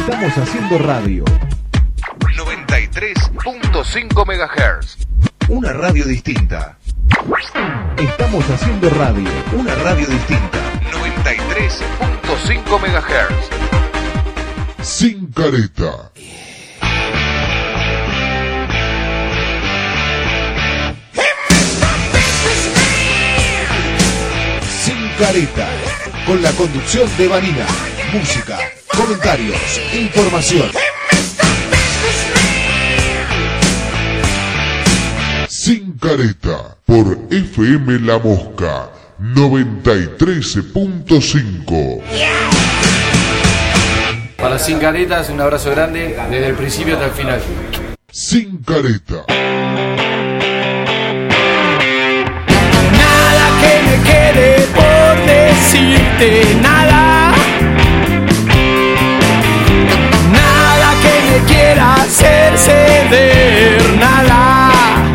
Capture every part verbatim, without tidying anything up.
Estamos haciendo radio. noventa y tres punto cinco megahertz. Una radio distinta. Estamos haciendo radio. Una radio distinta. noventa y tres punto cinco megahertz. Sin careta. Sin careta. Con la conducción de Vanina. Música, comentarios, información. Sin careta. Por F M La Mosca. noventa y tres punto cinco. Para Sin Caretas, un abrazo grande desde el principio hasta el final. Sin careta. Nada que me quede por decirte, nada. Nada que me quiera hacer ceder, nada.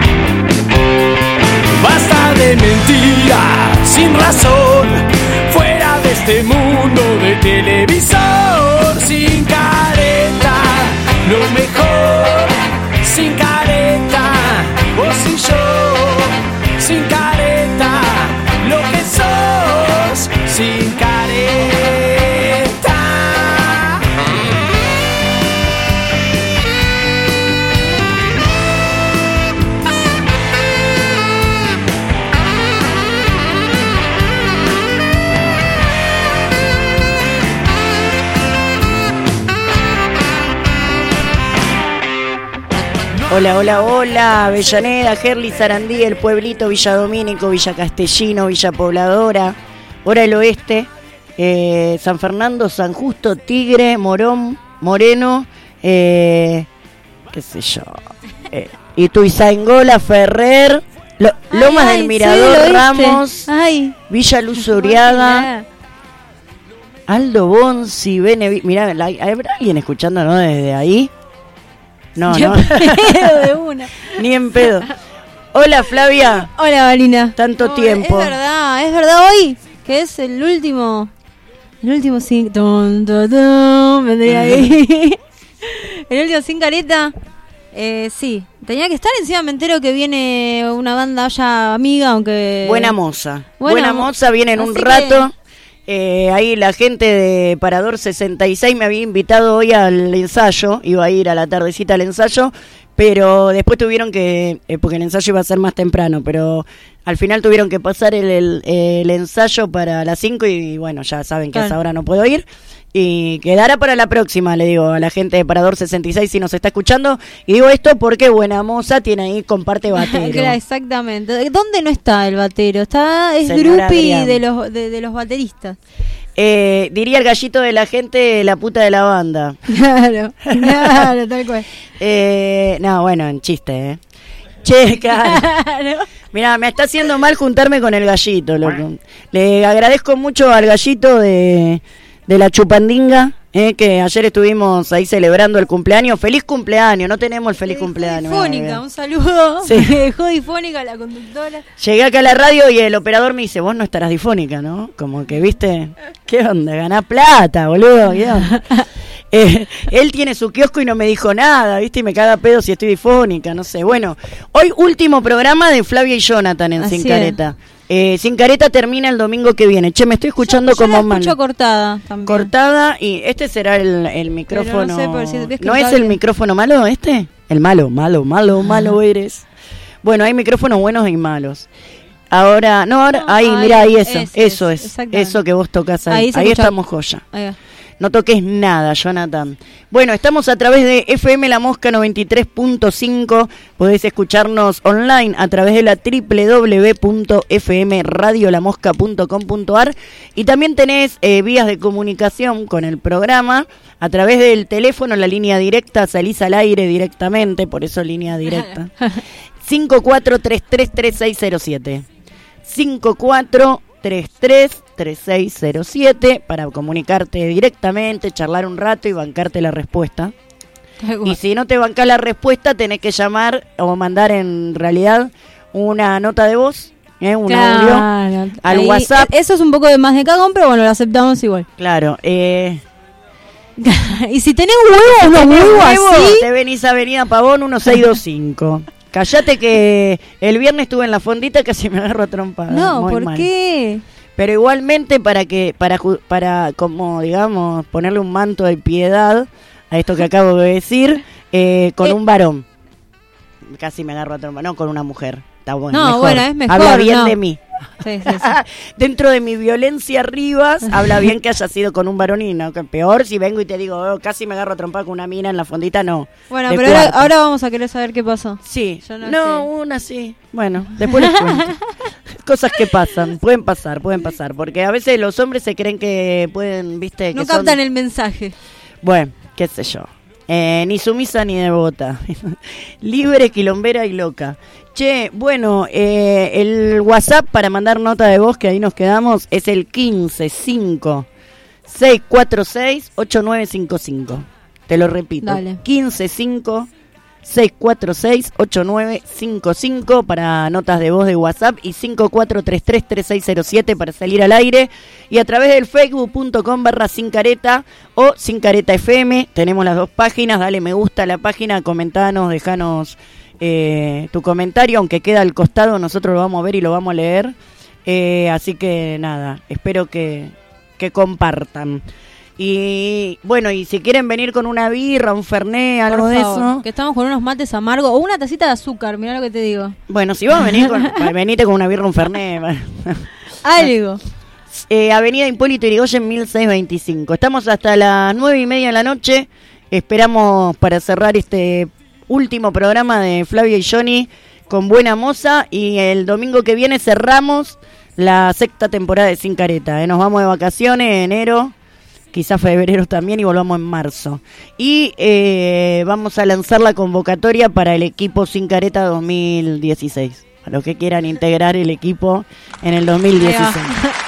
Basta de mentiras sin razón, fuera de este mundo de televisor. Sin careta, lo mejor. Sin careta, vos y yo. Sin careta, lo que sos. Sin careta. Hola, hola, hola, Avellaneda, Gerli, Sarandí, el pueblito, Villa Domínico, Villa Castellino, Villa Pobladora, Hora del Oeste, eh, San Fernando, San Justo, Tigre, Morón, Moreno, eh, qué sé yo, eh, Ituzaingó, Ferrer, Lo, Lomas ay, del Mirador, sí, Ramos, ay. Villa Luz Uriaga, Aldo Bonzi, Benevi... Mirá, ¿habrá alguien escuchándonos desde ahí? No, Yo no. Pedo de una. Ni en pedo. Hola, Flavia. Hola, Valina. Tanto no, tiempo. Es verdad, es verdad hoy, que es el último, el último sin, ton, ton, ton, vendría ahí. El último Sin Careta. Eh, sí, tenía que estar. Encima me entero que viene una banda ya amiga, aunque... Buena Moza. Buena, Buena Moza, viene en un rato. Eh, ahí la gente de Parador sesenta y seis me había invitado hoy al ensayo, iba a ir a la tardecita al ensayo, pero después tuvieron que, eh, porque el ensayo iba a ser más temprano, pero al final tuvieron que pasar el, el, el ensayo para las cinco y bueno, ya saben que claro. A esa hora no puedo ir. Y quedará para la próxima, le digo a la gente de Parador sesenta y seis si nos está escuchando. Y digo esto porque Buena Moza tiene ahí, comparte batero. Claro, exactamente. ¿Dónde no está el batero? Está, es grupi de los, de, de los bateristas. Eh, diría el gallito de la gente, la puta de la banda. Claro, claro, tal cual. Eh, no, bueno, en chiste, ¿eh? Che, claro. Mirá, me está haciendo mal juntarme con el gallito, loco. Le agradezco mucho al gallito de... de la Chupandinga, eh, que ayer estuvimos ahí celebrando el cumpleaños. ¡Feliz cumpleaños! No tenemos el feliz eh, cumpleaños. Difónica, un saludo. Sí. Me dejó difónica la conductora. Llegué acá a la radio y el operador me dice, vos no estarás difónica, ¿no? Como que, viste, ¿qué onda? Ganás plata, boludo. ¿Qué onda? eh, él tiene su kiosco y no me dijo nada, viste, y me caga pedo si estoy difónica, no sé. Bueno, hoy último programa de Flavia y Jonathan en Sin Careta. Eh, Sin Careta termina el domingo que viene. Che, me estoy escuchando yo, yo como la escucho cortada también. Cortada y este será el, el micrófono. Pero no sé, si ¿No es el micrófono malo este? El malo, malo, malo, malo eres. Bueno, hay micrófonos buenos y malos. Ahora, no, ahora, no, ahí, ahí, mira, ahí eso, es, eso es, eso que vos tocas ahí. Ahí, ahí estamos joya. Ahí no toques nada, Jonathan. Bueno, estamos a través de F M La Mosca noventa y tres punto cinco. Podés escucharnos online a través de la doble u doble u doble u punto f m radio la mosca punto com punto a r. Y también tenés eh, vías de comunicación con el programa a través del teléfono, la línea directa. Salís al aire directamente, por eso línea directa. cinco cuatro tres tres tres seis cero siete. cinco cuatro tres tres tres seis cero siete para comunicarte directamente, charlar un rato y bancarte la respuesta. Y si no te bancás la respuesta, tenés que llamar o mandar en realidad una nota de voz, ¿eh? un claro, audio al ahí, WhatsApp. Eso es un poco de más de cagón, pero bueno, lo aceptamos igual. Claro. Eh, Y si tenés huevos, unos huevos así. Te venís a Avenida Pavón dieciséis veinticinco. Callate que el viernes estuve en la fondita, casi me agarro a trompada. No, Muy ¿por mal. qué? Pero igualmente para que, para, para como digamos, ponerle un manto de piedad a esto que acabo de decir, eh, con eh. un varón. Casi me agarro a trompada, no con una mujer. Está bueno. No, mejor. bueno, es mejor. Habla bien no. de mí. Sí, sí, sí. Dentro de mi violencia Rivas, habla bien que haya sido con un varón y no, que peor si vengo y te digo, oh, casi me agarro a trompar con una mina en la fondita, no. Bueno, pero ahora, ahora vamos a querer saber qué pasó. Sí, Yo no, no una sí. Bueno, después les cuento. Cosas que pasan, pueden pasar, pueden pasar, porque a veces los hombres se creen que pueden, viste, no que captan son... el mensaje. Bueno, qué sé yo. Eh, ni sumisa ni devota. Libre, quilombera y loca. Che, bueno, eh, el WhatsApp para mandar nota de voz, que ahí nos quedamos, es el quince cinco seis cuatro seis ocho nueve cinco cinco. Te lo repito. Dale. quince cinco seis cuatro seis ocho nueve cinco cinco para notas de voz de WhatsApp y cinco cuatro tres tres tres seis cero siete para salir al aire, y a través del facebook punto com barra sin careta o sin careta F M. Tenemos las dos páginas. Dale me gusta a la página, comentanos, dejanos eh, tu comentario, aunque queda al costado, nosotros lo vamos a ver y lo vamos a leer. Eh, así que nada, espero que, que compartan. Y bueno, y si quieren venir con una birra, un fernet, algo Por de favor, eso. que estamos con unos mates amargos o una tacita de azúcar, mirá lo que te digo. Bueno, si vas a venir con, venite con una birra, un fernet. Algo. Eh, Avenida Hipólito Yrigoyen mil seiscientos veinticinco. Estamos hasta las nueve y media de la noche. Esperamos para cerrar este último programa de Flavia y Johnny con buena moza. Y el domingo que viene cerramos la sexta temporada de Sin Careta. ¿eh? Nos vamos de vacaciones, enero. Quizás febrero también, y volvamos en marzo. Y eh, vamos a lanzar la convocatoria para el equipo Sin Careta dos mil dieciséis. A los que quieran integrar el equipo en el dos mil dieciséis.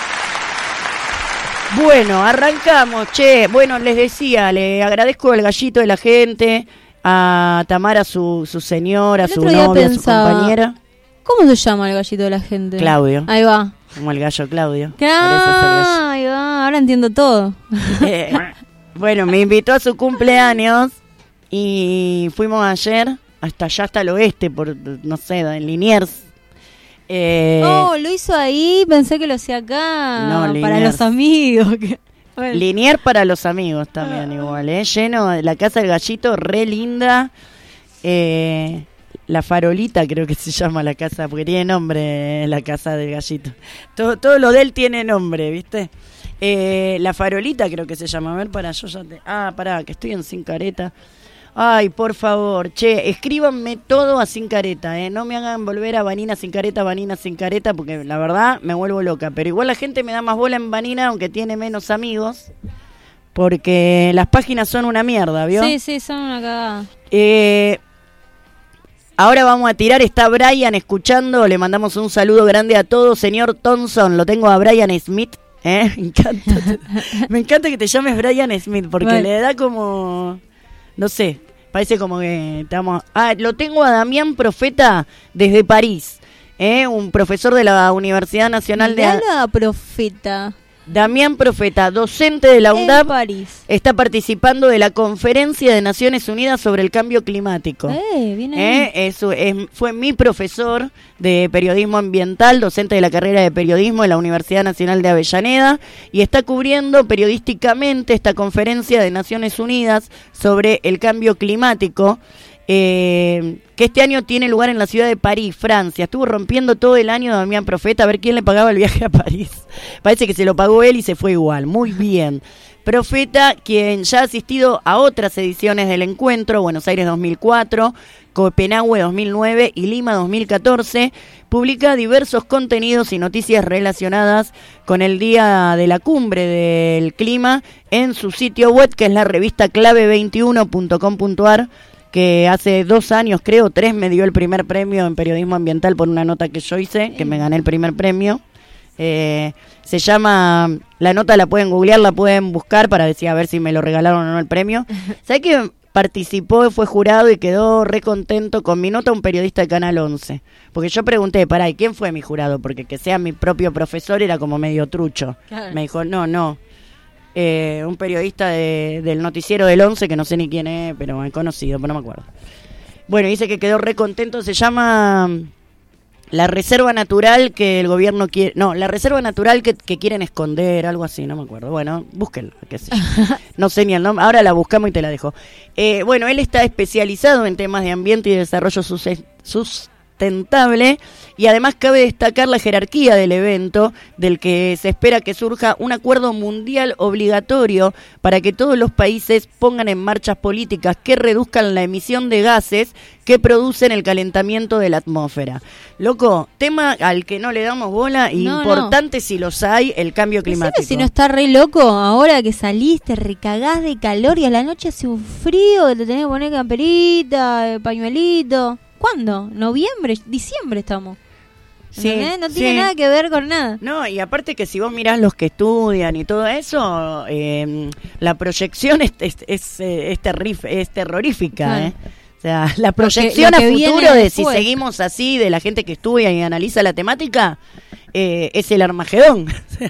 Bueno, arrancamos, che. Bueno, les decía, le agradezco el gallito de la gente, a Tamara, su, su señora, su novia, pensaba, su compañera. ¿Cómo se llama el gallito de la gente? Claudio. Ahí va. Como el gallo Claudio. Ah, ahí va, ahora entiendo todo. Eh, bueno, me invitó a su cumpleaños y fuimos ayer hasta allá, hasta el oeste, por, no sé, en Liniers. Eh, oh, lo hizo ahí, pensé que lo hacía acá. No, para Liniers. los amigos. Que, bueno. Liniers para los amigos también, igual, ¿eh? Lleno de la casa del gallito, re linda. Eh... La Farolita creo que se llama la casa, porque tiene nombre la casa del gallito. Todo, todo lo de él tiene nombre, ¿viste? Eh, la Farolita creo que se llama. A ver, para, yo ya te... Ah, pará, que estoy en Sin Careta. Ay, por favor, che, escríbanme todo a Sin Careta, ¿eh? No me hagan volver a Vanina Sin Careta, Vanina Sin Careta, porque la verdad me vuelvo loca. Pero igual la gente me da más bola en Vanina, aunque tiene menos amigos, porque las páginas son una mierda, ¿vio? Sí, sí, son una cagada. Eh... Ahora vamos a tirar, está Brian escuchando, le mandamos un saludo grande a todos. Señor Thompson, lo tengo a Brian Smith, ¿eh? Me encanta, me encanta que te llames Brian Smith, porque bueno, le da como, no sé, parece como que estamos... Ah, lo tengo a Damián Profeta desde París, ¿eh? Un profesor de la Universidad Nacional Mirá de... la Profeta. Damián Profeta, docente de la U N D A P, París. Está participando de la Conferencia de Naciones Unidas sobre el Cambio Climático. Eh, viene eh, eso es, fue mi profesor de periodismo ambiental, docente de la carrera de periodismo de la Universidad Nacional de Avellaneda, y está cubriendo periodísticamente esta Conferencia de Naciones Unidas sobre el Cambio Climático, Eh, que este año tiene lugar en la ciudad de París, Francia. Estuvo rompiendo todo el año Damián Profeta a ver quién le pagaba el viaje a París. Parece que se lo pagó él y se fue igual. Muy bien. Profeta, quien ya ha asistido a otras ediciones del encuentro, Buenos Aires dos mil cuatro, Copenhague dos mil nueve y Lima dos mil catorce, publica diversos contenidos y noticias relacionadas con el Día de la Cumbre del Clima en su sitio web, que es la revista clave veintiuno punto com punto a r, que hace dos años, creo, tres, me dio el primer premio en periodismo ambiental por una nota que yo hice, que me gané el primer premio. Eh, se llama, la nota la pueden googlear, la pueden buscar para decir a ver si me lo regalaron o no el premio. ¿Sabés que participó, fue jurado y quedó re contento con mi nota un periodista de Canal once? Porque yo pregunté, pará, ¿y quién fue mi jurado? Porque que sea mi propio profesor era como medio trucho. Claro. Me dijo, no, no. eh, un periodista de, del noticiero del once, que no sé ni quién es, pero es conocido, pero no me acuerdo. Bueno, dice que quedó re contento, se llama la reserva natural que el gobierno quiere, no, la reserva natural que, que quieren esconder, algo así, no me acuerdo. Bueno, búsquenla, qué sé yo. No sé ni el nombre, ahora la buscamos y te la dejo. Eh, bueno, él está especializado en temas de ambiente y desarrollo sus- sustentable, y además cabe destacar la jerarquía del evento, del que se espera que surja un acuerdo mundial obligatorio para que todos los países pongan en marcha políticas que reduzcan la emisión de gases que producen el calentamiento de la atmósfera. Loco, tema al que no le damos bola, y no, importante no. si los hay, el cambio climático. Si no está re loco, ahora que saliste, recagás de calor y a la noche hace un frío que te tenés que poner camperita, pañuelito. ¿Cuándo? ¿Noviembre? ¿Diciembre estamos? Sí, no tiene sí. nada que ver con nada. No, y aparte que si vos mirás los que estudian y todo eso, eh, la proyección es, es, es, es, terrif- es terrorífica, claro. ¿eh? O sea, la proyección lo que, lo que a futuro de si seguimos así, de la gente que estudia y analiza la temática, eh, es el Armagedón.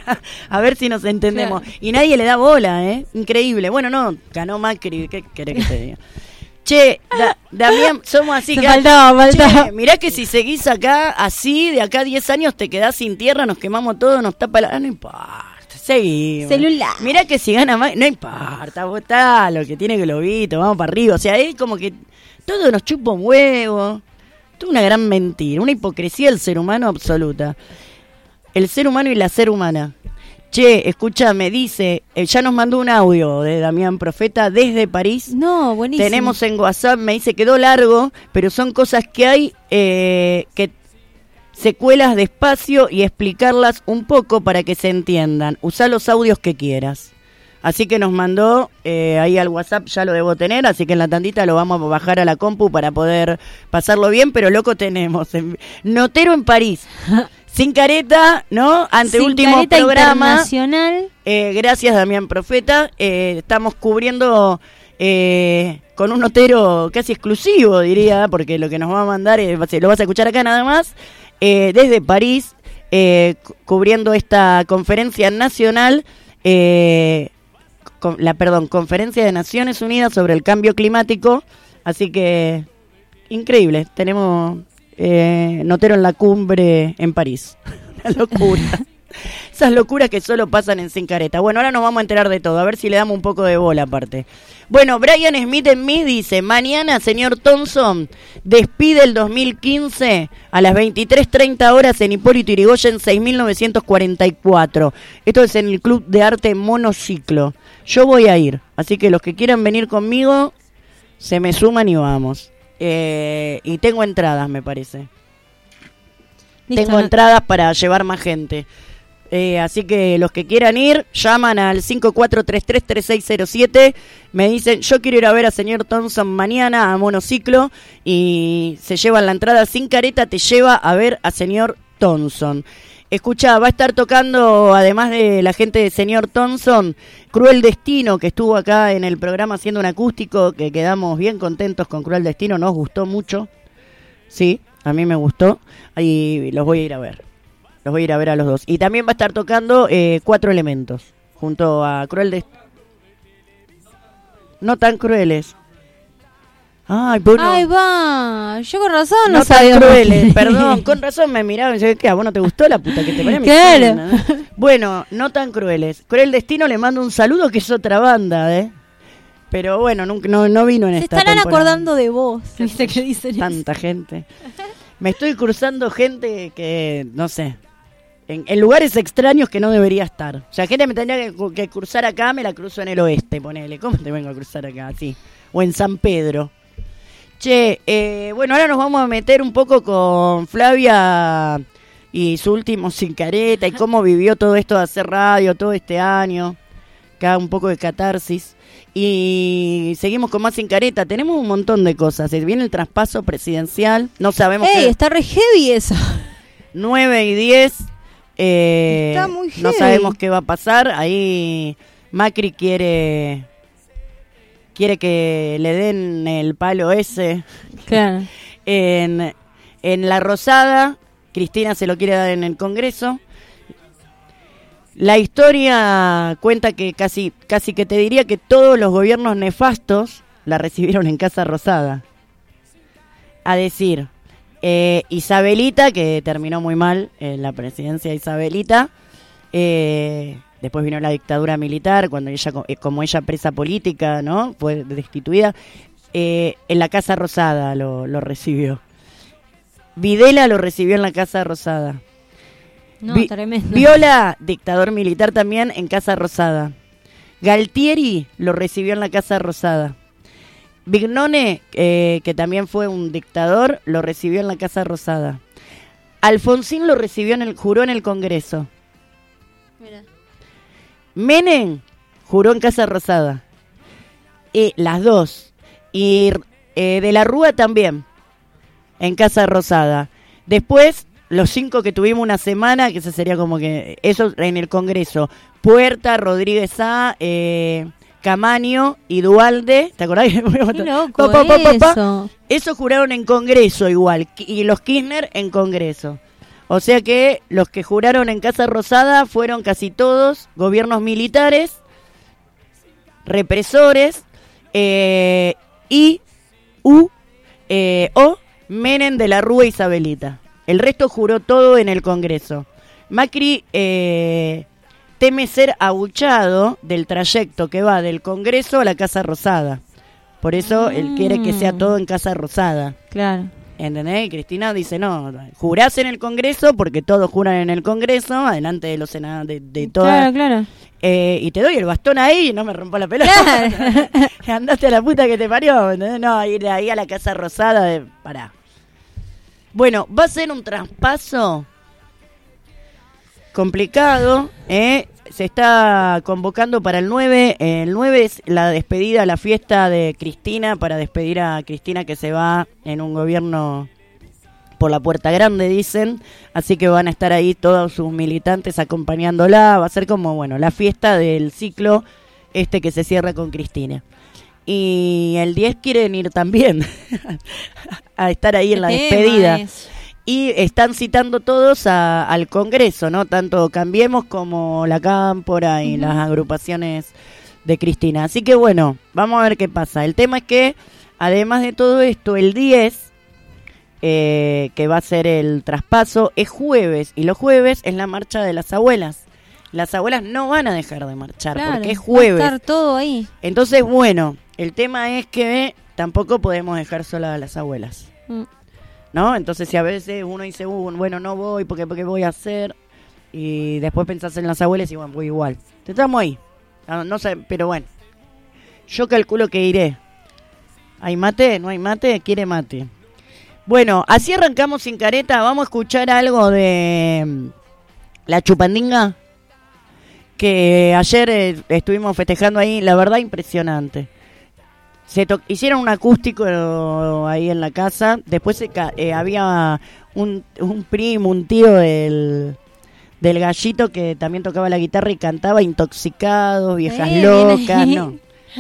A ver si nos entendemos. Claro. Y nadie le da bola, ¿eh? Increíble. Bueno, no, ganó Macri, ¿qué querés que te diga? Che, da, Damián, somos así. Que faltaba, faltaba. Che, mirá que si seguís acá así, de acá a diez años te quedás sin tierra, nos quemamos todo, nos tapa la... Ah, no importa, seguimos. Celular. Mirá que si gana más, no importa, votá lo que tiene globito, vamos para arriba. O sea, es como que todo nos chupa un huevo. Todo una gran mentira, una hipocresía del ser humano absoluta. El ser humano y la ser humana. Che, escúchame, dice, eh, ya nos mandó un audio de Damián Profeta desde París. No, buenísimo. Tenemos en WhatsApp, me dice, quedó largo, pero son cosas que hay eh, que secuelas despacio y explicarlas un poco para que se entiendan. Usá los audios que quieras. Así que nos mandó eh, ahí al WhatsApp, ya lo debo tener, así que en la tandita lo vamos a bajar a la compu para poder pasarlo bien, pero loco tenemos. En, Notero en París. Sin careta, ¿no? Ante Sin último careta programa. Internacional. Eh, gracias, Damián Profeta. Eh, estamos cubriendo eh, con un notero casi exclusivo, diría, porque lo que nos va a mandar, eh, lo vas a escuchar acá nada más, eh, desde París, eh, cu- cubriendo esta conferencia nacional, eh, con, la perdón, Conferencia de Naciones Unidas sobre el Cambio Climático. Así que, increíble, tenemos... Eh, notero en la cumbre en París. Una locura. Esas locuras que solo pasan en Sin Careta. Bueno, ahora nos vamos a enterar de todo, a ver si le damos un poco de bola aparte. Bueno, Brian Smith en mí dice, mañana, señor Thompson, despide el dos mil quince a las veintitrés treinta horas en Hipólito Yrigoyen seis mil novecientos cuarenta y cuatro. Esto es en el Club de Arte Monociclo. Yo voy a ir, así que los que quieran venir conmigo, se me suman y vamos. Eh, y tengo entradas, me parece. Listo, tengo no... entradas para llevar más gente. Eh, así que los que quieran ir, llaman al cinco cuatro tres tres tres seis cero siete. Me dicen, yo quiero ir a ver a señor Thompson mañana a Monociclo. Y se llevan la entrada. Sin Careta te lleva a ver a señor Thompson. Escuchá, va a estar tocando, además de la gente de señor Thompson, Cruel Destino, que estuvo acá en el programa haciendo un acústico, que quedamos bien contentos con Cruel Destino, nos gustó mucho. Sí, a mí me gustó. Y los voy a ir a ver. Los voy a ir a ver a los dos. Y también va a estar tocando eh, Cuatro Elementos, junto a Cruel Destino. No tan crueles. Ay, bueno. Ay, va. Yo con razón no, no sabía. No tan crueles, perdón. Con razón me miraba y decía, ¿qué? ¿A vos no te gustó la puta que te ponía? Claro. ¿no? Bueno, no tan crueles. Cruel Destino le mando un saludo, que es otra banda, ¿eh? Pero bueno, no, no, no vino en Se esta estarán temporada. acordando de vos. ¿Viste qué dicen? Tanta gente. Me estoy cruzando gente que, no sé, en, en lugares extraños que no debería estar. O sea, gente me tendría que, que cruzar acá, me la cruzo en el oeste, ponele. ¿Cómo te vengo a cruzar acá? Así. O en San Pedro. Che, eh, bueno, ahora nos vamos a meter un poco con Flavia y su último Sin Careta y cómo vivió todo esto de hacer radio todo este año. Acá un poco de catarsis. Y seguimos con más Sin Careta. Tenemos un montón de cosas. Viene el traspaso presidencial. No sabemos ¡Ey, qué... está re heavy eso! nueve y diez. Eh, está muy heavy. No sabemos qué va a pasar. Ahí Macri quiere... Quiere que le den el palo ese. Claro. en, en La Rosada. Cristina se lo quiere dar en el Congreso. La historia cuenta que casi, casi que te diría que todos los gobiernos nefastos la recibieron en Casa Rosada. A decir, eh, Isabelita, que terminó muy mal en la presidencia de Isabelita, eh, después vino la dictadura militar, cuando ella, como ella presa política, ¿no? Fue destituida, eh, en la Casa Rosada lo, lo recibió. Videla lo recibió en la Casa Rosada. No, Vi- tremendo. Viola, dictador militar también, en Casa Rosada. Galtieri lo recibió en la Casa Rosada. Vignone, eh, que también fue un dictador, lo recibió en la Casa Rosada. Alfonsín lo recibió en el, juró en el Congreso. Mira. Menem juró en Casa Rosada. Y las dos. Y eh, de la Rúa también, en Casa Rosada. Después, los cinco que tuvimos una semana, que eso sería como que... Eso en el Congreso. Puerta, Rodríguez A, eh, Camaño y Dualde. ¿Te acordás? Qué loco Pa, pa, pa, pa, pa. eso. Eso juraron en Congreso igual. Y los Kirchner en Congreso. O sea que los que juraron en Casa Rosada fueron casi todos gobiernos militares, represores, eh, y U, eh, O, Menem, de la Rúa, Isabelita. El resto juró todo en el Congreso. Macri eh, teme ser abuchado del trayecto que va del Congreso a la Casa Rosada. Por eso mm. él quiere que sea todo en Casa Rosada. Claro. ¿Entendés? Y Cristina dice, no, jurás en el Congreso, porque todos juran en el Congreso, adelante de los senadores, de, de todas. Claro, claro. Eh, y te doy el bastón ahí y no me rompo la pelota. Claro. Andaste a la puta que te parió, ¿entendés? No, ir de ahí a la Casa Rosada, de, pará. Bueno, va a ser un traspaso complicado, ¿eh? Se está convocando para el nueve. El nueve es la despedida, la fiesta de Cristina, para despedir a Cristina, que se va en un gobierno por la puerta grande, dicen. Así que van a estar ahí todos sus militantes acompañándola. Va a ser como, bueno, la fiesta del ciclo este que se cierra con Cristina. Y el diez quieren ir también a estar ahí en la despedida. Es. Y están citando todos a, al Congreso, ¿no? Tanto Cambiemos como la Cámpora y uh-huh. las agrupaciones de Cristina. Así que bueno, vamos a ver qué pasa. El tema es que, además de todo esto, el diez, eh, que va a ser el traspaso, es jueves. Y los jueves es la marcha de las abuelas. Las abuelas no van a dejar de marchar, claro, porque es jueves. Va a estar todo ahí. Entonces, bueno, el tema es que tampoco podemos dejar solas a las abuelas. Mm. ¿No? Entonces, si a veces uno dice, uh, bueno, no voy porque, porque voy a hacer, y después pensás en las abuelas y bueno, voy igual. Estamos ahí. No, no sé, pero bueno. Yo calculo que iré. ¿Hay mate? ¿No hay mate? Quiere mate. Bueno, así arrancamos Sin Careta. Vamos a escuchar algo de La Chupandinga, que ayer eh, estuvimos festejando ahí. La verdad, impresionante. Se to- hicieron un acústico ahí en la casa. Después se ca- eh, había un, un primo, un tío del, del Gallito, que también tocaba la guitarra y cantaba Intoxicados, Viejas eh, Locas, no.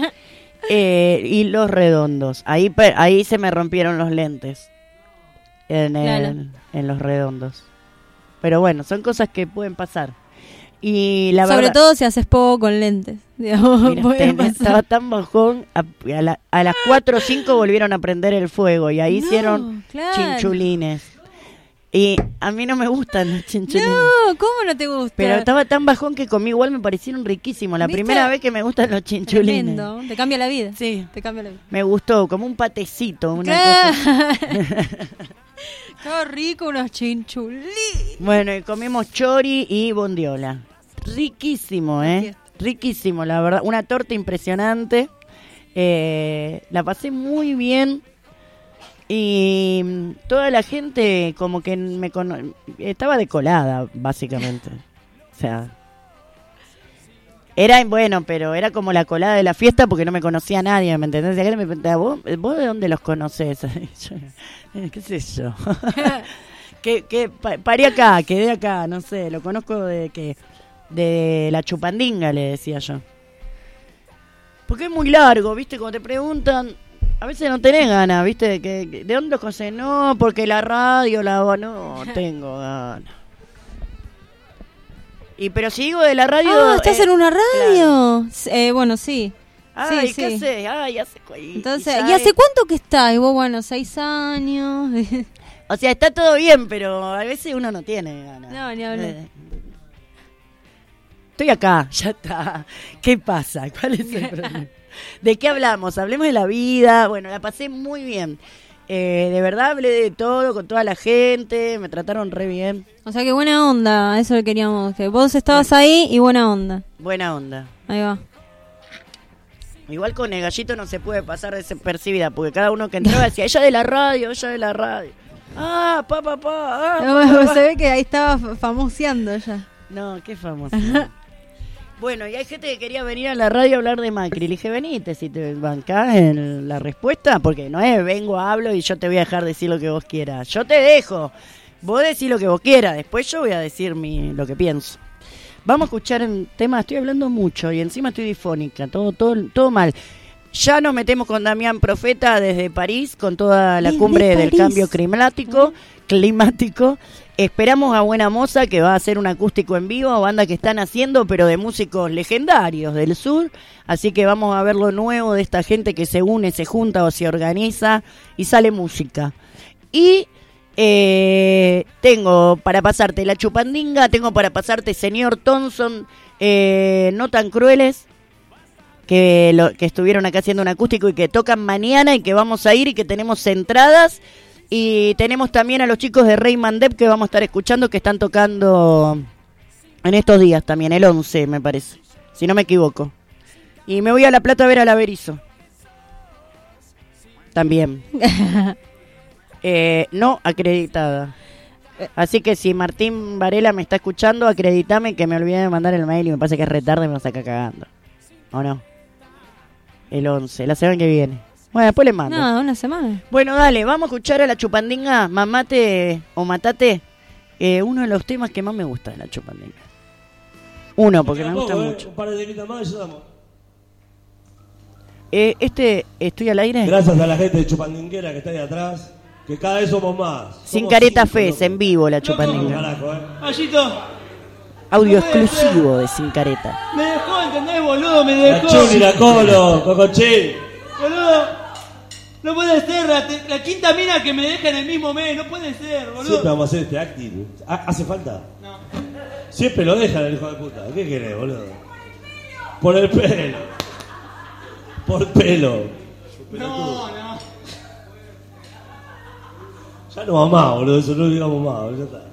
Eh, y Los Redondos. Ahí pe- ahí se me rompieron los lentes. En, el, claro. en Los Redondos. Pero bueno, son cosas que pueden pasar. Y la Sobre verdad, todo si haces poco con lentes. Digamos, mira, te, estaba tan bajón. A, a, la, a las cuatro o cinco volvieron a prender el fuego. Y ahí no, hicieron claro. chinchulines. Y a mí no me gustan los chinchulines. No, ¿cómo no te gusta? Pero estaba tan bajón que comí igual, me parecieron riquísimos. La ¿Viste? Primera vez que me gustan los chinchulines. Tremendo. Te cambia la vida. Sí. Te cambia la vida. Me gustó, como un patecito. Una claro. cosa. Qué rico unos chinchulines. Bueno, y comimos chori y bondiola. Riquísimo, ¿eh? Riquísimo, la verdad. Una torta impresionante. Eh, la pasé muy bien. Y toda la gente como que me cono- estaba decolada, básicamente. O sea, era bueno, pero era como la colada de la fiesta porque no me conocía a nadie, ¿me entendés? Y acá me preguntaba, ¿vos, ¿vos de dónde los conocés? Yo, ¿qué sé yo? que, que pa- paré acá, quedé acá, no sé, lo conozco de que de La Chupandinga, le decía yo. Porque es muy largo, ¿viste? Cuando te preguntan, a veces no tenés ganas, ¿viste? Que, que, ¿de dónde los conocés? No, porque la radio, la... No, tengo ganas. Y pero si digo de la radio... Ah, ¿estás eh, en una radio? Claro. Eh, bueno, sí. Ay, sí, ¿qué sí. haces? Ay, hace... Y, Entonces, y, ¿y hace cuánto que estás? Y vos, bueno, seis años. O sea, está todo bien, pero a veces uno no tiene ganas. No, ni hablar. Eh, Estoy acá, ya está. ¿Qué pasa? ¿Cuál es el problema? ¿De qué hablamos? Hablemos de la vida. Bueno, la pasé muy bien. Eh, de verdad hablé de todo con toda la gente. Me trataron re bien. O sea, que buena onda. Eso que queríamos. Que vos estabas bueno. ahí y buena onda. Buena onda. Ahí va. Igual con el gallito no se puede pasar desapercibida, porque cada uno que entraba decía, ella de la radio, ella de la radio. Ah, pa, pa, pa. Ah, no, pa, pa. Se ve que ahí estaba famoseando ya. No, qué famoso. Bueno, y hay gente que quería venir a la radio a hablar de Macri. Le dije, venite, si te bancás en la respuesta, porque no es, vengo, hablo y yo te voy a dejar decir lo que vos quieras. Yo te dejo, vos decís lo que vos quieras, después yo voy a decir mi, lo que pienso. Vamos a escuchar un tema, estoy hablando mucho y encima estoy difónica, todo, todo, todo mal. Ya nos metemos con Damián Profeta desde París, con toda la desde cumbre París. del cambio climático, climático. Esperamos a Buena Moza, que va a hacer un acústico en vivo, banda que están haciendo, pero de músicos legendarios del sur. Así que vamos a ver lo nuevo de esta gente que se une, se junta o se organiza y sale música. Y eh, tengo para pasarte La Chupandinga, tengo para pasarte Señor Thompson, eh, No Tan Crueles, que, lo, que estuvieron acá haciendo un acústico y que tocan mañana y que vamos a ir y que tenemos entradas. Y tenemos también a los chicos de Rayman Depp que vamos a estar escuchando, que están tocando en estos días también, el once me parece, si no me equivoco. Y me voy a La Plata a ver a la Berizo. También. eh, no acreditada. Así que si Martín Varela me está escuchando, acreditame, que me olvidé de mandar el mail y me parece que es retarde y me lo saca cagando. ¿O no? El once, la semana que viene. Bueno, después le mando. No, una semana. Bueno, dale, vamos a escuchar a La Chupandinga, Mamate o Matate, eh, uno de los temas que más me gusta de La Chupandinga. Uno, porque me gusta poco, mucho. Eh, un par de temitas más y ya damos. Eh, este, ¿estoy al aire? Gracias a la gente de Chupandinguera que está ahí atrás, que cada vez somos más. Sin Somos Careta cinco, Fez, loco. en vivo La Chupandinga. Carajo, eh. Gallito, Audio no puede exclusivo de Sin Careta. me dejó, ¿entendés, boludo? Me La dejó. Chuli, la Colo, Cocochín. Boludo, no puede ser, la, te- la quinta mina que me deja en el mismo mes, no puede ser, boludo. Siempre vamos a hacer este acting. ¿Ha- ¿Hace falta? No. Siempre lo dejan el hijo de puta. ¿Qué querés, boludo? Por el pelo. Por pelo. No, no. Ya no va más, boludo. Eso no lo digamos más, boludo. Ya está.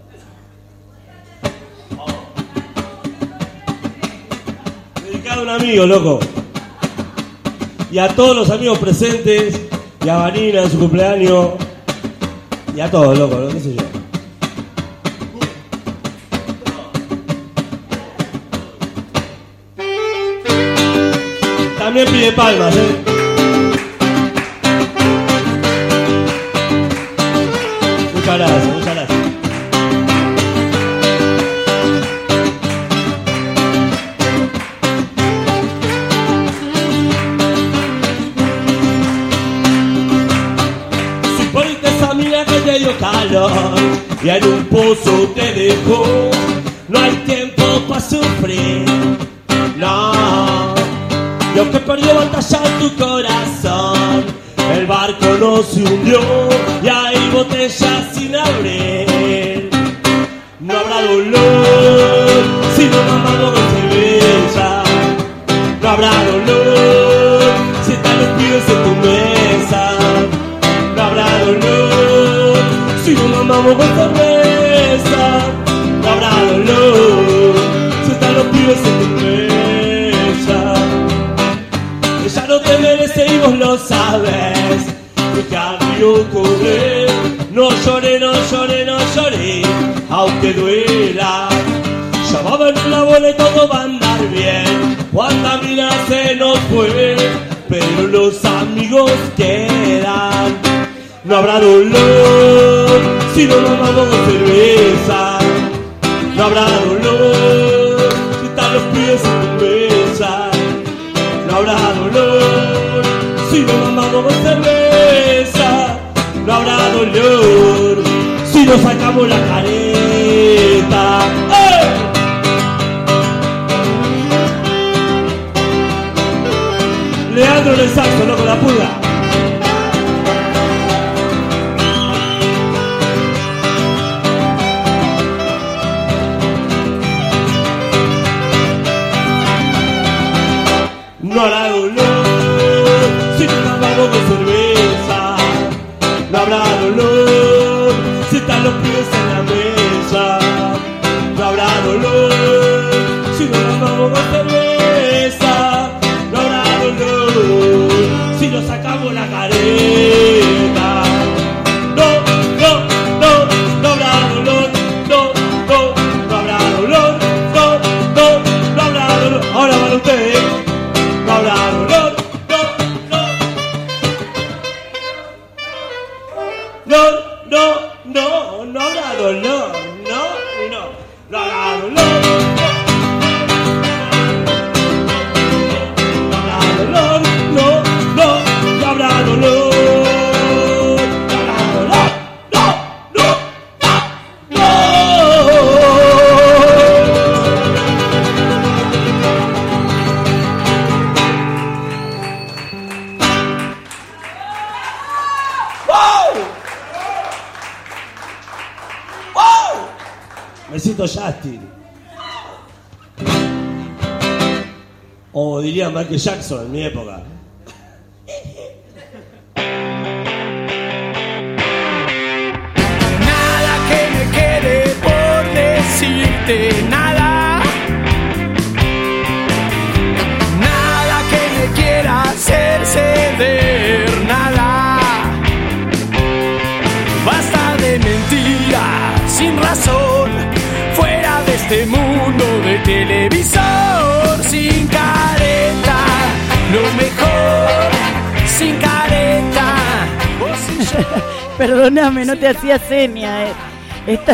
Dedicado a un amigo, loco. Y a todos los amigos presentes. Y a Vanina en su cumpleaños. Y a todos, loco, ¿no? ¿Qué sé yo? También pide palmas, ¿eh? Muchas gracias, muchas gracias. Si poniste esa amiga que te dio calor y en un pozo te dejó, no hay tiempo para sufrir, no. Y aunque perdió batalla tu corazón, el barco no se hundió y hay botellas sin abrir. No habrá dolor si no mamamos con cerveza. No habrá dolor si están los pibes en tu mesa. No habrá dolor si no mamamos con cerveza. No habrá dolor si están los pibes en tu mesa. Ella no te merece y vos lo sabes. Deja el río correr. No lloré, no lloré, no lloré, aunque duela. Ya va a venir la bola y todo va a andar bien. Cuánta mina se nos fue, pero los amigos quedan. No habrá dolor si no mamamos con cerveza. No habrá dolor si están los pies en tu mesa. No habrá dolor si no mamamos con cerveza. No habrá dolor si no sacamos la careta. ¡Eh! saxo, loco, la pulga. No habrá dolor si nos tomamos de cerveza. No habrá dolor si están los pies en la mesa. No habrá dolor si nos tomamos de cerveza. No habrá dolor si nos sacamos la careta. No, no, no, no habrá dolor. No, no, no habrá dolor. No, no, no habrá dolor. Ahora van ustedes. No habrá dolor, no, no, no, no, no, no habrá dolor, no, no, no habrá dolor, no habrá dolor, no, no, no habrá dolor, no habrá dolor, no, no, no, no. Me siento Justin. O diría Michael Jackson en mi época. Nada que me quede por decirte, nada. Nada que me quiera hacer ceder, nada. Basta de mentiras sin razón. Fuera de este mundo de televisor, sin careta, lo mejor, sin careta. Perdóname, no te hacía seña. Eh. Está...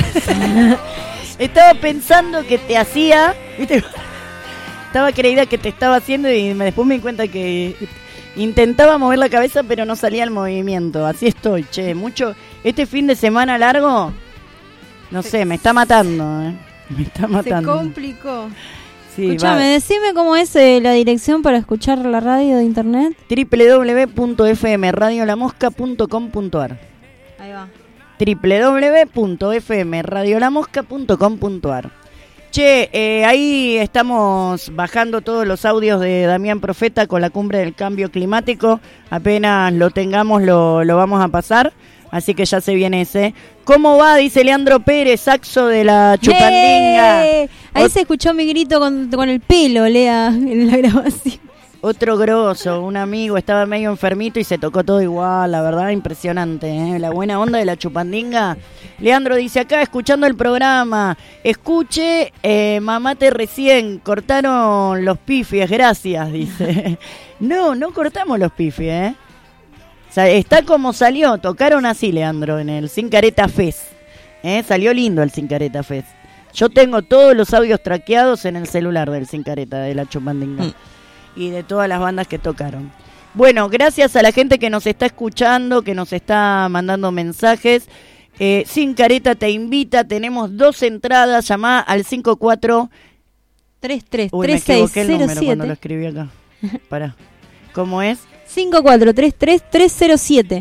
Estaba pensando que te hacía, ¿viste? Estaba creída que te estaba haciendo y me, después me di cuenta que intentaba mover la cabeza pero no salía el movimiento. Así estoy, che, mucho. Este fin de semana largo... No sé, me está matando, ¿eh? Me está matando. Se complicó. Sí, escúchame, va. Decime cómo es eh, la dirección para escuchar la radio de internet. doble u doble u doble u punto f m radio la mosca punto com punto a r. Ahí va. doble u doble u doble u punto f m radio la mosca punto com punto a r. Che, eh, ahí estamos bajando todos los audios de Damián Profeta con la cumbre del cambio climático. Apenas lo tengamos lo, lo vamos a pasar. Así que ya se viene ese. ¿Cómo va? Dice Leandro Pérez, saxo de la Chupandinga. ¡Eh! Ahí Ot- se escuchó mi grito con, con el pelo, Lea, en la grabación. Otro grosso, un amigo, estaba medio enfermito y se tocó todo igual, la verdad, impresionante, ¿eh? La buena onda de la Chupandinga. Leandro dice acá, escuchando el programa, escuche, eh, mamate recién, cortaron los pifies, gracias, dice. No, no cortamos los pifies, ¿eh? O sea, está como salió, tocaron así, Leandro, en el Sin Careta Fest. ¿Eh? Salió lindo el Sin Careta Fest. Yo tengo todos los audios traqueados en el celular del Sin Careta, de la Chupandinga. Mm. Y de todas las bandas que tocaron. Bueno, gracias a la gente que nos está escuchando, que nos está mandando mensajes. Eh, Sin Careta te invita, tenemos dos entradas, llamá al cinco cuatro tres tres tres seis cero siete. Uy, me equivoqué el número cuando lo escribí acá. Pará. ¿Cómo es? cinco cuatro tres tres tres cero siete.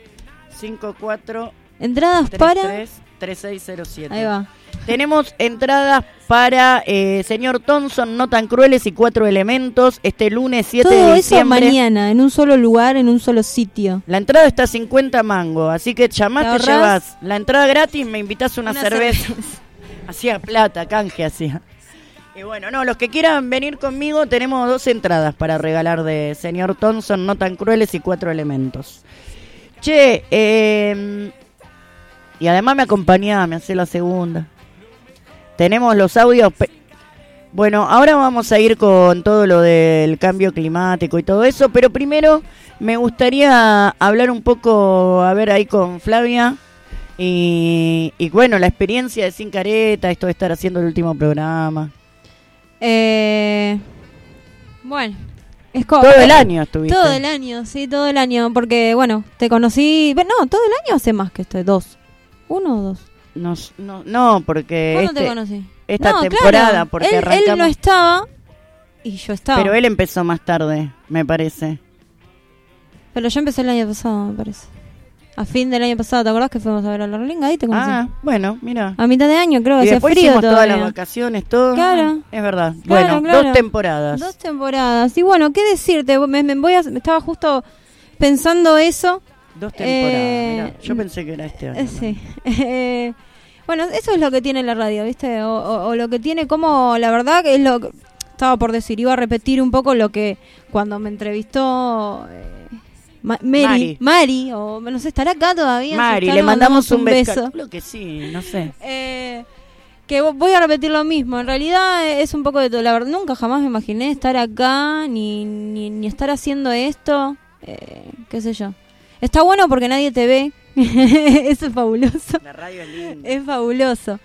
cinco cuatro Entradas tres, para tres, tres seis cero siete. Ahí va. Tenemos entradas para eh, Señor Thompson, No Tan Crueles y Cuatro Elementos este lunes siete Todo de diciembre. Todo eso mañana, en un solo lugar, en un solo sitio. La entrada está a cincuenta mangos, así que llamás, te llevas la entrada gratis, me invitás una, una cerveza. cerveza. Hacía plata, canje hacía. Y bueno, no, los que quieran venir conmigo, tenemos dos entradas para regalar de Señor Thompson, No Tan Crueles y Cuatro Elementos. Che, eh, y además me acompañaba, me hace la segunda. Tenemos los audios. Pe- bueno, ahora vamos a ir con todo lo del cambio climático y todo eso, pero primero me gustaría hablar un poco, a ver, ahí con Flavia, y, y bueno, la experiencia de Sin Careta, esto de estar haciendo el último programa. Eh, bueno, es como, todo el año estuviste. Todo el año, sí, todo el año, porque bueno, te conocí, no, todo el año hace más que esto, dos, uno o dos. No, no, no, porque ¿cuándo este, te conocí? Esta no, temporada, claro. porque él, arrancamos. Él no estaba y yo estaba. Pero él empezó más tarde, me parece. Pero yo empecé el año pasado, me parece. A fin del año pasado, ¿te acordás que fuimos a ver a la Rolinga? Ahí te conocí. Ah, bueno, mira. A mitad de año, creo que y hacía frío hicimos todavía. todas las vacaciones, todo. Claro. Es verdad. Claro, bueno, claro. dos temporadas. Dos temporadas. Y bueno, ¿qué decirte? Me, me voy a, me estaba justo pensando eso. Dos temporadas, eh, mirá. Yo pensé que era este año. Eh, sí. Eh, bueno, eso es lo que tiene la radio, ¿viste? O, o, o lo que tiene como, la verdad, que es lo que estaba por decir. Iba a repetir un poco lo que cuando me entrevistó... Eh, Ma- Mary, Mari. Mari, o no sé, estará acá todavía. Mari, si está, le mandamos un beso. beso. Creo que sí, no sé. Eh, que voy a repetir lo mismo. En realidad es un poco de todo. La verdad, nunca jamás me imaginé estar acá, ni, ni, ni estar haciendo esto. Eh, qué sé yo. Está bueno porque nadie te ve. Eso es fabuloso. La radio es linda. Es fabuloso.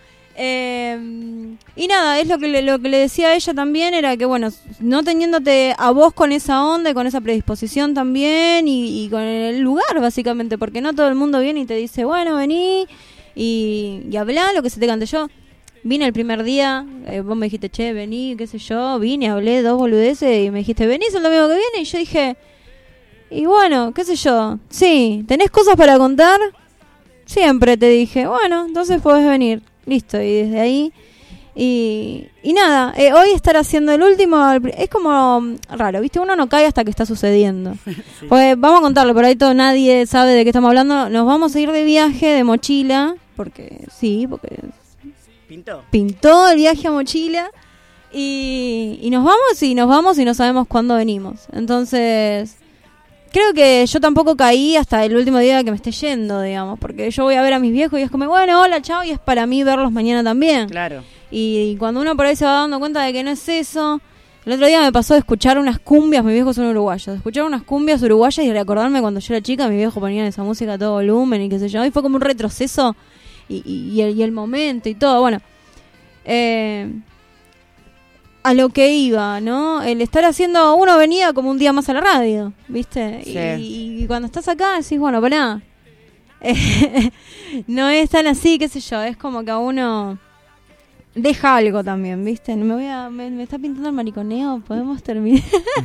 Eh, y nada, es lo que, le, lo que le decía a ella también, era que bueno, no teniéndote a vos con esa onda y con esa predisposición también y, y con el lugar básicamente, porque no todo el mundo viene y te dice, bueno, vení y, y hablá lo que se te cante. Yo vine el primer día, eh, vos me dijiste, che, vení, qué sé yo, vine, hablé dos boludeces y me dijiste, venís el domingo que viene, y yo dije, y bueno, qué sé yo, sí, ¿tenés cosas para contar? Siempre te dije, bueno, entonces podés venir. Listo, y desde ahí y, y nada, eh, hoy estar haciendo el último es como um, raro, ¿viste? Uno no cae hasta que está sucediendo. Sí. Pues vamos a contarlo, por ahí todo nadie sabe de qué estamos hablando. Nos vamos a ir de viaje de mochila, porque sí, porque pintó, pintó el viaje a mochila y, y nos vamos y nos vamos y no sabemos cuándo venimos. Entonces... creo que yo tampoco caí hasta el último día que me esté yendo, digamos, porque yo voy a ver a mis viejos y es como, bueno, hola, chao, y es para mí verlos mañana también. Claro. Y, y cuando uno por ahí se va dando cuenta de que no es eso, el otro día me pasó de escuchar unas cumbias, mis viejos son uruguayos, de escuchar unas cumbias uruguayas y recordarme cuando yo era chica, mis viejos ponían esa música a todo volumen y qué sé yo, y fue como un retroceso y, y, y, el, y el momento y todo, bueno. Eh... a lo que iba, ¿no? El estar haciendo... uno venía como un día más a la radio, ¿viste? Sí. Y, y cuando estás acá decís, bueno, pará. Eh, no es tan así, qué sé yo. Es como que a uno deja algo también, ¿viste? Me voy a... Me, me está pintando el mariconeo. ¿Podemos terminar?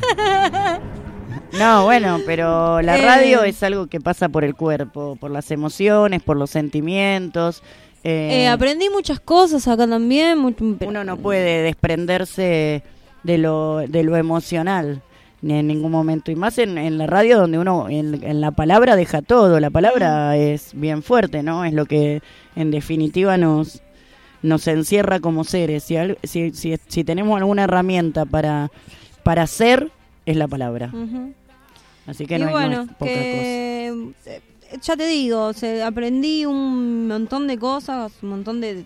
No, bueno, pero la Eh. radio es algo que pasa por el cuerpo, por las emociones, por los sentimientos... Eh, eh, aprendí muchas cosas acá también. Mucho, uno no puede desprenderse de lo de lo emocional ni en ningún momento, y más en, en la radio donde uno en, en la palabra deja todo. La palabra mm. es bien fuerte, ¿no? Es lo que en definitiva nos nos encierra como seres. Si si, si, si tenemos alguna herramienta para para ser, es la palabra. Uh-huh. Así que y no, bueno, no es poca que... cosa. Ya te digo, o sea, aprendí un montón de cosas, un montón de, de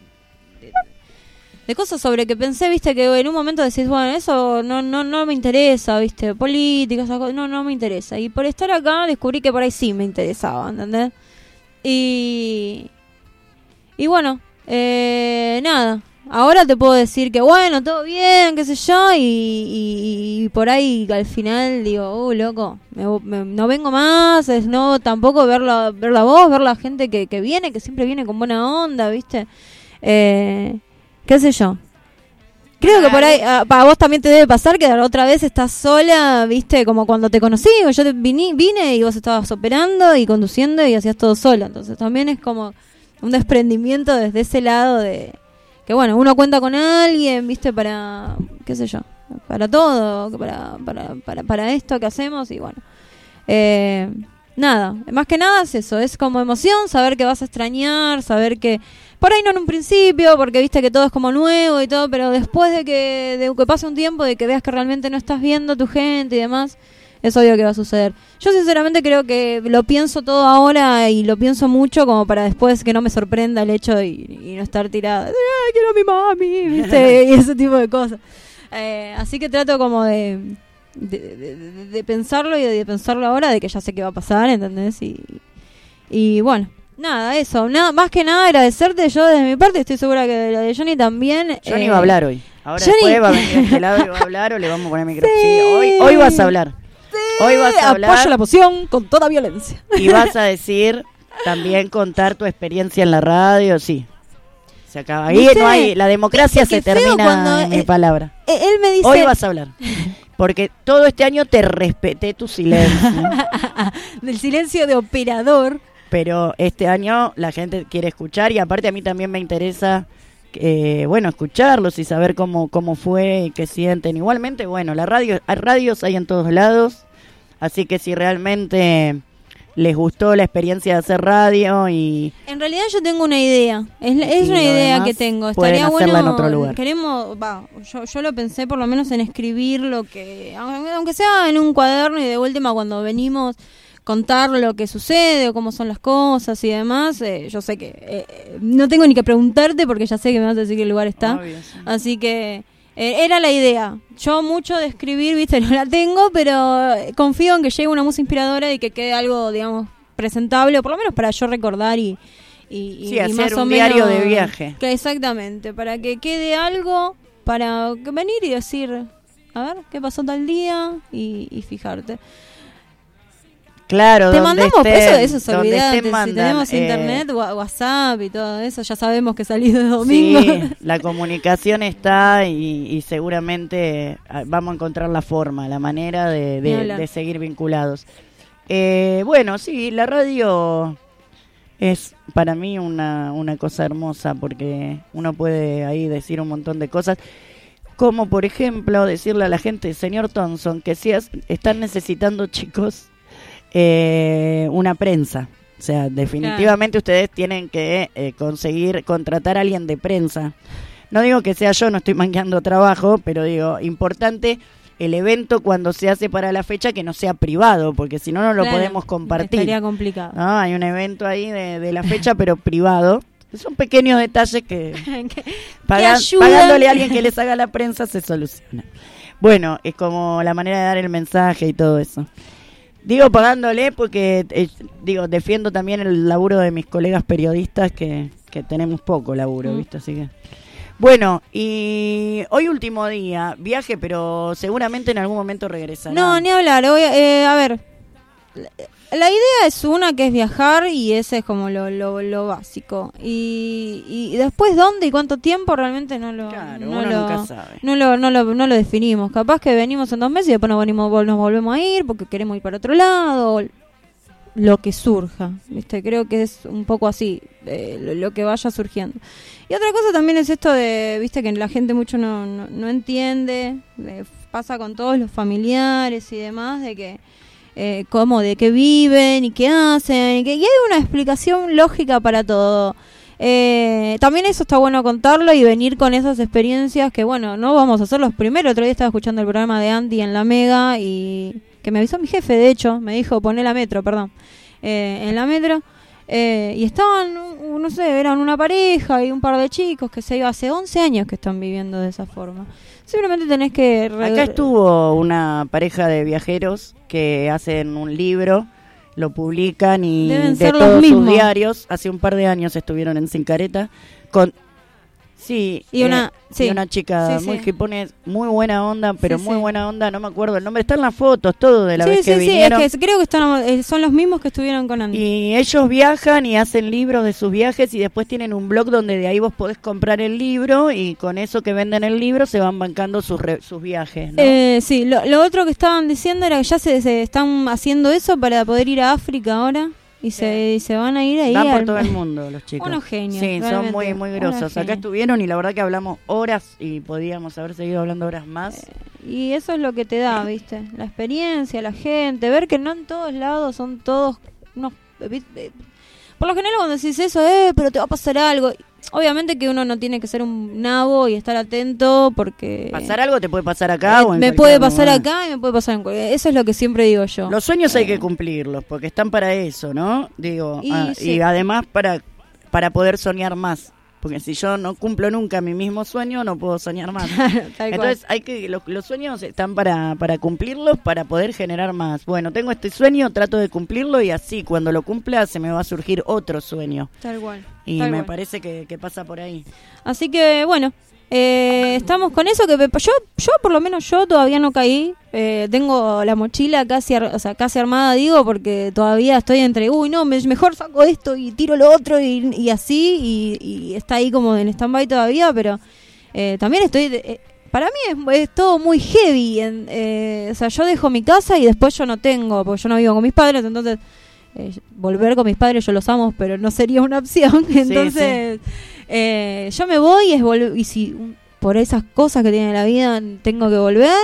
de cosas sobre que pensé, viste, que en un momento decís, bueno, eso no no no me interesa, viste, política, esas cosas, no, no me interesa. Y por estar acá descubrí que por ahí sí me interesaba, ¿entendés? Y, y bueno, eh, nada. Ahora te puedo decir que bueno, todo bien, qué sé yo, y, y, y por ahí al final digo, uh, loco, me, me, no vengo más, es no tampoco verla, ver la voz, ver la gente que, que viene, que siempre viene con buena onda, ¿viste? Eh, qué sé yo. Creo que por ahí, a, a vos también te debe pasar que otra vez estás sola, ¿viste? Como cuando te conocí, yo te vine, vine y vos estabas operando y conduciendo y hacías todo sola, entonces también es como un desprendimiento desde ese lado de... que bueno, uno cuenta con alguien, viste, para, qué sé yo, para todo, para para para, para esto que hacemos y bueno. Eh, nada, más que nada es eso, es como emoción, saber que vas a extrañar, saber que, por ahí no en un principio, porque viste que todo es como nuevo y todo, pero después de que, de que pase un tiempo, de que veas que realmente no estás viendo a tu gente y demás, es obvio que va a suceder. Yo sinceramente creo que lo pienso todo ahora y lo pienso mucho como para después que no me sorprenda el hecho de, y no estar tirada. ¡Ay, quiero a mi mami! ¿Viste? Y ese tipo de cosas. Eh, así que trato como de de, de, de de pensarlo y de, de pensarlo ahora, de que ya sé qué va a pasar, ¿entendés? Y, y bueno, nada, eso. Nada, más que nada agradecerte yo desde mi parte. Estoy segura que la de Johnny también. Johnny eh, va a hablar hoy. Ahora Johnny... después va a venir a este lado y va a hablar o le vamos a poner micrófono. Sí. Sí, hoy, hoy vas a hablar. Hoy vas a hablar. Apoyo la poción con toda violencia. Y vas a decir, también contar tu experiencia en la radio, sí. Se acaba. Ahí no hay, la democracia se termina en mi palabra. Él me dice... Hoy vas a hablar. Porque todo este año te respeté tu silencio. del silencio de operador. Pero este año la gente quiere escuchar y aparte a mí también me interesa, eh, bueno, escucharlos y saber cómo cómo fue y qué sienten. Igualmente, bueno, la radio, hay radios hay en todos lados, así que si realmente les gustó la experiencia de hacer radio y... En realidad yo tengo una idea, es, es una idea que tengo. Estaría bueno, en otro lugar. Queremos, va, yo, yo lo pensé por lo menos en escribir lo que, aunque sea en un cuaderno y de última cuando venimos contar lo que sucede o cómo son las cosas y demás. Eh, yo sé que eh, no tengo ni que preguntarte porque ya sé que me vas a decir que el lugar está. Obvio, sí. Así que... Eh, era la idea. Yo mucho de escribir, viste, no la tengo, pero confío en que llegue una música inspiradora y que quede algo, digamos, presentable, o por lo menos para yo recordar y, y, sí, y hacer más un o diario menos, de viaje. Que exactamente, para que quede algo para venir y decir, a ver, ¿qué pasó tal día? Y, y fijarte. Claro, te mandamos, estén, eso, eso es olvidate, si tenemos eh, internet, WhatsApp y todo eso, ya sabemos que salís de domingo. Sí, la comunicación está y, y seguramente vamos a encontrar la forma, la manera de, de, de seguir vinculados. Eh, bueno, sí, la radio es para mí una, una cosa hermosa porque uno puede ahí decir un montón de cosas. Como por ejemplo decirle a la gente, señor Thompson, que si es, están necesitando chicos... Eh, una prensa, o sea, definitivamente claro. Ustedes tienen que eh, conseguir contratar a alguien de prensa. No digo que sea yo, no estoy manqueando trabajo, pero digo, importante el evento cuando se hace para la fecha que no sea privado, porque si no, no lo claro, podemos compartir. Estaría complicado. ¿No? Hay un evento ahí de, de la fecha, pero privado. Son pequeños detalles que, pagan, pagándole a alguien que les haga la prensa se soluciona. Bueno, es como la manera de dar el mensaje y todo eso. Digo pagándole porque, eh, digo, defiendo también el laburo de mis colegas periodistas que, que tenemos poco laburo, mm. ¿viste? Así que... Bueno, y hoy último día, viaje, pero seguramente en algún momento regresará. No, ni hablar. Hoy, eh, a ver, la idea es una que es viajar y ese es como lo, lo, lo básico. Y, y después dónde y cuánto tiempo realmente no lo, claro, no, uno lo nunca sabe. No, lo, no, lo, no lo definimos. Capaz que venimos en dos meses y después nos, venimos, nos volvemos a ir porque queremos ir para otro lado. Lo que surja, ¿viste? Creo que es un poco así, eh, lo, lo que vaya surgiendo. Y otra cosa también es esto de, viste, que la gente mucho no, no, no entiende, eh, pasa con todos los familiares y demás, de que eh, cómo, de qué viven y qué hacen, y, que, y hay una explicación lógica para todo. Eh, también eso está bueno contarlo y venir con esas experiencias que, bueno, no vamos a ser los primeros. Otro día estaba escuchando el programa de Andy en la Mega y que me avisó mi jefe, de hecho, me dijo, poné la metro, perdón, eh, en la metro. Eh, y estaban, no sé, eran una pareja y un par de chicos que se iba hace once años que están viviendo de esa forma. Simplemente tenés que... Re- Acá estuvo una pareja de viajeros que hacen un libro, lo publican y deben de ser todos los mismos. sus diarios, hace un par de años estuvieron en Sincareta con... Sí, y una, eh, sí. y una chica sí, muy sí. que pone muy buena onda, pero sí, muy sí. buena onda, no me acuerdo el nombre, están las fotos, todo de la sí, vez sí, que sí, vinieron. es que creo que están, eh, son los mismos que estuvieron con Andy. Y ellos viajan y hacen libros de sus viajes y después tienen un blog donde de ahí vos podés comprar el libro y con eso que venden el libro se van bancando sus re, sus viajes, ¿no? Eh, sí, lo, lo otro que estaban diciendo era que ya se, se están haciendo eso para poder ir a África ahora. Y se, y se van a ir ahí. Van por al... todo el mundo los chicos. Unos genios. Sí, son muy muy grosos. Acá estuvieron y la verdad que hablamos horas y podíamos haber seguido hablando horas más. Eh, y eso es lo que te da, ¿viste? La experiencia, la gente, ver que no en todos lados son todos unos... Por lo general cuando decís eso, eh, pero te va a pasar algo... Obviamente que uno no tiene que ser un nabo y estar atento porque... Pasar algo te puede pasar acá eh, o en me puede pasar lugar. acá y me puede pasar en cualquier... Eso es lo que siempre digo yo. Los sueños eh. hay que Eh. cumplirlos porque están para eso, ¿no? Digo, Y, ah, sí. y además para, para poder soñar más. Porque si yo no cumplo nunca mi mismo sueño, no puedo soñar más. Tal Entonces cual. hay que los, los sueños están para, para cumplirlos, para poder generar más. Bueno, tengo este sueño, trato de cumplirlo y así cuando lo cumpla se me va a surgir otro sueño. Tal cual. Y Tal me cual. parece que, que pasa por ahí. Así que, bueno, eh, estamos con eso que yo, yo por lo menos yo todavía no caí. Eh, tengo la mochila casi, ar- o sea, casi armada, digo, porque todavía estoy entre, uy, no, me, mejor saco esto y tiro lo otro y, y así, y, y está ahí como en stand-by todavía, pero eh, también estoy... De, eh, para mí es, es todo muy heavy. En, eh, o sea, yo dejo mi casa y después yo no tengo, porque yo no vivo con mis padres, entonces eh, volver con mis padres yo los amo, pero no sería una opción. Entonces, sí, sí. Eh, yo me voy y, es vol- y si por esas cosas que tiene la vida tengo que volver,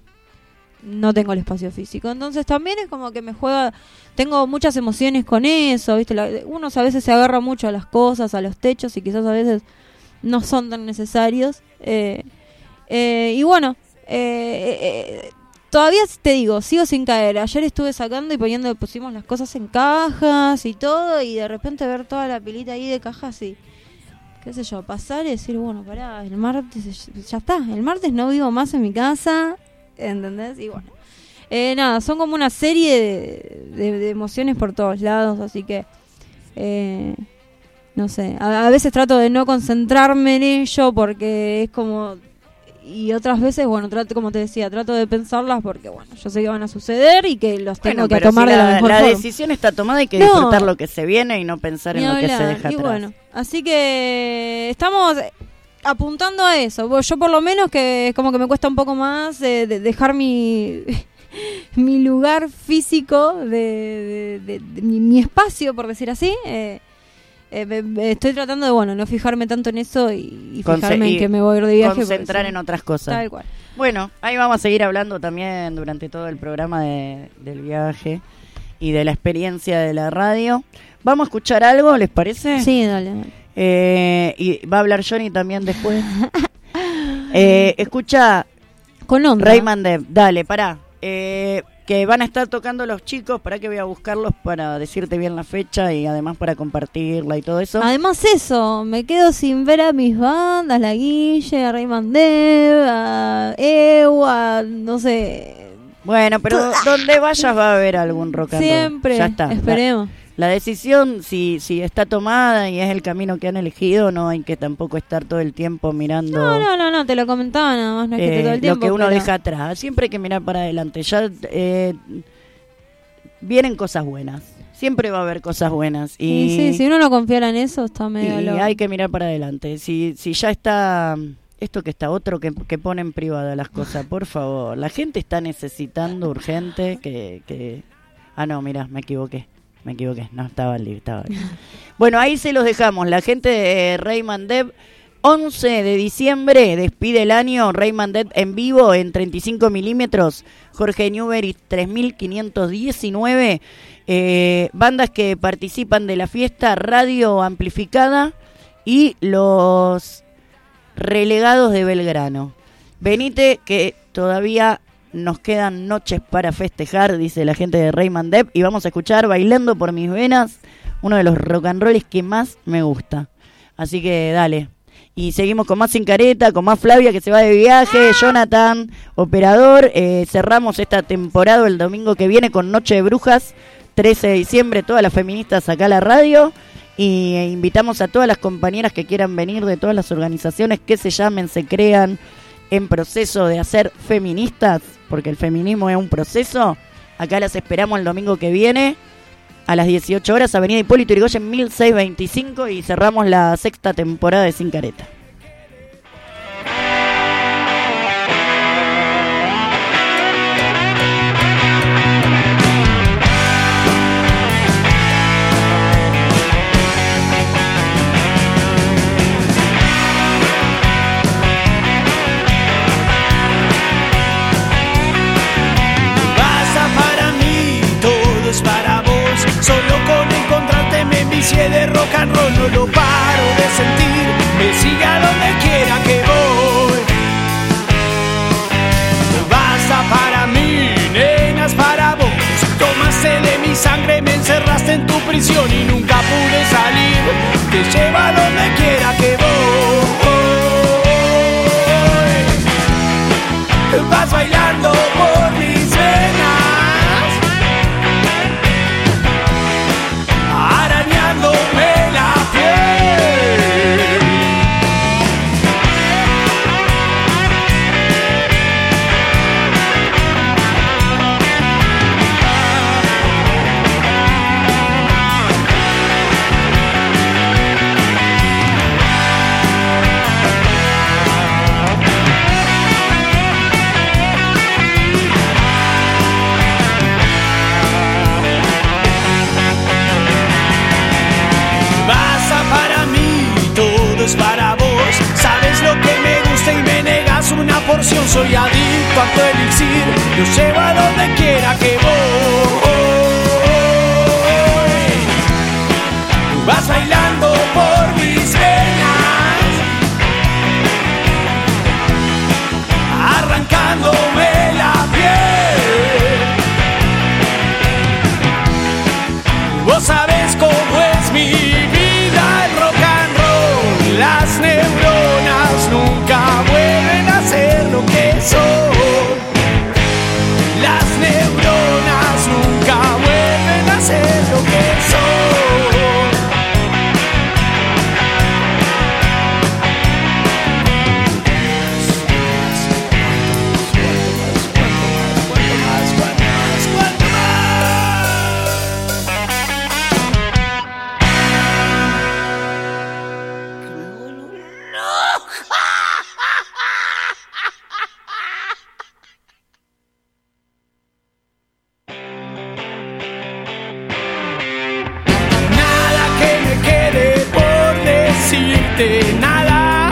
no tengo el espacio físico. Entonces también es como que me juega, tengo muchas emociones con eso, ¿viste? La, uno a veces se agarra mucho a las cosas, a los techos, y quizás a veces no son tan necesarios. Eh, eh, y bueno, eh, eh, todavía te digo, sigo sin caer. Ayer estuve sacando y poniendo, pusimos las cosas en cajas y todo, y de repente ver toda la pilita ahí de cajas y qué sé yo, pasar y decir, bueno, pará, el martes ya está, el martes no vivo más en mi casa, ¿entendés? Y bueno, eh, nada, son como una serie de, de, de emociones por todos lados, así que eh, no sé, a, a veces trato de no concentrarme en ello porque es como, y otras veces, bueno, trato, como te decía, trato de pensarlas porque, bueno, yo sé que van a suceder y que los tengo bueno, que tomar si de la, la mejor la forma. decisión está tomada, hay que no, disfrutar lo que se viene y no pensar en lo que se deja y atrás. Bueno, así que estamos apuntando a eso. Yo por lo menos, que es como que me cuesta un poco más eh, de dejar mi mi lugar físico, de, de, de, de mi, mi espacio, por decir así. Eh, eh, me, me estoy tratando de, bueno, no fijarme tanto en eso y, y fijarme Conse- en que me voy a ir de viaje. Concentrar en otras cosas. Tal cual. Bueno, ahí vamos a seguir hablando también durante todo el programa de, del viaje y de la experiencia de la radio. ¿Vamos a escuchar algo, les parece? Sí, dale. dale. Eh, y va a hablar Johnny también después. eh, escucha con onda. Rayman Dev, dale, pará. Eh, que van a estar tocando los chicos, para que voy a buscarlos para decirte bien la fecha y además para compartirla y todo eso. Además eso, me quedo sin ver a mis bandas, la Guille, a Rayman Dev, a Ewa, no sé. Bueno, pero donde vayas va a haber algún rock and roll. Siempre, ya está. esperemos. La, la decisión, si si está tomada y es el camino que han elegido, no hay que tampoco estar todo el tiempo mirando. No, no, no, no, te lo comentaba nada más, no es eh, que te todo el tiempo. Lo que uno pero... deja atrás. Siempre hay que mirar para adelante. Ya eh, vienen cosas buenas. Siempre va a haber cosas buenas. Y, y sí, si uno no confiara en eso, está medio y loco. hay que mirar para adelante. Si si ya está esto que está otro que, que pone en privada las cosas, por favor. La gente está necesitando urgente que... que... Ah, no, mira, me equivoqué. Me equivoqué, no, estaba el libro, estaba el... Bueno, ahí se los dejamos. La gente de Rayman Dev, once de diciembre, despide el año. Rayman Dev en vivo en treinta y cinco milímetros. Jorge Newbery tres mil quinientos diecinueve. Eh, bandas que participan de la fiesta, radio amplificada y los relegados de Belgrano. Venite, que todavía nos quedan noches para festejar, dice la gente de Rayman Dev, y vamos a escuchar Bailando por mis venas, uno de los rock and rolls que más me gusta. Así que dale. Y seguimos con más Sin Careta, con más Flavia que se va de viaje, Jonathan, operador. Eh, cerramos esta temporada el domingo que viene con Noche de Brujas, trece de diciembre, todas las feministas acá a la radio. Y eh, invitamos a todas las compañeras que quieran venir de todas las organizaciones que se llamen, se crean, en proceso de hacer feministas, porque el feminismo es un proceso. Acá las esperamos el domingo que viene a las dieciocho horas, Avenida Hipólito Yrigoyen mil seiscientos veinticinco, y cerramos la sexta temporada de Sin Careta. Para vos, solo con encontrarte me envicié de rock and roll, no lo paro de sentir, me sigue a donde quiera que voy. Basta para mí, nenas, para vos, tomaste de mi sangre, me encerraste en tu prisión y nunca pude salir, te lleva a donde quiera que voy. Vas bailando por mis venas, arañándome la piel. emoción, soy adicto a tu elixir, lo llevo a donde quiera que voy. Vas bailando por mis venas, arrancándome la piel. Vos sabés cómo es mi vida, el rock and roll. Las neuronas nunca vuelven a ser lo que son. Las neuronas nunca vuelven a ser lo que son. Nada,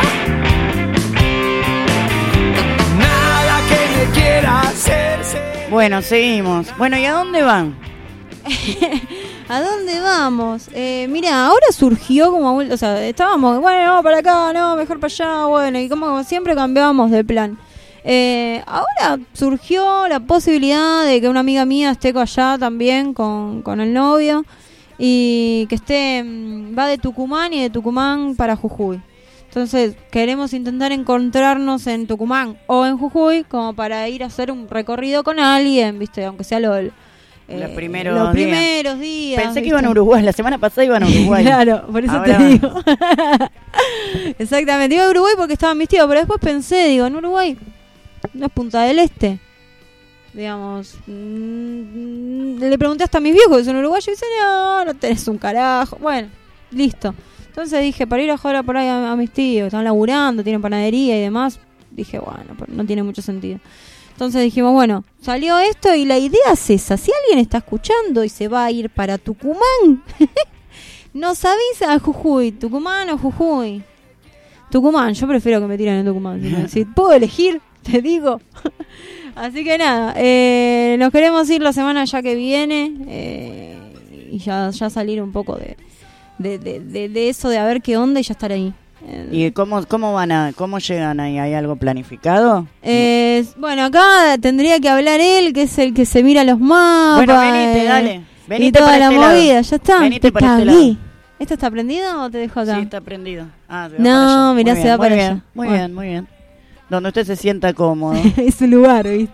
nada que me quiera hacerse. Bueno, seguimos. Bueno, ¿y a dónde van? ¿A dónde vamos? Eh, mira, ahora surgió como, o sea, estábamos, bueno, no, para acá, no, mejor para allá, bueno, y como siempre cambiábamos de plan. Eh, ahora surgió la posibilidad de que una amiga mía esté allá también con, con el novio. Y que esté, va de Tucumán y de Tucumán para Jujuy. Entonces queremos intentar encontrarnos en Tucumán o en Jujuy como para ir a hacer un recorrido con alguien, viste, aunque sea lo, eh, los primeros, los primeros días. días Pensé ¿viste? que iban a Uruguay, la semana pasada iban a Uruguay. Claro, por eso ahora... te digo. Exactamente, iba a Uruguay porque estaban mis tíos, pero después pensé, digo, en Uruguay no es Punta del Este. Digamos, mmm, le pregunté hasta a mis viejos que son uruguayos y dicen, no, no tenés un carajo. Bueno, listo. Entonces dije, para ir a joder por ahí a, a mis tíos, están laburando, tienen panadería y demás. Dije, bueno, no tiene mucho sentido. Entonces dijimos, bueno, salió esto y la idea es esa. Si alguien está escuchando y se va a ir para Tucumán, nos avisa a Jujuy, Tucumán o Jujuy. Tucumán, yo prefiero que me tiren en Tucumán. Si puedo elegir, te digo. Así que nada, eh, nos queremos ir la semana ya que viene eh, y ya, ya salir un poco de, de, de, de, de eso de a ver qué onda y ya estar ahí. Eh, ¿Y cómo, cómo van a, cómo llegan ahí? ¿Hay algo planificado? Eh, bueno, acá tendría que hablar él, que es el que se mira los mapas. Bueno, venite, eh, dale. Venite y toda para la este movida, lado. ya está. Venite para está este lado. ¿Esto está prendido o te dejo acá? Sí, está prendido. Ah, se va no, para allá. mirá, Muy se va bien, para muy allá. Bien, muy bueno. bien, muy bien. Donde usted se sienta cómodo. Es su lugar, ¿viste?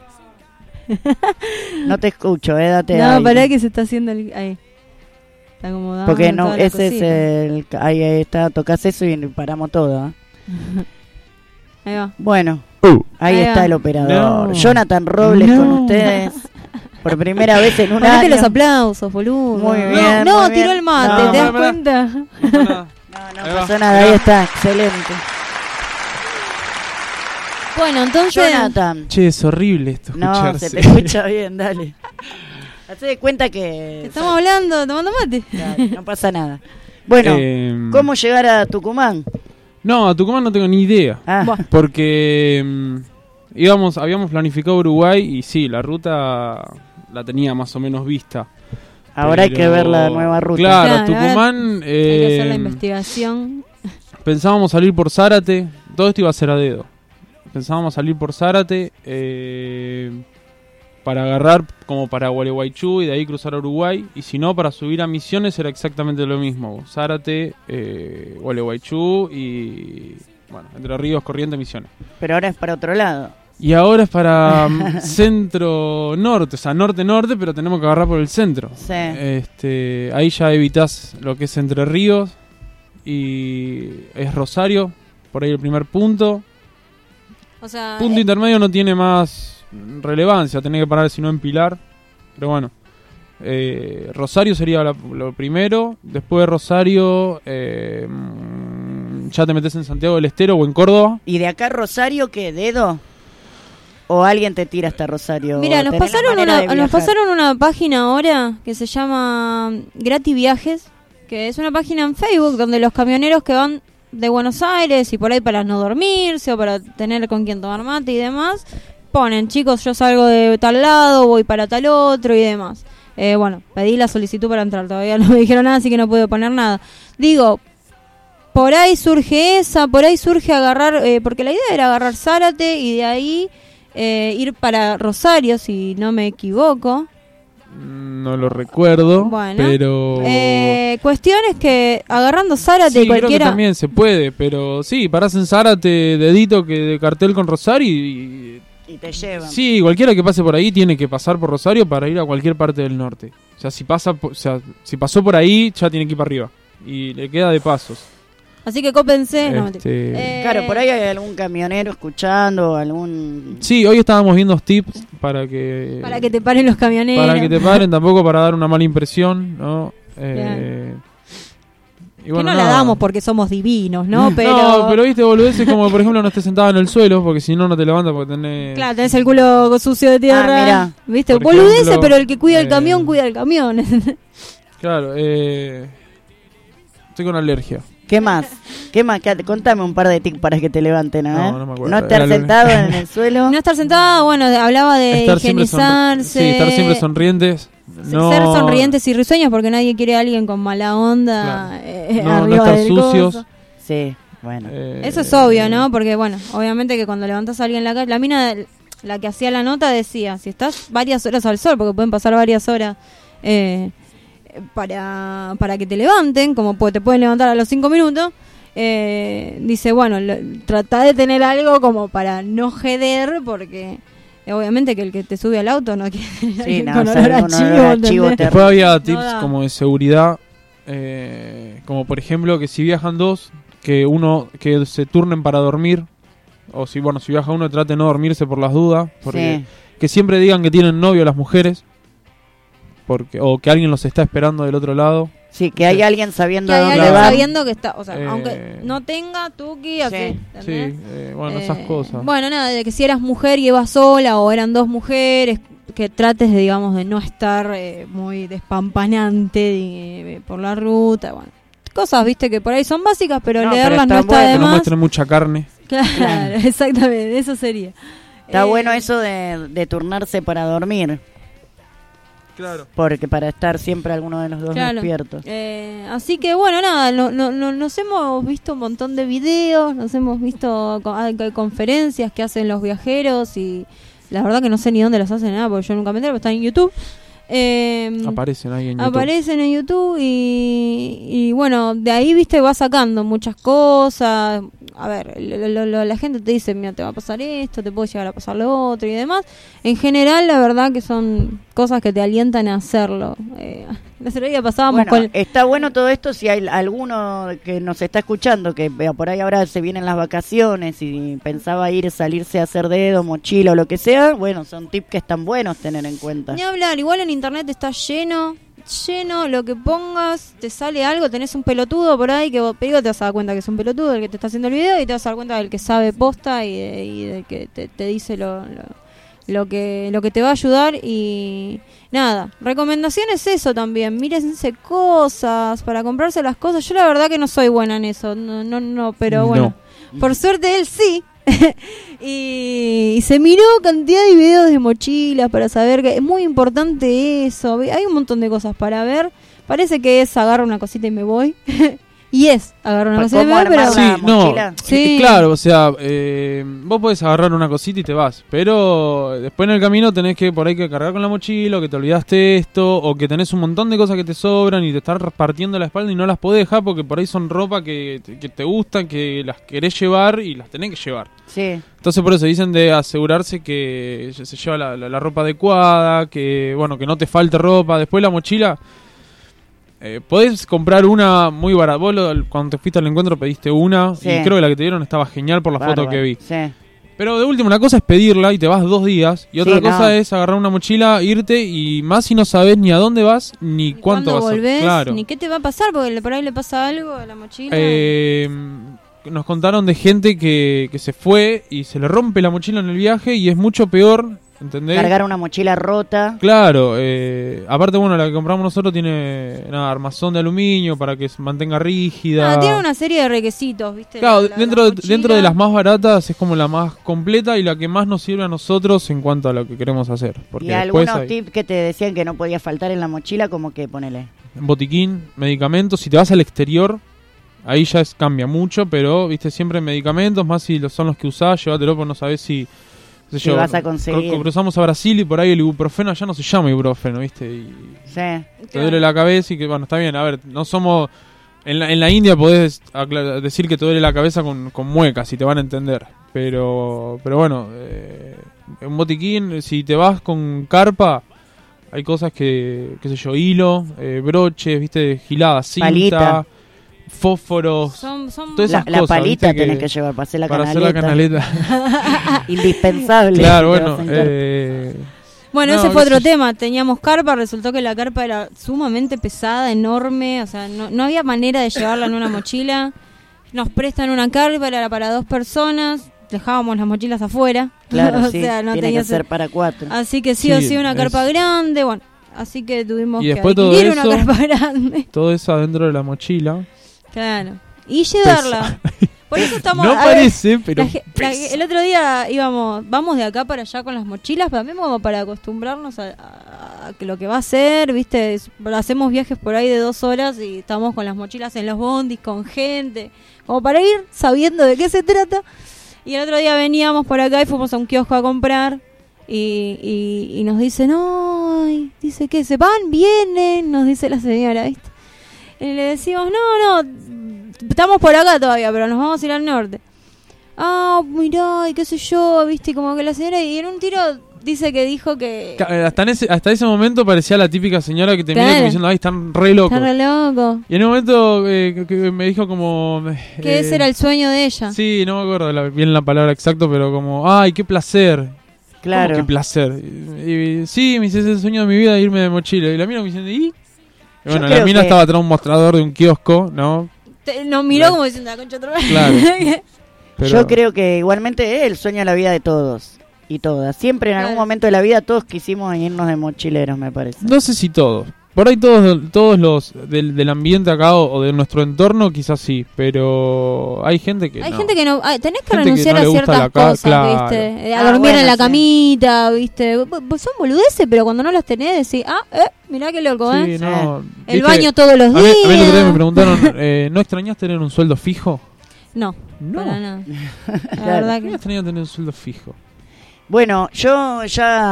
No te escucho, eh, date No, ahí. pará que se está haciendo el... ahí. Está acomodando. Porque no, toda la ese es cosita. el... Ahí está, tocas eso y paramos todo. ¿eh? Ahí va. Bueno, Uh. ahí, Ahí está va. el operador. No. Jonathan Robles No. con ustedes. Por primera vez en un Ponete año. los aplausos, boludo. Muy No, bien, No, muy tiró bien. el mate, No, ¿te das pará, pará. cuenta? No pasa nada. No, no Ahí va, pasó nada, ahí ahí va. está, excelente. Bueno, entonces... Jonathan. Che, es horrible esto. No, escucharse. se te escucha bien, dale. Hacé de cuenta que... Estamos hablando, tomando mate. Dale, no pasa nada. Bueno, Eh, ¿cómo llegar a Tucumán? No, a Tucumán no tengo ni idea. Ah, Porque mm, íbamos, habíamos planificado Uruguay y sí, la ruta la tenía más o menos vista. ahora hay Pero- que ver la nueva ruta. Claro, Claro, Tucumán... Hay que hacer la eh, investigación. pensábamos salir por Zárate. Todo esto iba a ser a dedo. Pensábamos salir por Zárate eh, para agarrar como para Gualeguaychú y de ahí cruzar a Uruguay. Y si no, para subir a Misiones era exactamente lo mismo. Zárate, eh, Gualeguaychú y... Bueno, Entre Ríos, Corrientes, Misiones. Pero ahora es para otro lado. Y ahora es para mm, centro-norte, o sea, norte-norte, pero tenemos que agarrar por el centro. Sí. Este, ahí ya evitás lo que es Entre Ríos y es Rosario, por ahí el primer punto. O sea, Punto eh, intermedio no tiene más relevancia, tenés que parar si no en Pilar, pero bueno. Eh, Rosario sería la- lo primero, después de Rosario eh, mm, ya te metes en Santiago del Estero o en Córdoba. ¿Y de acá a Rosario qué? ¿Dedo? ¿O alguien te tira hasta Rosario? mira, nos ¿Tenés la pasaron, manera una, de nos viajar? pasaron una página ahora que se llama Grati Viajes, que es una página en Facebook donde los camioneros que van de Buenos Aires y por ahí para no dormirse o para tener con quien tomar mate y demás, ponen, chicos, yo salgo de tal lado, voy para tal otro y demás. Eh, bueno, pedí la solicitud para entrar, todavía no me dijeron nada, así que no puedo poner nada. Digo, por ahí surge esa, por ahí surge agarrar, eh, porque la idea era agarrar Zárate y de ahí eh, ir para Rosario, si no me equivoco. No lo recuerdo, bueno, pero... Eh, cuestiones que agarrando Zárate sí, y cualquiera... creo que también se puede, pero sí, parás en Zárate, dedito que de cartel con Rosario y... Y te llevan. Sí, cualquiera que pase por ahí tiene que pasar por Rosario para ir a cualquier parte del norte. O sea, si pasa, o sea, si pasó por ahí, ya tiene que ir para arriba. Y le queda de pasos. Así que cópense. Este... No, eh... Claro, por ahí hay algún camionero escuchando, algún... Sí, hoy estábamos viendo tips para que... Para que te paren los camioneros. Para que te paren, tampoco para dar una mala impresión, ¿no? Eh... Y bueno, que no nada. La damos porque somos divinos, ¿no? Pero... No, pero viste, boludeces como por ejemplo no estés sentado en el suelo, porque si no, no te levantas porque tenés... Claro, tenés el culo sucio de tierra. Ah, mirá. ¿Viste? Por boludeces, ejemplo, pero el que cuida eh... el camión, cuida el camión. Claro, eh... estoy con alergia. ¿Qué más? ¿Qué más? Contame un par de tics para que te levanten, ¿eh? No, no me acuerdo. No estar sentado en el suelo. No estar sentado, bueno, hablaba de estar higienizarse. Sí, estar siempre sonrientes. No... Ser sonrientes y risueños porque nadie quiere a alguien con mala onda. Claro. Eh, no, arriba no estar del sucios. Coso. Sí, bueno. Eh, Eso es obvio, ¿no? Porque, bueno, obviamente que cuando levantas a alguien en la calle, la mina, la que hacía la nota decía, si estás varias horas al sol, porque pueden pasar varias horas... Eh, para para que te levanten, como te pueden levantar a los cinco minutos, eh, dice, bueno, lo, trata de tener algo como para no jeder, porque eh, obviamente que el que te sube al auto no quiere sí, no, con o sea, olor a chivo, chivo después había tips no como de seguridad, eh, como por ejemplo que si viajan dos, que uno que se turnen para dormir, o si bueno si viaja uno trate de no dormirse por las dudas, porque sí. Que siempre digan que tienen novio las mujeres. Porque, o que alguien los está esperando del otro lado. Sí, que hay alguien sabiendo que hay dónde alguien va. sabiendo que está, o sea, eh, aunque no tenga tuki, así. Sí, sí eh, bueno, eh, esas cosas. Bueno, nada, de que si eras mujer y ibas sola o eran dos mujeres, que trates de, digamos, de no estar eh, muy despampanante de, por la ruta, bueno. Cosas, viste, que por ahí son básicas, pero no, leerlas pero no está bueno. de más. Que no muestren mucha carne. Claro, claro, exactamente, eso sería. Está eh, bueno eso de, de turnarse para dormir. Claro. Porque para estar siempre alguno de los dos claro. despiertos. Eh, así que bueno, nada, no, no, no, nos hemos visto un montón de videos, nos hemos visto con, hay conferencias que hacen los viajeros y la verdad que no sé ni dónde las hacen nada porque yo nunca me entero, pero están en YouTube. Eh, aparecen ahí en YouTube. Aparecen en YouTube y, y bueno, de ahí, viste, va sacando muchas cosas. A ver, lo, lo, lo, la gente te dice, mira, te va a pasar esto, te puede llegar a pasar lo otro y demás. En general, la verdad que son cosas que te alientan a hacerlo. Eh, la otro día pasábamos bueno, con... Está bueno todo esto si hay alguno que nos está escuchando, que por ahí ahora se vienen las vacaciones y pensaba ir, salirse a hacer dedo, mochila o lo que sea. Bueno, son tips que están buenos tener en cuenta. Ni hablar, igual en internet está lleno... lleno, lo que pongas, te sale algo, tenés un pelotudo por ahí que vos digo, te vas a dar cuenta que es un pelotudo el que te está haciendo el video y te vas a dar cuenta del que sabe posta y, de, y del que te, te dice lo, lo, lo que lo que te va a ayudar y nada, recomendaciones eso también, mírense cosas para comprarse las cosas. Yo la verdad que no soy buena en eso, no, no, no pero bueno, no. Por suerte él sí. y, y se miró cantidad de videos de mochilas para saber que es muy importante eso. Hay un montón de cosas para ver. Parece que es agarro una cosita y me voy. Y es agarrar una cosita y me voy, pero... Sí, no, sí. Claro, o sea, eh, vos podés agarrar una cosita y te vas, pero después en el camino tenés que por ahí que cargar con la mochila, o que te olvidaste esto, o que tenés un montón de cosas que te sobran y te estás partiendo la espalda y no las podés dejar porque por ahí son ropa que, que te gustan, que las querés llevar y las tenés que llevar. Sí. Entonces por eso dicen de asegurarse que se lleva la, la, la ropa adecuada, que bueno, que no te falte ropa. Después la mochila... Eh, podés comprar una muy barata. Vos lo, cuando te fuiste al encuentro pediste una, sí. Y creo que la que te dieron estaba genial por la Bárbaro. Foto que vi. Sí. Pero de último, una cosa es pedirla y te vas dos días. Y otra sí, cosa no. es agarrar una mochila, irte y más si no sabes ni a dónde vas ni cuánto vas volvés, a claro. Ni qué te va a pasar porque por ahí le pasa algo a la mochila. Eh, nos contaron de gente que, que se fue y se le rompe la mochila en el viaje y es mucho peor ¿entendés? Cargar una mochila rota. Claro, eh, aparte, bueno, la que compramos nosotros tiene nada, armazón de aluminio para que se mantenga rígida. Ah, tiene una serie de requisitos, ¿viste? Claro, La- la- dentro, la de, mochila. dentro de las más baratas es como la más completa y la que más nos sirve a nosotros en cuanto a lo que queremos hacer. Porque Y después algunos hay tips que te decían que no podía faltar en la mochila, como que ponele. botiquín, medicamentos. Si te vas al exterior, ahí ya es, cambia mucho, pero viste siempre medicamentos, más si los son los que usás, llévatelo, porque no sabés si... qué sé Si vas a conseguir. cru- Cruzamos a Brasil y por ahí el ibuprofeno ya no se llama ibuprofeno, ¿viste? Y Sí. te duele la cabeza y que, bueno, está bien, a ver, no somos... En la, en la India podés acla- decir que te duele la cabeza con, con muecas y te van a entender. Pero pero bueno, eh, un botiquín, si te vas con carpa, hay cosas que, qué sé yo, hilo, eh, broches, viste, gilada, cinta, Palita. fósforos, Son- son- todas esas La, la cosas. palita ¿viste? tenés que llevar para hacer la para canaleta. hacer la canaleta. Indispensable. Claro, Te bueno. vas a enterar. Eh, Bueno, no, ese qué fue otro sé yo. tema. Teníamos carpa, resultó que la carpa era sumamente pesada, enorme, o sea, no, no había manera de llevarla en una mochila. Nos prestan una carpa, era para dos personas, dejábamos las mochilas afuera. Claro, o sí, sea, no tiene tenía que ser para cuatro. Así que sí, o Sí, sí una carpa es- grande, bueno, así que tuvimos Y que después todo adquirir eso- una carpa grande. todo eso adentro de la mochila. Claro. Y llevarla. Por eso estamos... No a ver, parece, pero la ge- la- pesa. el otro día íbamos, vamos de acá para allá con las mochilas, pero también como para acostumbrarnos a, a- a que lo que va a ser, viste, Es- hacemos viajes por ahí de dos horas y estamos con las mochilas en los bondis, con gente, como para ir sabiendo de qué se trata. Y el otro día veníamos por acá y fuimos a un kiosco a comprar y, y, y nos dicen, no, ay, dice que se van, vienen, nos dice la señora, viste. Y le decimos, no, no, estamos por acá todavía, pero nos vamos a ir al norte. Ah, mirá, y qué sé yo, viste, como que la señora, y en un tiro dice que dijo que... Ca- Hasta, en ese, hasta ese momento parecía la típica señora que te mira Claro. como diciendo, ay, están re locos. Está re loco. Y en un momento eh, que, que me dijo como... Que eh, ese era el sueño de ella. Sí, no me acuerdo la- bien la palabra exacta, pero como, ay, qué placer. Claro. ¿Cómo qué placer? Y, y- sí, me dice, es el sueño de mi vida irme de mochila. Y la mira me diciendo, ¿y? Y bueno, la creo mina que- estaba atrás de un mostrador de un kiosco, ¿no? Te- nos miró como diciendo, la concha otra vez. Claro. Pero- Yo creo que igualmente es el sueño de la vida de todos y todas. Siempre en algún Claro. momento de la vida todos quisimos irnos de mochileros, me parece. No sé si todos. Por ahí todos todos los del, del ambiente acá o, o de nuestro entorno quizás sí, pero hay gente que Hay no. gente que no... ay, tenés que Gente que renunciar no le a gusta ciertas la ca- cosas, claro. viste. Eh, A Ah, dormir bueno, en la sí. camita, viste. B- b- Son boludeces, pero cuando no las tenés decís, ah, eh, mirá qué loco, Sí, ¿eh? no. El ¿Viste? baño todos los A mí, a mí el otro día días. me preguntaron, eh, ¿no extrañás tener un sueldo fijo? No, No. para nada. La Claro. verdad ¿No que... extrañás tener un sueldo fijo? Bueno, yo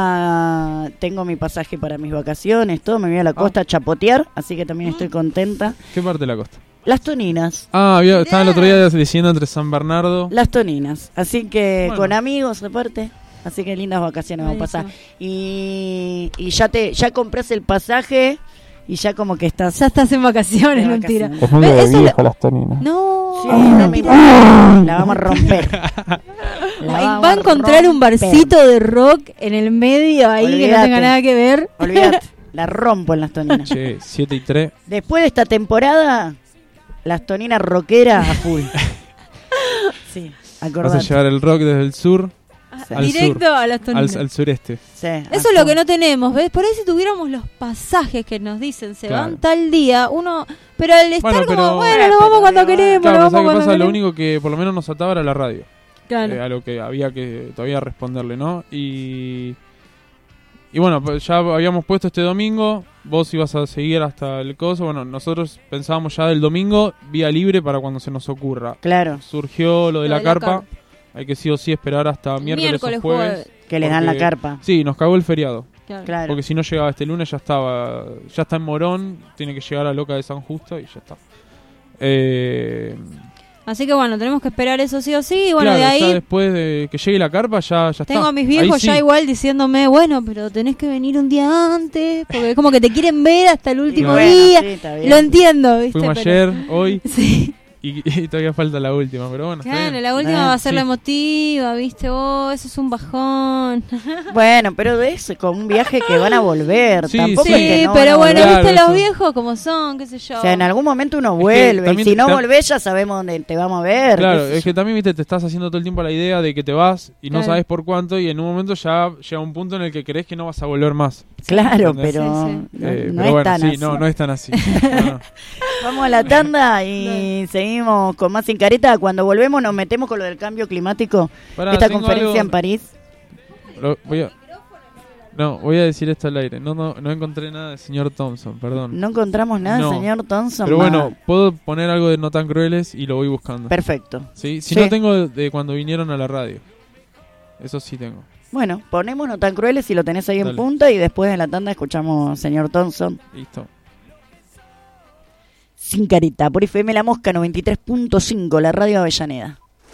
ya tengo mi pasaje para mis vacaciones, todo, me voy a la costa a chapotear, así que también estoy contenta. ¿Qué parte de la costa? Las Toninas, Ah, había, estaba el otro día diciendo entre San Bernardo. las Toninas, así que Bueno. con amigos aparte, así que lindas vacaciones vamos a pasar. Buenísimo. Y, y ya te ya compras el pasaje y ya como que estás... Ya estás en vacaciones, De mentira. vacaciones. Es muy ¿Ves? Eso viejo lo- las toninas. No, Sí, ay, no me mentira. importa. La vamos a romper. La Ay, vamos va a encontrar un romper. barcito de rock en el medio ahí que no Olvídate. tenga nada que ver. Olvídate, la rompo en las Toninas. Che, siete y tres. Después de esta temporada, las Toninas rockeras a full. Sí, Vas a acordate. llevar el rock desde el sur al Directo sur, a las al, Toninas. al sureste. Sí, Eso hasta- es lo que no tenemos, ¿ves? Por ahí si tuviéramos los pasajes que nos dicen se Claro. van tal día, uno... Pero al estar Bueno, como, pero- bueno, Bueno, nos vamos pero cuando digo, queremos, Claro, nos pero ¿sabes vamos qué cuando pasa? Lo queremos. único que por lo menos nos ataba era la radio. Claro. Eh, a lo que había que todavía responderle, ¿no? Y y bueno, pues ya habíamos puesto este domingo, vos ibas a seguir hasta el coso, bueno, nosotros pensábamos ya del domingo, vía libre para cuando se nos ocurra. Claro, Surgió lo de Lo la de la carpa, carpa. hay que sí o sí esperar hasta miércoles, Miércoles, o jueves. jueves. que le dan la porque- carpa. Sí, nos cagó el feriado, Claro. Claro. porque si no llegaba este lunes ya estaba, ya está en Morón, tiene que llegar a Loca de San Justo y ya está. Eh, Así que bueno, tenemos que esperar eso sí o sí. Y bueno, claro, de ya ahí después de que llegue la carpa ya, ya tengo está. a mis Ahí viejos sí. ya igual diciéndome, bueno, pero tenés que venir un día antes, porque es como que te quieren ver hasta el último bueno, día. sí, está bien. Lo entiendo, ¿viste? Fuimos Pero- ayer, hoy. Sí. Y, y todavía falta la última, pero bueno. Claro, la última ah, va a ser sí. la emotiva, ¿viste? Oh, eso es un bajón. Bueno, pero es con un viaje que van a volver. Sí, Tampoco sí, es que no, pero no bueno, volver. ¿viste los viejos como son? ¿Qué sé yo? O sea, en algún momento uno vuelve. también, y si no tam- volvés, ya sabemos dónde te vamos a ver. Claro, es que también, viste, te estás haciendo todo el tiempo la idea de que te vas y claro. no sabes por cuánto. Y en un momento ya llega un punto en el que crees que no vas a volver más. Claro, ¿entendés? pero sí, no, Eh, no pero es bueno, tan sí, así. no, no es tan así. No, no. Vamos a la tanda y seguimos con más Sin Careta. Cuando volvemos nos metemos con lo del cambio climático. Pará, Esta tengo conferencia algo- en París. Lo- voy a... No, voy a decir esto al aire. No, no, no encontré nada del señor Thompson, perdón. No encontramos nada, No. señor Thompson. Pero ma- bueno, puedo poner algo de No Tan Crueles y lo voy buscando. Perfecto. ¿Sí? Si Sí. no tengo de, de cuando vinieron a la radio. Eso sí tengo. Bueno, ponemos No Tan Crueles si lo tenés ahí Dale. en punta y después de la tanda escuchamos señor Thompson. Listo. Sin Careta, por F M La Mosca noventa y tres punto cinco, la radio Avellaneda.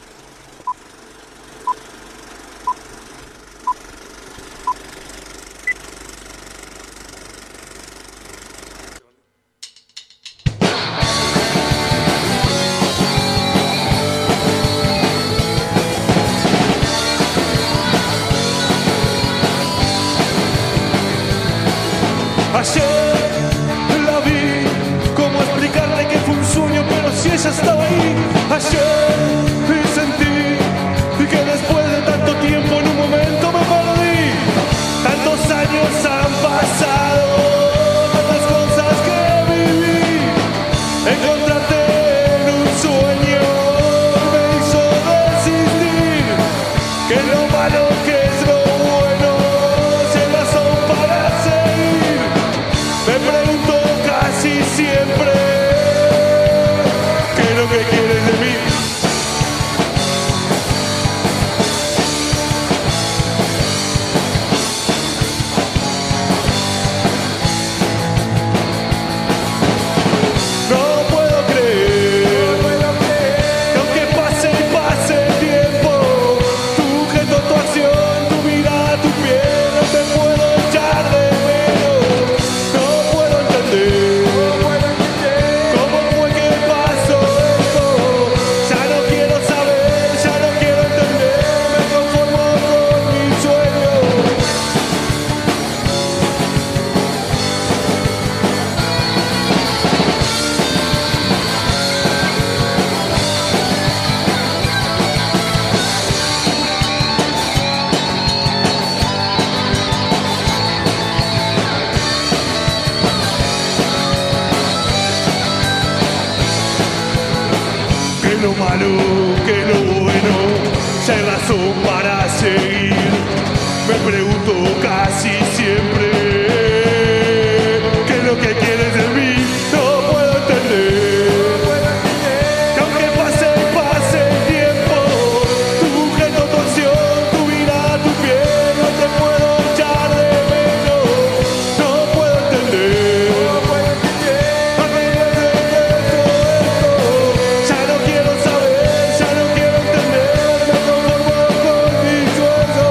Ayer la vi, ¿cómo explicarle que fue un sueño? Pero si ella estaba ahí. Ayer sentí que después de tanto tiempo en un momento me perdí. Tantos años han pasado, tantas cosas que viví. Encontrarte en un sueño me hizo desistir. Que lo malo que es lo bueno, si hay razón para seguir. Me pregunto casi siempre qué es lo que quieres de mí. No puedo creer que aunque pase y pase el tiempo, tu gesto, tu acción, tu mirada, tu piel, no te puedo echar de menos. No puedo entender cómo fue que pasó esto. Ya no quiero saber, ya no quiero entender. Me conformo con mi sueño. Que lo malo, que lo bueno, ya hay razón para seguir. Me pregunto casi siempre qué es lo que quieres de mí. No puedo entender que aunque pase y pase el tiempo, tu gesto, tu acción, tu mirada, tu piel, no te puedo echar de menos. No puedo entender. Ya no quiero saber, ya no quiero entender, me conformo con mi sueño.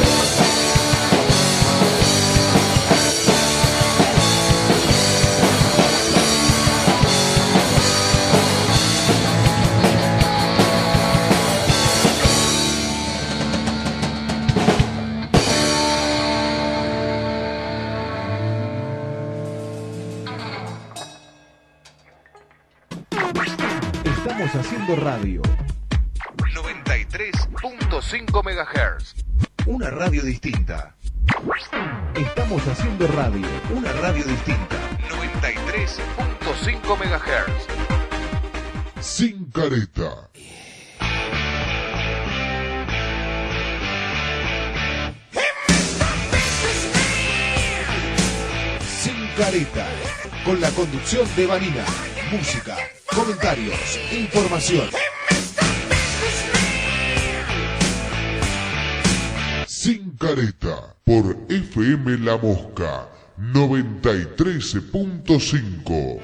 Estamos haciendo radio. noventa y tres punto cinco megahertz. Una radio distinta. Estamos haciendo radio. Una radio distinta. noventa y tres punto cinco megahertz. Sin Careta. Sin Careta. Con la conducción de Vanina. Música, comentarios, información. Sin Careta. Por F M La Mosca noventa y tres punto cinco.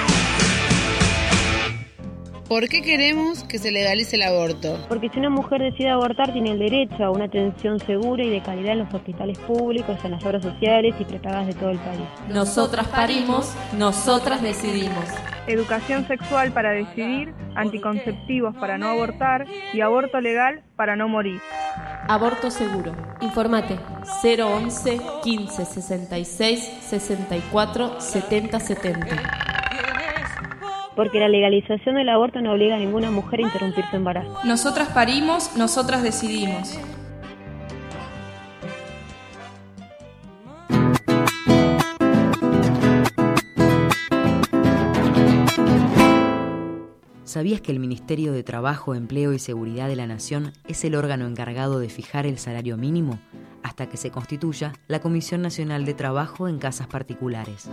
¿Por qué queremos que se legalice el aborto? Porque si una mujer decide abortar tiene el derecho a una atención segura y de calidad en los hospitales públicos, en las obras sociales y prepagadas de todo el país. Nosotras parimos, nosotras decidimos. Educación sexual para decidir anticonceptivos para no abortar y aborto legal para no morir. Aborto seguro. Informate cero once quince sesenta y seis sesenta y cuatro setenta setenta. Porque la legalización del aborto no obliga a ninguna mujer a interrumpir su embarazo. Nosotras parimos, nosotras decidimos. ¿Sabías que el Ministerio de Trabajo, Empleo y Seguridad de la Nación es el órgano encargado de fijar el salario mínimo hasta que se constituya la Comisión Nacional de Trabajo en Casas Particulares?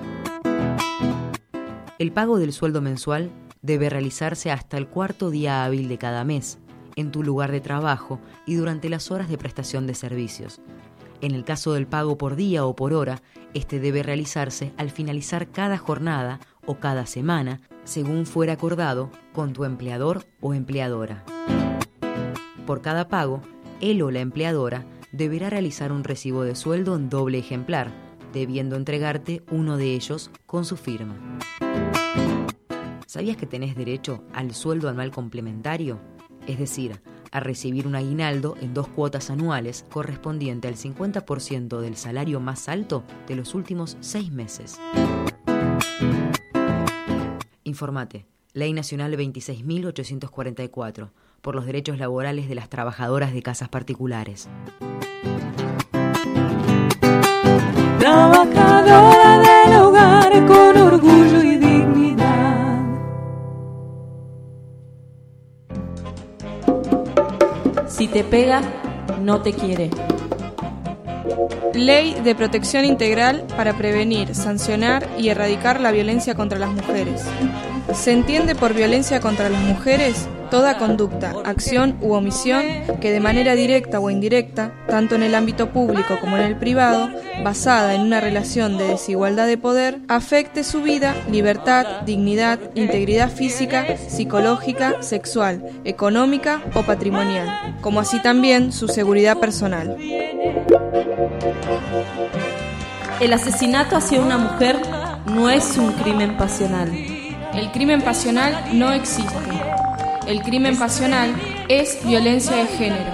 El pago del sueldo mensual debe realizarse hasta el cuarto día hábil de cada mes, en tu lugar de trabajo y durante las horas de prestación de servicios. En el caso del pago por día o por hora, este debe realizarse al finalizar cada jornada o cada semana, según fuera acordado con tu empleador o empleadora. Por cada pago, él o la empleadora deberá realizar un recibo de sueldo en doble ejemplar, debiendo entregarte uno de ellos con su firma. ¿Sabías que tenés derecho al sueldo anual complementario? Es decir, a recibir un aguinaldo en dos cuotas anuales correspondiente al cincuenta por ciento del salario más alto de los últimos seis meses. Informate. Ley Nacional veintiséis mil ochocientos cuarenta y cuatro, por los derechos laborales de las trabajadoras de casas particulares. Trabajadora del hogar con orgullo y dignidad. Si te pega, no te quiere. Ley de Protección Integral para prevenir, sancionar y erradicar la violencia contra las mujeres. Se entiende por violencia contra las mujeres toda conducta, acción u omisión que de manera directa o indirecta, tanto en el ámbito público como en el privado, basada en una relación de desigualdad de poder, afecte su vida, libertad, dignidad, integridad física, psicológica, sexual, económica o patrimonial, como así también su seguridad personal. El asesinato hacia una mujer no es un crimen pasional. El crimen pasional no existe. El crimen pasional es violencia de género.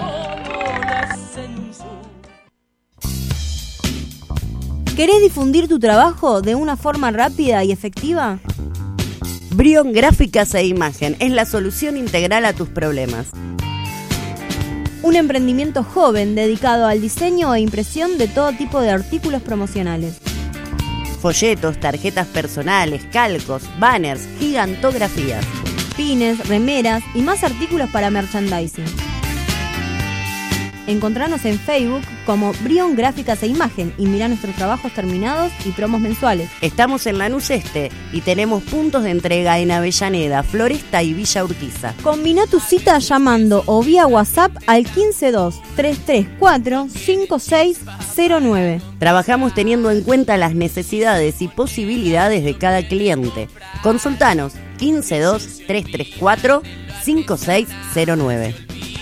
¿Querés difundir tu trabajo de una forma rápida y efectiva? Brion Gráficas e Imagen es la solución integral a tus problemas. Un emprendimiento joven dedicado al diseño e impresión de todo tipo de artículos promocionales. Folletos, tarjetas personales, calcos, banners, gigantografías. Pines, remeras y más artículos para merchandising. Encontranos en Facebook como Brion Gráficas e Imagen y mirá nuestros trabajos terminados y promos mensuales. Estamos en Lanús Este y tenemos puntos de entrega en Avellaneda, Floresta y Villa Urquiza. Combina tu cita llamando o vía WhatsApp al quince dos, tres tres cuatro, cinco seis cero nueve. Trabajamos teniendo en cuenta las necesidades y posibilidades de cada cliente. Consultanos quince dos, tres tres cuatro, cinco seis cero nueve.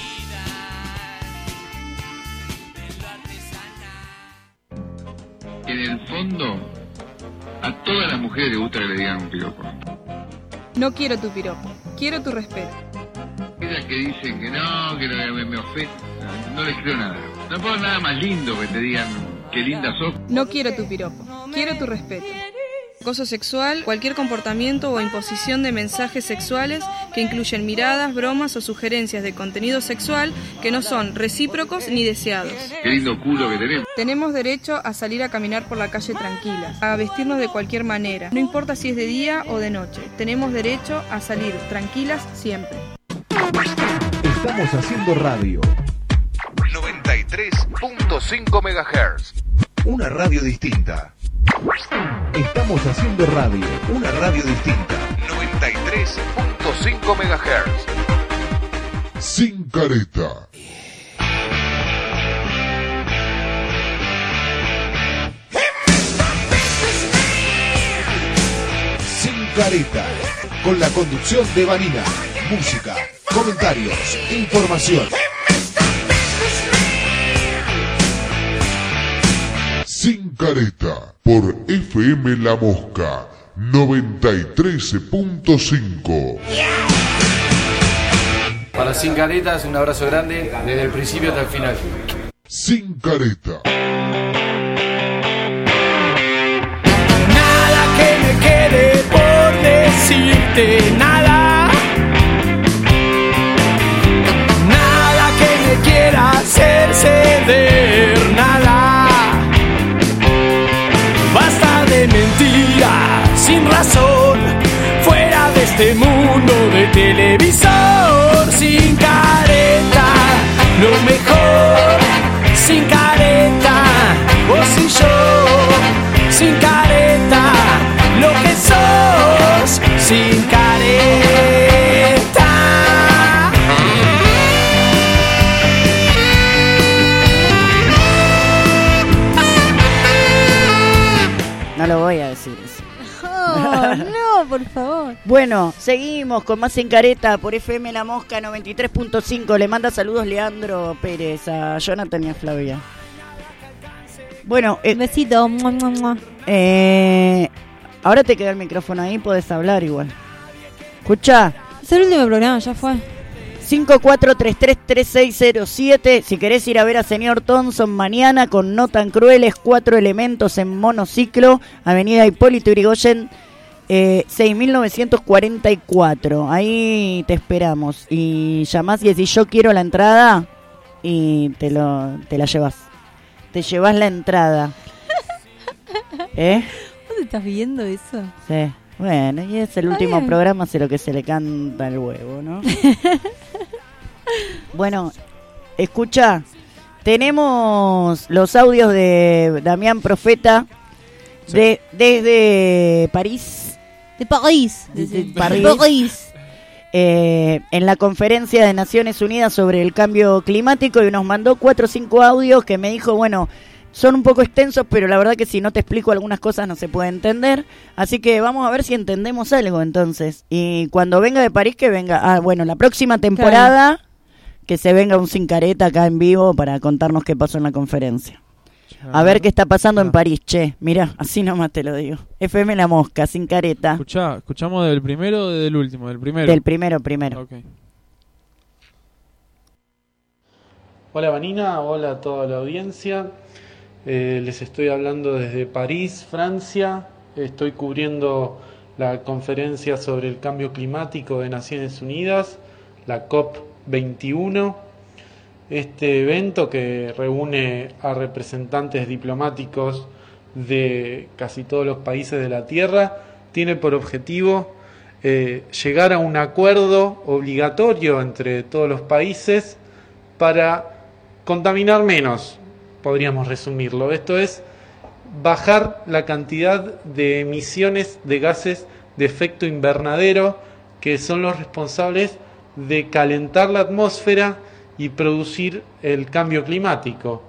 En el fondo, a todas las mujeres les gusta que le digan un piropo. No quiero tu piropo, quiero tu respeto. Aquellas que dicen que no, que no, me, me ofende, no, no les creo nada. No puedo nada más lindo que te digan qué linda sos. No quiero tu piropo, quiero tu respeto. Acoso sexual, cualquier comportamiento o imposición de mensajes sexuales que incluyen miradas, bromas o sugerencias de contenido sexual que no son recíprocos ni deseados. Qué lindo culo que tenemos. Tenemos derecho a salir a caminar por la calle tranquilas, a vestirnos de cualquier manera, no importa si es de día o de noche. Tenemos derecho a salir tranquilas siempre. Estamos haciendo radio. noventa y tres punto cinco megahertz. Una radio distinta. Estamos haciendo radio, una radio distinta. noventa y tres punto cinco megahertz. Sin careta. Sin careta. Con la conducción de Vanina. Música, comentarios, información. Sin careta, por F M La Mosca noventa y tres punto cinco. Yeah. a Sin Caretas, un abrazo grande desde el principio hasta el final. Sin Careta. Nada que me quede por decirte, nada. Nada que me quiera hacer ceder, nada. Basta de mentiras sin razón, fuera de este mundo de televisor. Sin careta, lo mejor. Sin careta, vos y yo. Sin careta, lo que sos. Sin careta. No lo voy a decir eso. Oh, no, por favor. Bueno, seguimos con más Sin Careta por F M La Mosca noventa y tres punto cinco. Le manda saludos Leandro Pérez a Jonathan y a Flavia. Bueno, eh, besito. Mua, mua, mua. Eh, ahora te queda el micrófono ahí, podés hablar igual. Escucha. Es el último programa, ya fue. cinco cuatro tres tres tres seis cero siete. Si querés ir a ver a Señor Thompson mañana con No Tan Crueles, Cuatro Elementos en monociclo, Avenida Hipólito Yrigoyen, eh, seis mil novecientos cuarenta y cuatro. Ahí te esperamos. Y llamás y decís yo quiero la entrada y te, lo, te la llevas. Te llevas la entrada. ¿Eh? ¿Dónde estás viendo eso? Sí. Bueno, y es el Está último bien. programa, hace lo que se le canta el huevo, ¿no? Bueno, escucha, tenemos los audios de Damián Profeta de, desde París. De París. Desde De París. París. Eh, en la conferencia de Naciones Unidas sobre el cambio climático y nos mandó cuatro o cinco audios que me dijo, bueno, son un poco extensos, pero la verdad que si no te explico algunas cosas no se puede entender. Así que vamos a ver si entendemos algo entonces. Y cuando venga de París, que venga... Ah, bueno, la próxima temporada, claro, que se venga un Sin Careta acá en vivo para contarnos qué pasó en la conferencia. A ver qué está pasando en París, che. Mirá, así nomás te lo digo. F M La Mosca, Sin Careta. Escuchá, ¿escuchamos del primero o del último? Del primero. Del primero, primero. Okay. Hola Vanina, hola a toda la audiencia. Eh, les estoy hablando desde París, Francia. Estoy cubriendo la conferencia sobre el cambio climático de Naciones Unidas, la COP veintiuno. Este evento que reúne a representantes diplomáticos de casi todos los países de la Tierra tiene por objetivo eh, llegar a un acuerdo obligatorio entre todos los países para contaminar menos, podríamos resumirlo. Esto es bajar la cantidad de emisiones de gases de efecto invernadero que son los responsables de calentar la atmósfera y producir el cambio climático.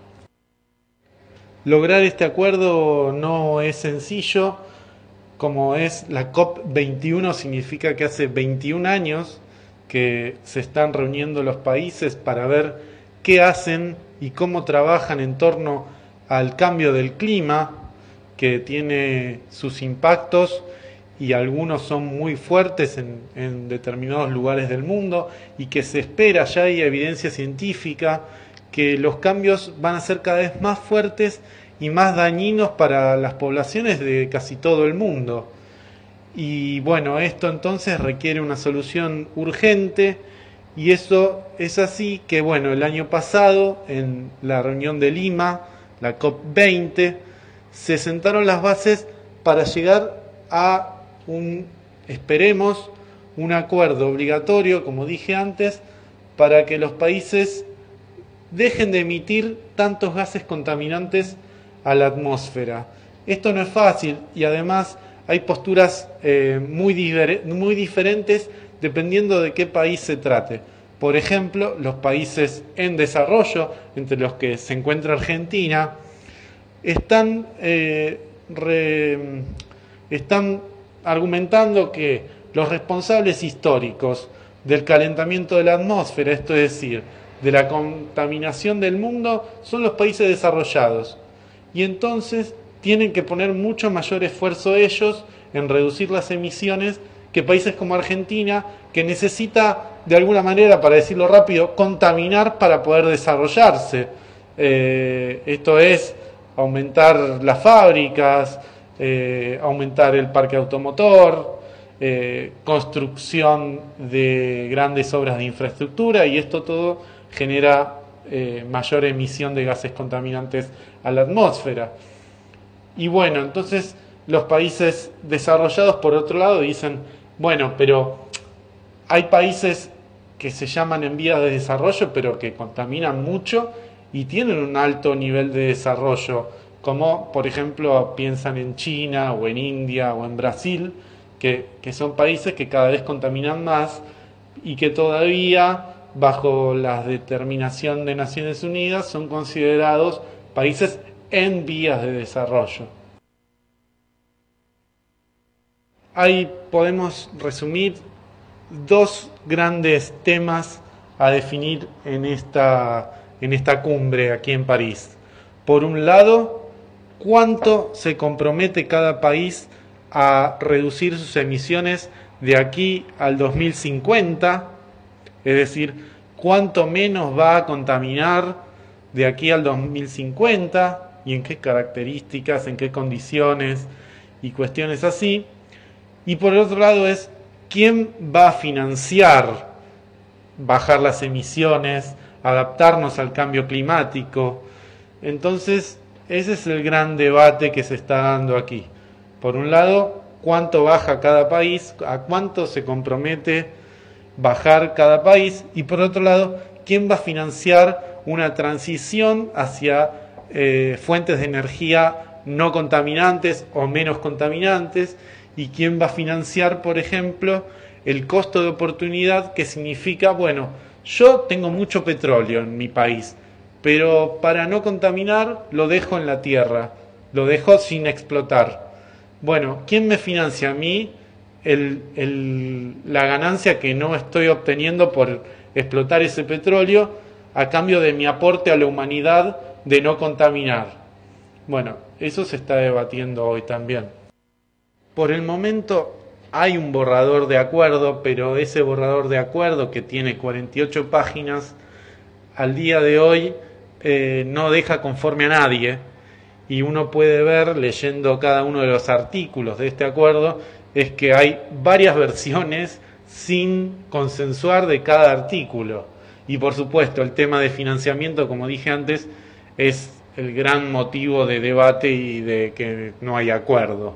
Lograr este acuerdo no es sencillo. Como es la COP veintiuno, significa que hace veintiún años que se están reuniendo los países para ver qué hacen y cómo trabajan en torno al cambio del clima, que tiene sus impactos y algunos son muy fuertes en, en determinados lugares del mundo, y que se espera, ya hay evidencia científica, que los cambios van a ser cada vez más fuertes y más dañinos para las poblaciones de casi todo el mundo. Y bueno, esto entonces requiere una solución urgente, y eso es así que bueno, el año pasado en la reunión de Lima, la COP veinte, se sentaron las bases para llegar a un, esperemos, un acuerdo obligatorio, como dije antes, para que los países dejen de emitir tantos gases contaminantes a la atmósfera. Esto no es fácil y además hay posturas eh, muy, diver- muy diferentes dependiendo de qué país se trate. Por ejemplo, los países en desarrollo, entre los que se encuentra Argentina, están, eh, re, están argumentando que los responsables históricos del calentamiento de la atmósfera, esto es decir, de la contaminación del mundo, son los países desarrollados. Y entonces tienen que poner mucho mayor esfuerzo ellos en reducir las emisiones que países como Argentina, que necesita, de alguna manera, para decirlo rápido, contaminar para poder desarrollarse. Eh, esto es aumentar las fábricas, eh, aumentar el parque automotor, eh, construcción de grandes obras de infraestructura, y esto todo genera eh, mayor emisión de gases contaminantes a la atmósfera. Y bueno, entonces los países desarrollados, por otro lado, dicen, bueno, pero hay países que se llaman en vías de desarrollo, pero que contaminan mucho y tienen un alto nivel de desarrollo, como por ejemplo piensan en China o en India o en Brasil, que, que son países que cada vez contaminan más y que todavía, bajo la determinación de Naciones Unidas, son considerados países en vías de desarrollo. Ahí podemos resumir dos grandes temas a definir en esta, en esta cumbre aquí en París. Por un lado, cuánto se compromete cada país a reducir sus emisiones de aquí al dos mil cincuenta, es decir, cuánto menos va a contaminar de aquí al dos mil cincuenta y en qué características, en qué condiciones y cuestiones así. Y por el otro lado es quién va a financiar bajar las emisiones, adaptarnos al cambio climático. Entonces, ese es el gran debate que se está dando aquí. Por un lado, cuánto baja cada país, a cuánto se compromete bajar cada país, y por otro lado, quién va a financiar una transición hacia eh, fuentes de energía no contaminantes o menos contaminantes, y quién va a financiar, por ejemplo, el costo de oportunidad, que significa, bueno, yo tengo mucho petróleo en mi país, pero para no contaminar lo dejo en la tierra, lo dejo sin explotar. Bueno, ¿quién me financia a mí el, el, la ganancia que no estoy obteniendo por explotar ese petróleo a cambio de mi aporte a la humanidad de no contaminar? Bueno, eso se está debatiendo hoy también. Por el momento hay un borrador de acuerdo, pero ese borrador de acuerdo, que tiene cuarenta y ocho páginas, al día de hoy eh, no deja conforme a nadie, y uno puede ver, leyendo cada uno de los artículos de este acuerdo, es que hay varias versiones sin consensuar de cada artículo. Y por supuesto, el tema de financiamiento, como dije antes, es el gran motivo de debate y de que no hay acuerdo.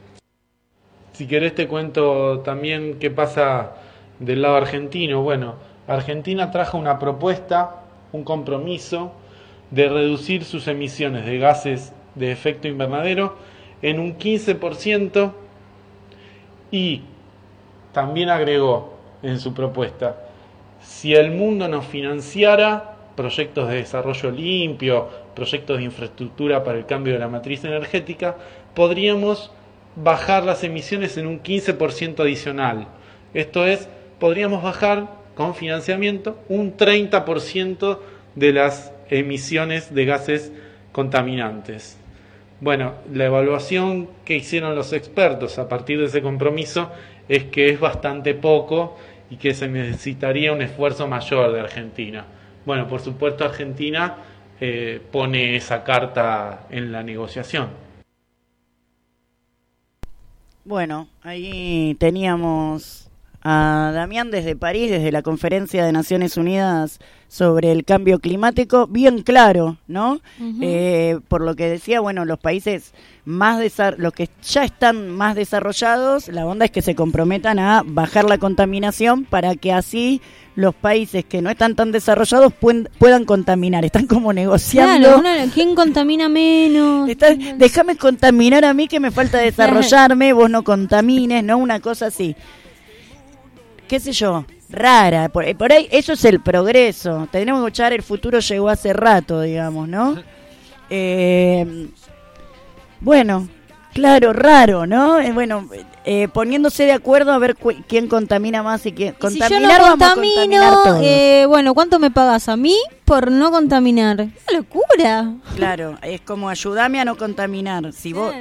Si querés te cuento también qué pasa del lado argentino. Bueno, Argentina trajo una propuesta, un compromiso de reducir sus emisiones de gases de efecto invernadero en un quince por ciento, y también agregó en su propuesta, si el mundo nos financiara proyectos de desarrollo limpio, proyectos de infraestructura para el cambio de la matriz energética, podríamos bajar las emisiones en un quince por ciento adicional. Esto es, podríamos bajar con financiamiento un treinta por ciento de las emisiones de gases contaminantes. Bueno, la evaluación que hicieron los expertos a partir de ese compromiso es que es bastante poco y que se necesitaría un esfuerzo mayor de Argentina. Bueno, por supuesto Argentina eh, pone esa carta en la negociación. Bueno, ahí teníamos a Damián desde París, desde la Conferencia de Naciones Unidas sobre el cambio climático, bien claro, ¿no? Uh-huh. Eh, por lo que decía, bueno, los países más desar- los que ya están más desarrollados, la onda es que se comprometan a bajar la contaminación para que así los países que no están tan desarrollados pueden, puedan contaminar. Están como negociando. Claro, una, ¿quién contamina menos? Está, déjame contaminar a mí, que me falta desarrollarme, vos no contamines, ¿no? Una cosa así. Qué sé yo, rara, por, por ahí eso es el progreso. Tenemos que escuchar, el futuro llegó hace rato, digamos, ¿no? Eh, bueno, claro, raro, ¿no? Eh, bueno, eh, poniéndose de acuerdo a ver cu- quién contamina más y quién contaminar. Si yo no vamos a contaminar contamino, todos. eh, bueno, ¿cuánto me pagas a mí por no contaminar? ¡Qué locura! Claro, es como ayúdame a no contaminar. Si vos,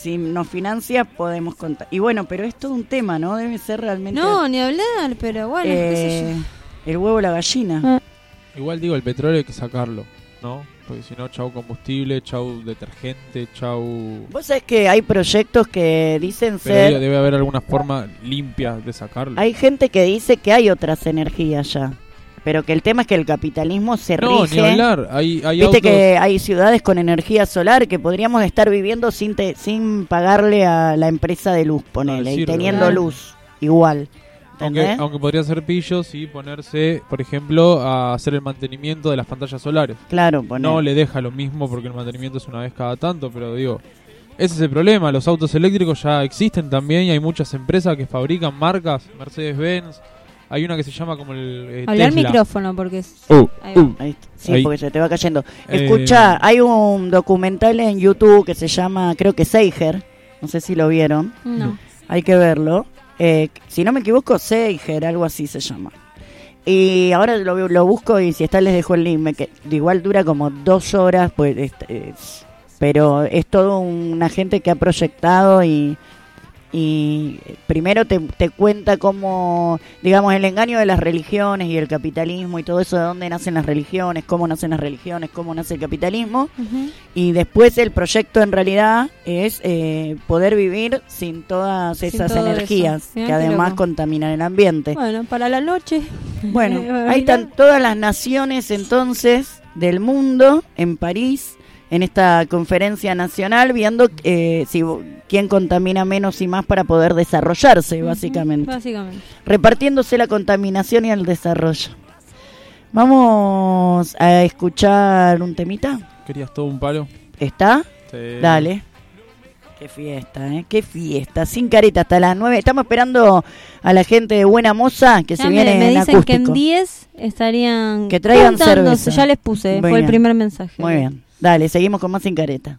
si nos financia podemos contar. Y bueno, pero es todo un tema, ¿no? Debe ser realmente... No, ni hablar, pero bueno, eh, qué sé yo. El huevo o la gallina. Ah. Igual digo, el petróleo hay que sacarlo, ¿no? Porque si no, chau combustible, chau detergente, chau... Vos sabés que hay proyectos que dicen Pero ser... debe haber alguna forma limpia de sacarlo. Hay gente que dice que hay otras energías ya. Pero que el tema es que el capitalismo se no, rige... No, ni hablar. Hay, hay Viste autos... que hay ciudades con energía solar que podríamos estar viviendo sin te, sin pagarle a la empresa de luz, ponele, y teniendo claro. luz igual. Aunque, aunque podría ser pillos y ponerse, por ejemplo, a hacer el mantenimiento de las pantallas solares. Claro, poner. No le deja lo mismo porque el mantenimiento es una vez cada tanto, pero digo, ese es el problema. Los autos eléctricos ya existen también y hay muchas empresas que fabrican marcas, Mercedes-Benz. Hay una que se llama como el eh, Hablar Tesla. micrófono porque es... Uh, ahí uh. Ahí, sí, Ahí. porque se te va cayendo. Eh, Escucha, hay un documental en YouTube que se llama, creo que Seiger. No sé si lo vieron. No. Hay que verlo. Eh, si no me equivoco, Seiger, algo así se llama. Y ahora lo, lo busco y si está les dejo el link. Me que, igual dura como dos horas, pues, es, es, pero es todo una gente que ha proyectado y, y primero te, te cuenta cómo, digamos, el engaño de las religiones y el capitalismo y todo eso, de dónde nacen las religiones, cómo nacen las religiones, cómo nace el capitalismo. Uh-huh. Y después el proyecto en realidad es eh, poder vivir sin todas Sin esas todo energías eso. Mirá que qué además loco. contaminan el ambiente. Bueno, para la noche. Bueno, ahí están todas las naciones entonces del mundo en París en esta conferencia nacional viendo eh, si quién contamina menos y más para poder desarrollarse, uh-huh, básicamente. Básicamente. Repartiéndose la contaminación y el desarrollo. Vamos a escuchar un temita. ¿Querías todo un palo? ¿Está? Sí. Dale. Qué fiesta, ¿eh? Qué fiesta. Sin careta hasta las nueve. Estamos esperando a la gente de Buena Moza que ya se me, viene me en dicen acústico. que en diez estarían que traigan juntándose. cerveza. Ya les puse, Muy fue el bien. primer mensaje. Muy bien. Dale, seguimos con más Sin Careta.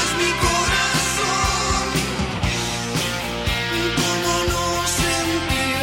Sentir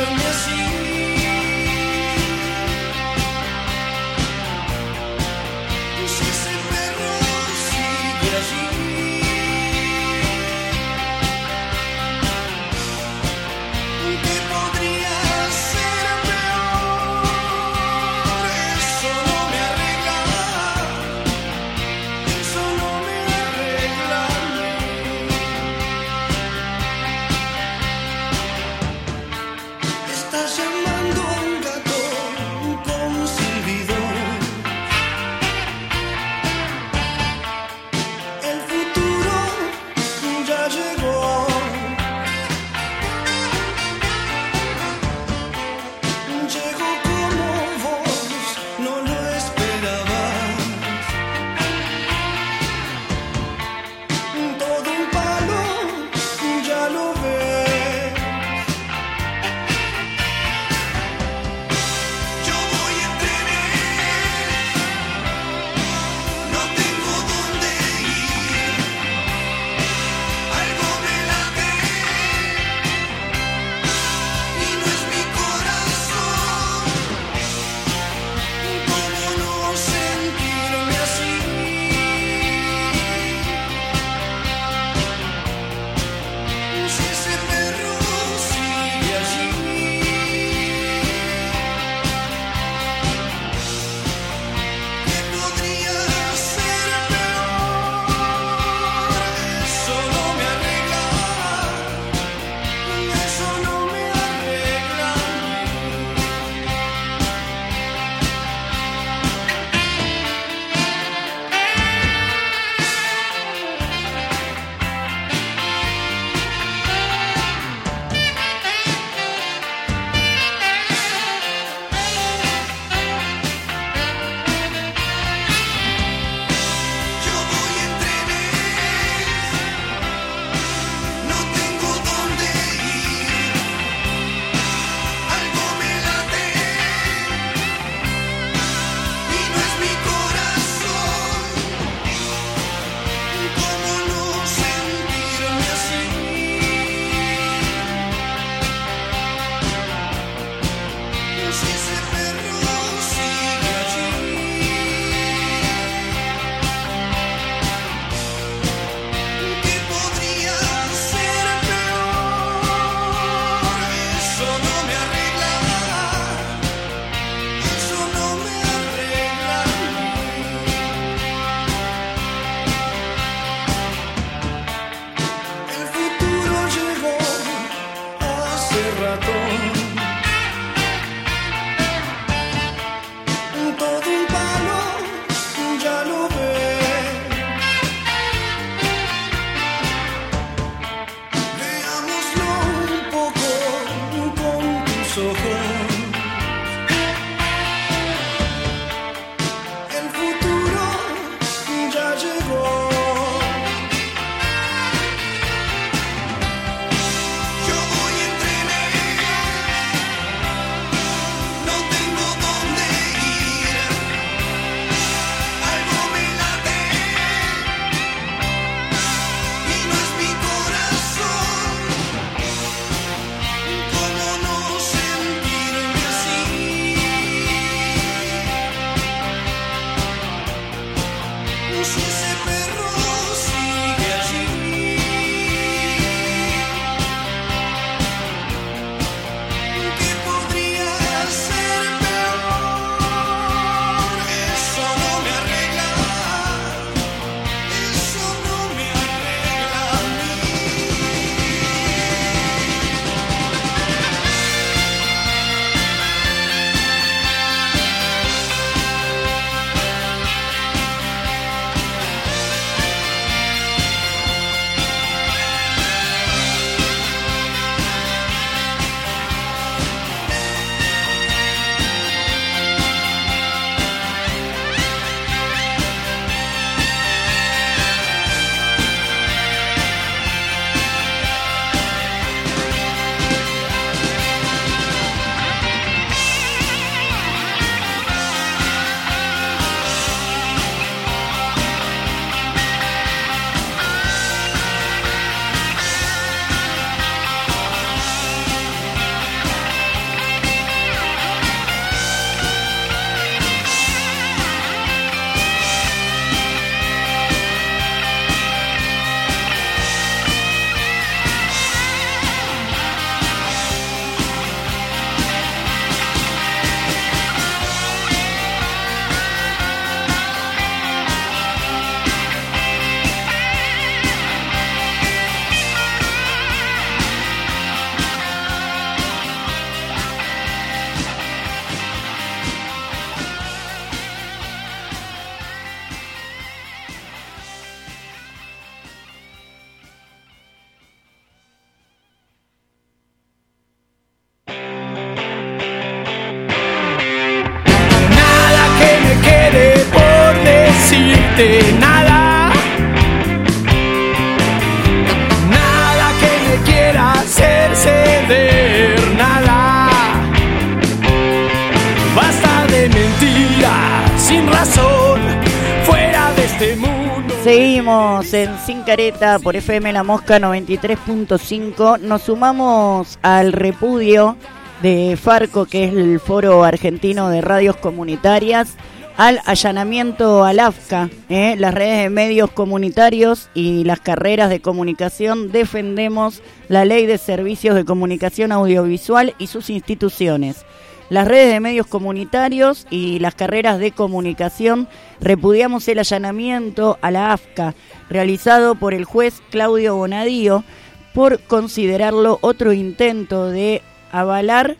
Seguimos en Sin Careta por F M La Mosca noventa y tres punto cinco. Nos sumamos al repudio de Farco, que es el Foro Argentino de Radios Comunitarias, al allanamiento al A F C A. ¿eh? Las redes de medios comunitarios y las carreras de comunicación defendemos la Ley de Servicios de Comunicación Audiovisual y sus instituciones. Las redes de medios comunitarios y las carreras de comunicación repudiamos el allanamiento a la A F C A realizado por el juez Claudio Bonadío por considerarlo otro intento de avalar,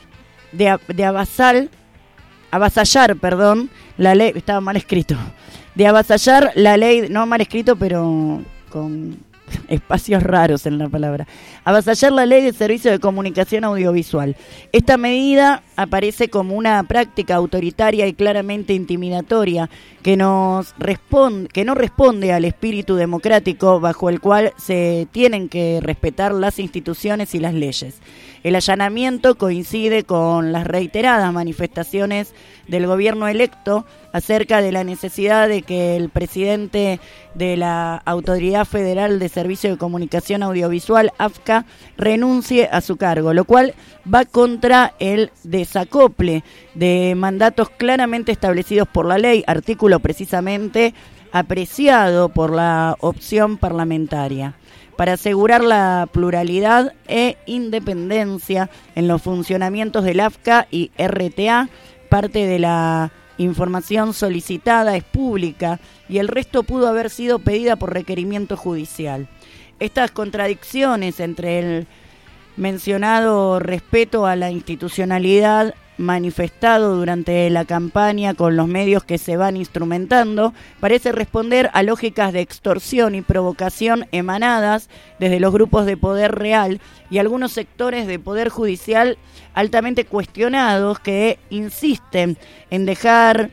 de, de avasal, avasallar, perdón, la ley, estaba mal escrito, de avasallar la ley, no mal escrito, pero con espacios raros en la palabra, avasallar la Ley de Servicios de Comunicación Audiovisual. Esta medida aparece como una práctica autoritaria y claramente intimidatoria que nos responde, que no responde al espíritu democrático bajo el cual se tienen que respetar las instituciones y las leyes. El allanamiento coincide con las reiteradas manifestaciones del gobierno electo acerca de la necesidad de que el presidente de la Autoridad Federal de Servicio de Comunicación Audiovisual, A F C A, renuncie a su cargo, lo cual va contra el desacople de mandatos claramente establecidos por la ley, artículo precisamente apreciado por la opción parlamentaria, para asegurar la pluralidad e independencia en los funcionamientos del A F C A y R T A. Parte de la información solicitada es pública y el resto pudo haber sido pedida por requerimiento judicial. Estas contradicciones entre el mencionado respeto a la institucionalidad manifestado durante la campaña con los medios que se van instrumentando parece responder a lógicas de extorsión y provocación emanadas desde los grupos de poder real y algunos sectores de poder judicial altamente cuestionados que insisten en dejar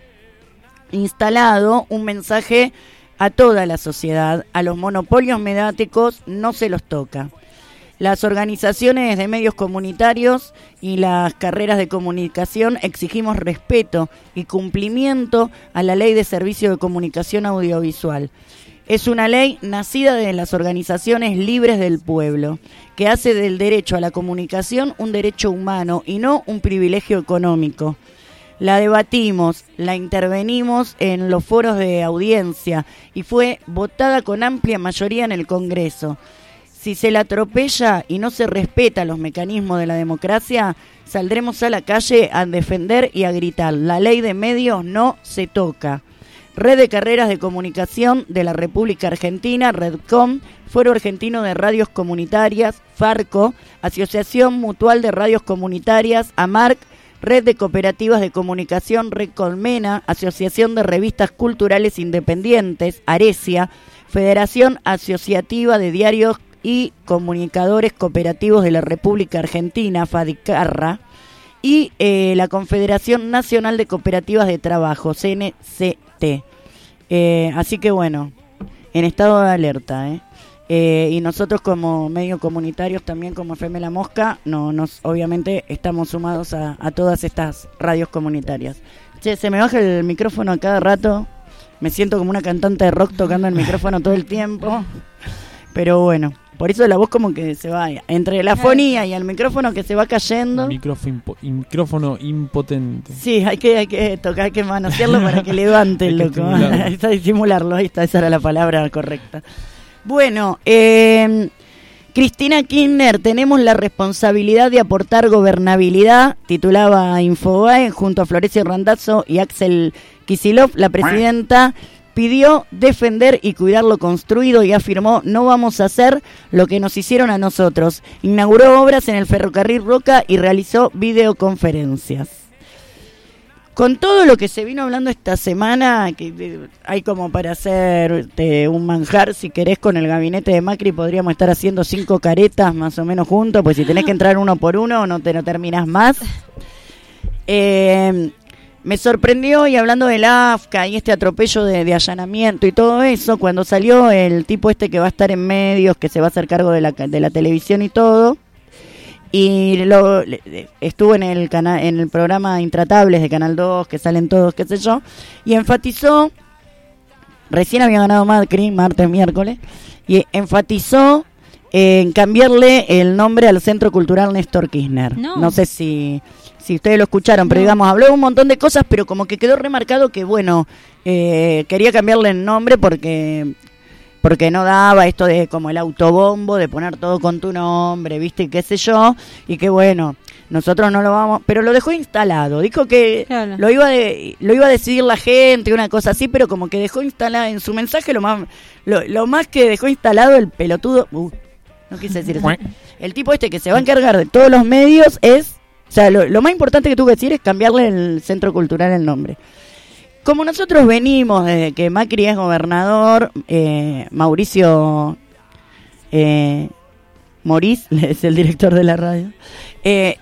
instalado un mensaje a toda la sociedad: a los monopolios mediáticos no se los toca. Las organizaciones de medios comunitarios y las carreras de comunicación exigimos respeto y cumplimiento a la Ley de Servicio de Comunicación Audiovisual. Es una ley nacida de las organizaciones libres del pueblo, que hace del derecho a la comunicación un derecho humano y no un privilegio económico. La debatimos, la intervenimos en los foros de audiencia y fue votada con amplia mayoría en el Congreso. Si se la atropella y no se respeta los mecanismos de la democracia, saldremos a la calle a defender y a gritar: la ley de medios no se toca. Red de Carreras de Comunicación de la República Argentina, Redcom, Foro Argentino de Radios Comunitarias, Farco, Asociación Mutual de Radios Comunitarias, AMARC, Red de Cooperativas de Comunicación, Red Colmena, Asociación de Revistas Culturales Independientes, ARESIA, Federación Asociativa de Diarios y Comunicadores Cooperativos de la República Argentina, FADICARRA, y eh, la Confederación Nacional de Cooperativas de Trabajo, C N C T. Eh, así que bueno, en estado de alerta, ¿eh? Eh, y nosotros como medios comunitarios, también como F M La Mosca, no, nos obviamente estamos sumados a, a todas estas radios comunitarias. Che, se me baja el micrófono a cada rato, me siento como una cantante de rock tocando el micrófono todo el tiempo, pero bueno. Por eso la voz como que se va entre la fonía y el micrófono que se va cayendo. Micrófono, impo- micrófono impotente. Sí, hay que, hay que tocar, hay que manosearlo para que levante, loco. Estimularlo. Está disimularlo, ahí está, esa era la palabra correcta. Bueno, eh, Cristina Kirchner, tenemos la responsabilidad de aportar gobernabilidad, titulaba Infobae, junto a Florencio Randazzo y Axel Kicillof. La presidenta pidió defender y cuidar lo construido y afirmó: no vamos a hacer lo que nos hicieron a nosotros. Inauguró obras en el ferrocarril Roca y realizó videoconferencias. Con todo lo que se vino hablando esta semana, que hay como para hacer eh, un manjar, si querés, con el gabinete de Macri podríamos estar haciendo cinco caretas más o menos juntos, pues si tenés que entrar uno por uno no te no terminás más. Eh... Me sorprendió, y hablando del A F C A y este atropello de, de allanamiento y todo eso, cuando salió el tipo este que va a estar en medios, que se va a hacer cargo de la, de la televisión y todo, y lo, estuvo en el, cana, en el programa Intratables de Canal dos, que salen todos, qué sé yo, y enfatizó recién había ganado Macri, martes, miércoles, y enfatizó en cambiarle el nombre al Centro Cultural Néstor Kirchner. No, no sé si, si ustedes lo escucharon, pero no. digamos, habló de un montón de cosas, pero como que quedó remarcado que, bueno, eh, quería cambiarle el nombre porque... porque no daba esto de como el autobombo, de poner todo con tu nombre, viste, qué sé yo, y que bueno, nosotros no lo vamos, pero lo dejó instalado, dijo que claro. lo iba de, lo iba a decidir la gente, una cosa así, pero como que dejó instalado en su mensaje lo más, lo, lo más que dejó instalado el pelotudo, uh, no quise decir eso, el tipo este que se va a encargar de todos los medios es, o sea, lo, lo más importante que tuvo que decir es cambiarle el Centro Cultural el nombre. Como nosotros venimos desde que Macri es gobernador, eh, Mauricio eh, Morís, es el director de la radio, eh,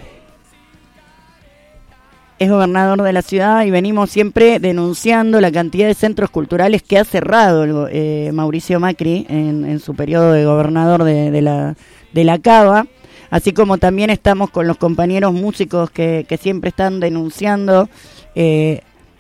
es gobernador de la ciudad y venimos siempre denunciando la cantidad de centros culturales que ha cerrado eh, Mauricio Macri en, en su periodo de gobernador de, de la de la Cava, así como también estamos con los compañeros músicos que, que siempre están denunciando eh,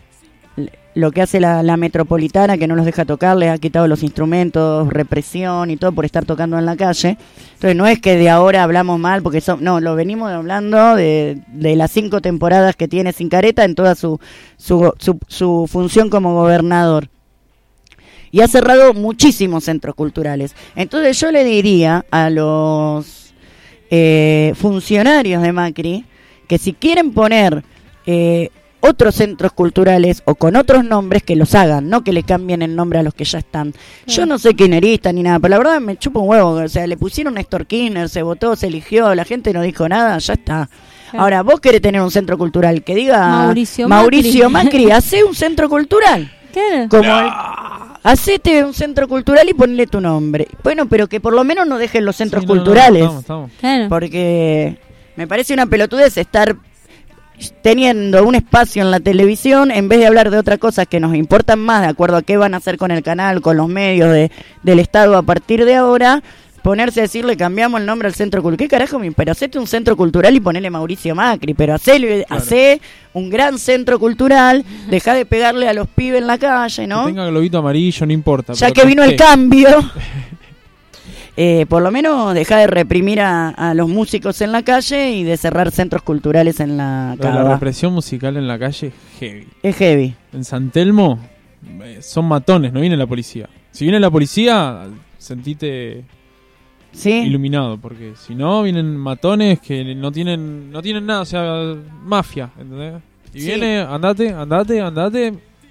lo que hace la, la metropolitana, que no los deja tocar, les ha quitado los instrumentos, represión y todo por estar tocando en la calle. Entonces no es que de ahora hablamos mal, porque son, no, lo venimos hablando de, de las cinco temporadas que tiene Sincareta en toda su, su, su, su función como gobernador. Y ha cerrado muchísimos centros culturales. Entonces yo le diría a los eh, funcionarios de Macri que si quieren poner... Eh, otros centros culturales o con otros nombres que los hagan, no que le cambien el nombre a los que ya están. Yo no soy kirchnerista ni nada, pero la verdad me chupa un huevo, o sea, le pusieron Néstor Kirchner, se votó, se eligió, la gente no dijo nada, ya está. Ahora, vos querés tener un centro cultural que diga Mauricio, Mauricio Macri, Macri hacé un centro cultural. ¿Qué? Como no. el, hacete un centro cultural y ponle tu nombre. Bueno, pero que por lo menos no dejen los centros sí, no, culturales. No, no, estamos, estamos. Claro. Porque me parece una pelotudez estar teniendo un espacio en la televisión en vez de hablar de otras cosas que nos importan más de acuerdo a qué van a hacer con el canal, con los medios de, del Estado a partir de ahora, ponerse a decirle cambiamos el nombre al centro cultural. ¿Qué carajo? Pero hacete un centro cultural y ponele Mauricio Macri, pero hacé, claro. hacé un gran centro cultural, dejá de pegarle a los pibes en la calle, ¿no? Que tenga globito amarillo, no importa. Ya que vino el cambio... Eh, por lo menos deja de reprimir a, a los músicos en la calle y de cerrar centros culturales en la Cava. La represión musical en la calle es heavy. Es heavy. En San Telmo eh, son matones, no viene la policía. Si viene la policía, sentite ¿Sí? iluminado, porque si no vienen matones que no tienen no tienen nada, o sea, mafia, ¿entendés? Y sí. viene, andate, andate, andate.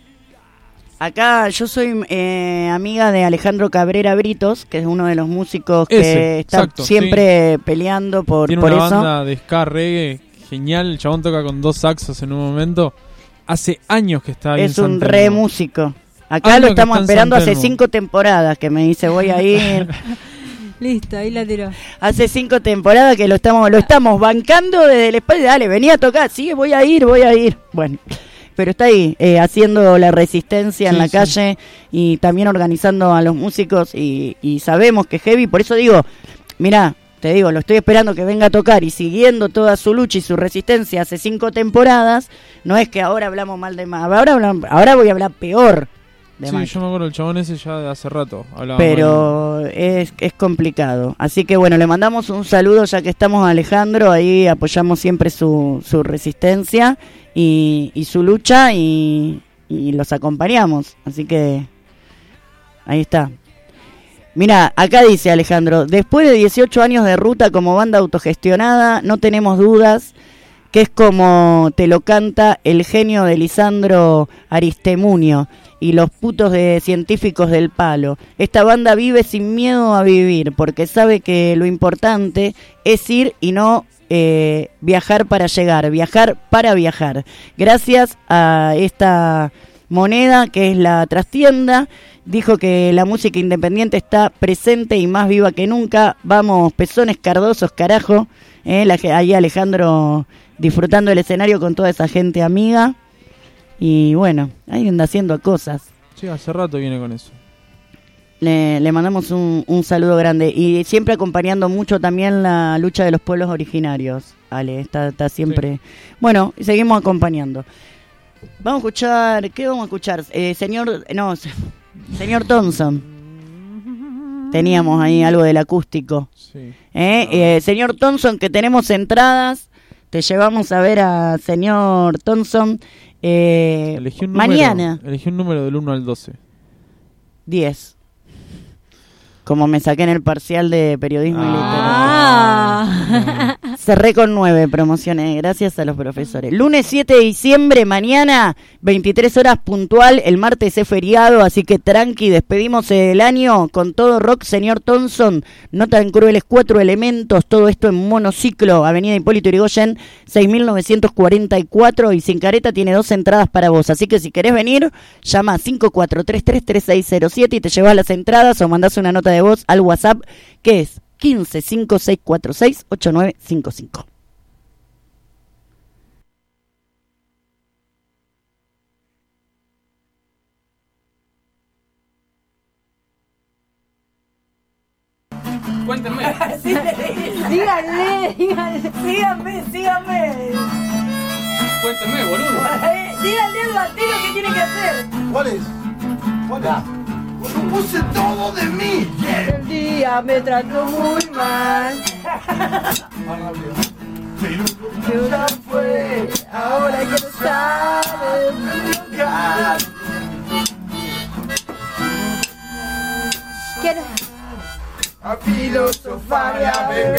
Acá yo soy eh, amiga de Alejandro Cabrera Britos, que es uno de los músicos que Ese, está exacto, siempre sí. peleando por, Tiene por una eso. banda de ska reggae genial, el chabón toca con dos saxos en un momento. Hace años que está ahí Es en un San Telmo. re músico. Acá Años lo estamos esperando hace Telmo. cinco temporadas, que me dice voy a ir. Listo, ahí la tiró. Hace cinco temporadas que lo estamos lo estamos bancando desde el espacio. Dale, vení a tocar. Sí, voy a ir, voy a ir. Bueno... Pero está ahí, eh, haciendo la resistencia en sí, la sí. calle y también organizando a los músicos y, y sabemos que es heavy. Por eso digo, mirá, te digo, lo estoy esperando que venga a tocar y siguiendo toda su lucha y su resistencia hace cinco temporadas. No es que ahora hablamos mal de más, ahora, hablamos, ahora voy a hablar peor de Sí, Macri. yo me acuerdo, el chabón ese ya de hace rato hablaba. Pero es, es complicado. Así que bueno, le mandamos un saludo ya que estamos a Alejandro, ahí apoyamos siempre su, su resistencia y, y su lucha y, y los acompañamos. Así que ahí está. Mira, acá dice Alejandro, después de dieciocho años de ruta como banda autogestionada, no tenemos dudas que es como te lo canta el genio de Lisandro Aristemunio y los putos de científicos del palo. Esta banda vive sin miedo a vivir, porque sabe que lo importante es ir y no eh, viajar para llegar, viajar para viajar. Gracias a esta moneda que es la trastienda, dijo que la música independiente está presente y más viva que nunca. Vamos, pezones cardosos, carajo. Eh, la, ahí Alejandro disfrutando el escenario con toda esa gente amiga. Y bueno, ahí anda haciendo cosas. Sí, hace rato viene con eso. Le, le mandamos un, un saludo grande. Y siempre acompañando mucho también la lucha de los pueblos originarios. Ale, está, está siempre... Sí. Bueno, seguimos acompañando. Vamos a escuchar... ¿Qué vamos a escuchar? Eh, señor... No, Señor Thompson. Teníamos ahí algo del acústico. Sí. ¿Eh? Eh, señor Thompson, que tenemos entradas. Te llevamos a ver a señor Thompson eh, elegí un mañana. Número, elegí un número del uno al doce. diez. Como me saqué en el parcial de periodismo ah. y literatura. Cerré con nueve promociones, gracias a los profesores. Lunes siete de diciembre, mañana, veintitrés horas puntual. El martes es feriado, así que tranqui, despedimos el año con todo rock. Señor Thompson, No tan crueles, Cuatro elementos, todo esto en monociclo. Avenida Hipólito Yrigoyen, seis mil novecientos cuarenta y cuatro. Y Sin Careta tiene dos entradas para vos. Así que si querés venir, llama a cinco cuatro tres tres, tres seis cero siete y te llevas las entradas o mandás una nota de voz al WhatsApp, que es quince cinco seis cuatro seis ocho nueve cinco cinco. Cuéntenme. Sí, díganle, díganle. Síganme, síganme. Cuéntenme, boludo. Díganle al batero qué tiene que hacer. ¿Cuál es? ¿Cuál es? Yo puse todo de mí. El día me trató muy mal. Pero ya fue, ahora que no sabes lugar. Quiero a filosofar y a beber.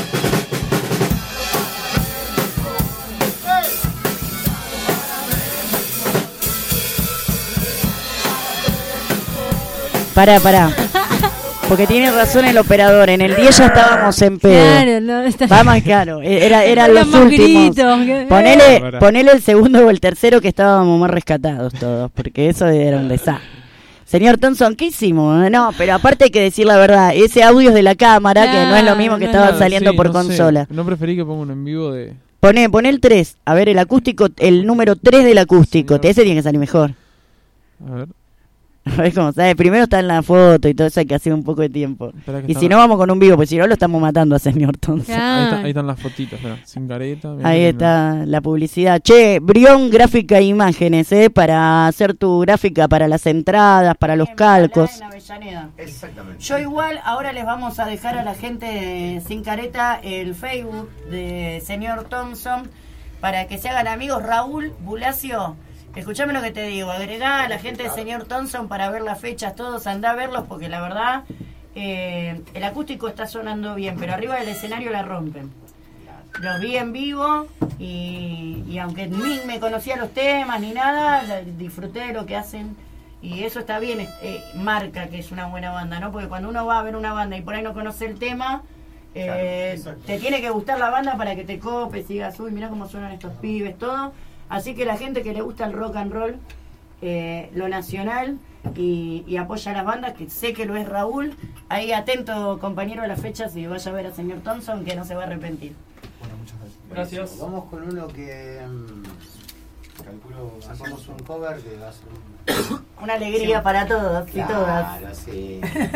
Pará, pará. Porque tiene razón el operador. En el diez ya estábamos en pedo. Claro, no, está... Vamos, claro. Era, eran los últimos. Gritos. Ponele, ponele el segundo o el tercero que estábamos más rescatados todos. Porque eso era un desastre. Señor Thompson, ¿qué hicimos? No, pero aparte hay que decir la verdad. Ese audio es de la cámara, claro, que no es lo mismo que no estaba nada, saliendo sí, por no consola. Sé. No preferí que ponga uno en vivo de... Poné, poné el tres. A ver, el acústico, el número tres del acústico. Señor... Ese tiene que salir mejor. A ver. ¿Ves cómo sabes? Primero está en la foto y todo eso, hay que hacer un poco de tiempo. Y si no, vamos con un vivo, pues si no, lo estamos matando a señor Thompson. Ah. Ahí, está, ahí están las fotitos, ¿verdad? Sin Careta. Ahí está la publicidad. Che, Brión Gráfica e Imágenes, ¿eh? Para hacer tu gráfica para las entradas, para los calcos. Exactamente. Yo igual, ahora les vamos a dejar a la gente de Sin Careta el Facebook de señor Thompson para que se hagan amigos. Raúl Bulacio, escuchame lo que te digo, agregá a la gente del señor Thompson para ver las fechas, todos andá a verlos, porque la verdad eh, el acústico está sonando bien, pero arriba del escenario la rompen. Los vi en vivo y, y aunque ni me conocía los temas ni nada, disfruté de lo que hacen y eso está bien, eh, marca que es una buena banda, ¿no? Porque cuando uno va a ver una banda y por ahí no conoce el tema, eh, claro, te tiene que gustar la banda para que te copes y digas, uy, mirá cómo suenan estos pibes, todo. Así que la gente que le gusta el rock and roll, eh, lo nacional y, y apoya a las bandas, que sé que lo es Raúl, ahí atento compañero a las fechas y vaya a ver al señor Thompson que no se va a arrepentir. Bueno, muchas gracias. Gracias. Vamos con uno que um, calculo, hacemos un cover que va a ser un... una alegría sí, para todos y claro, todas. Claro, sí.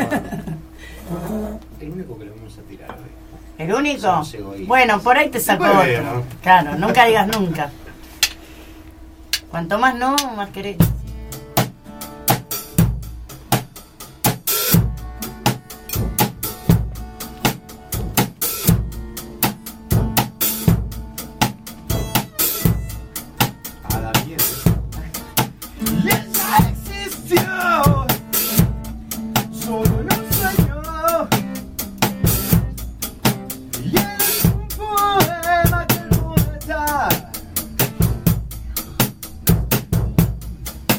Bueno, el único que le vamos a tirar hoy. ¿El único? Bueno, por ahí te sacó otro. Ver, ¿no? Claro, nunca digas nunca. Cuanto más no, más querés. A la mierda. Y ella existió, solo en un sueño. Y es un poema que el poeta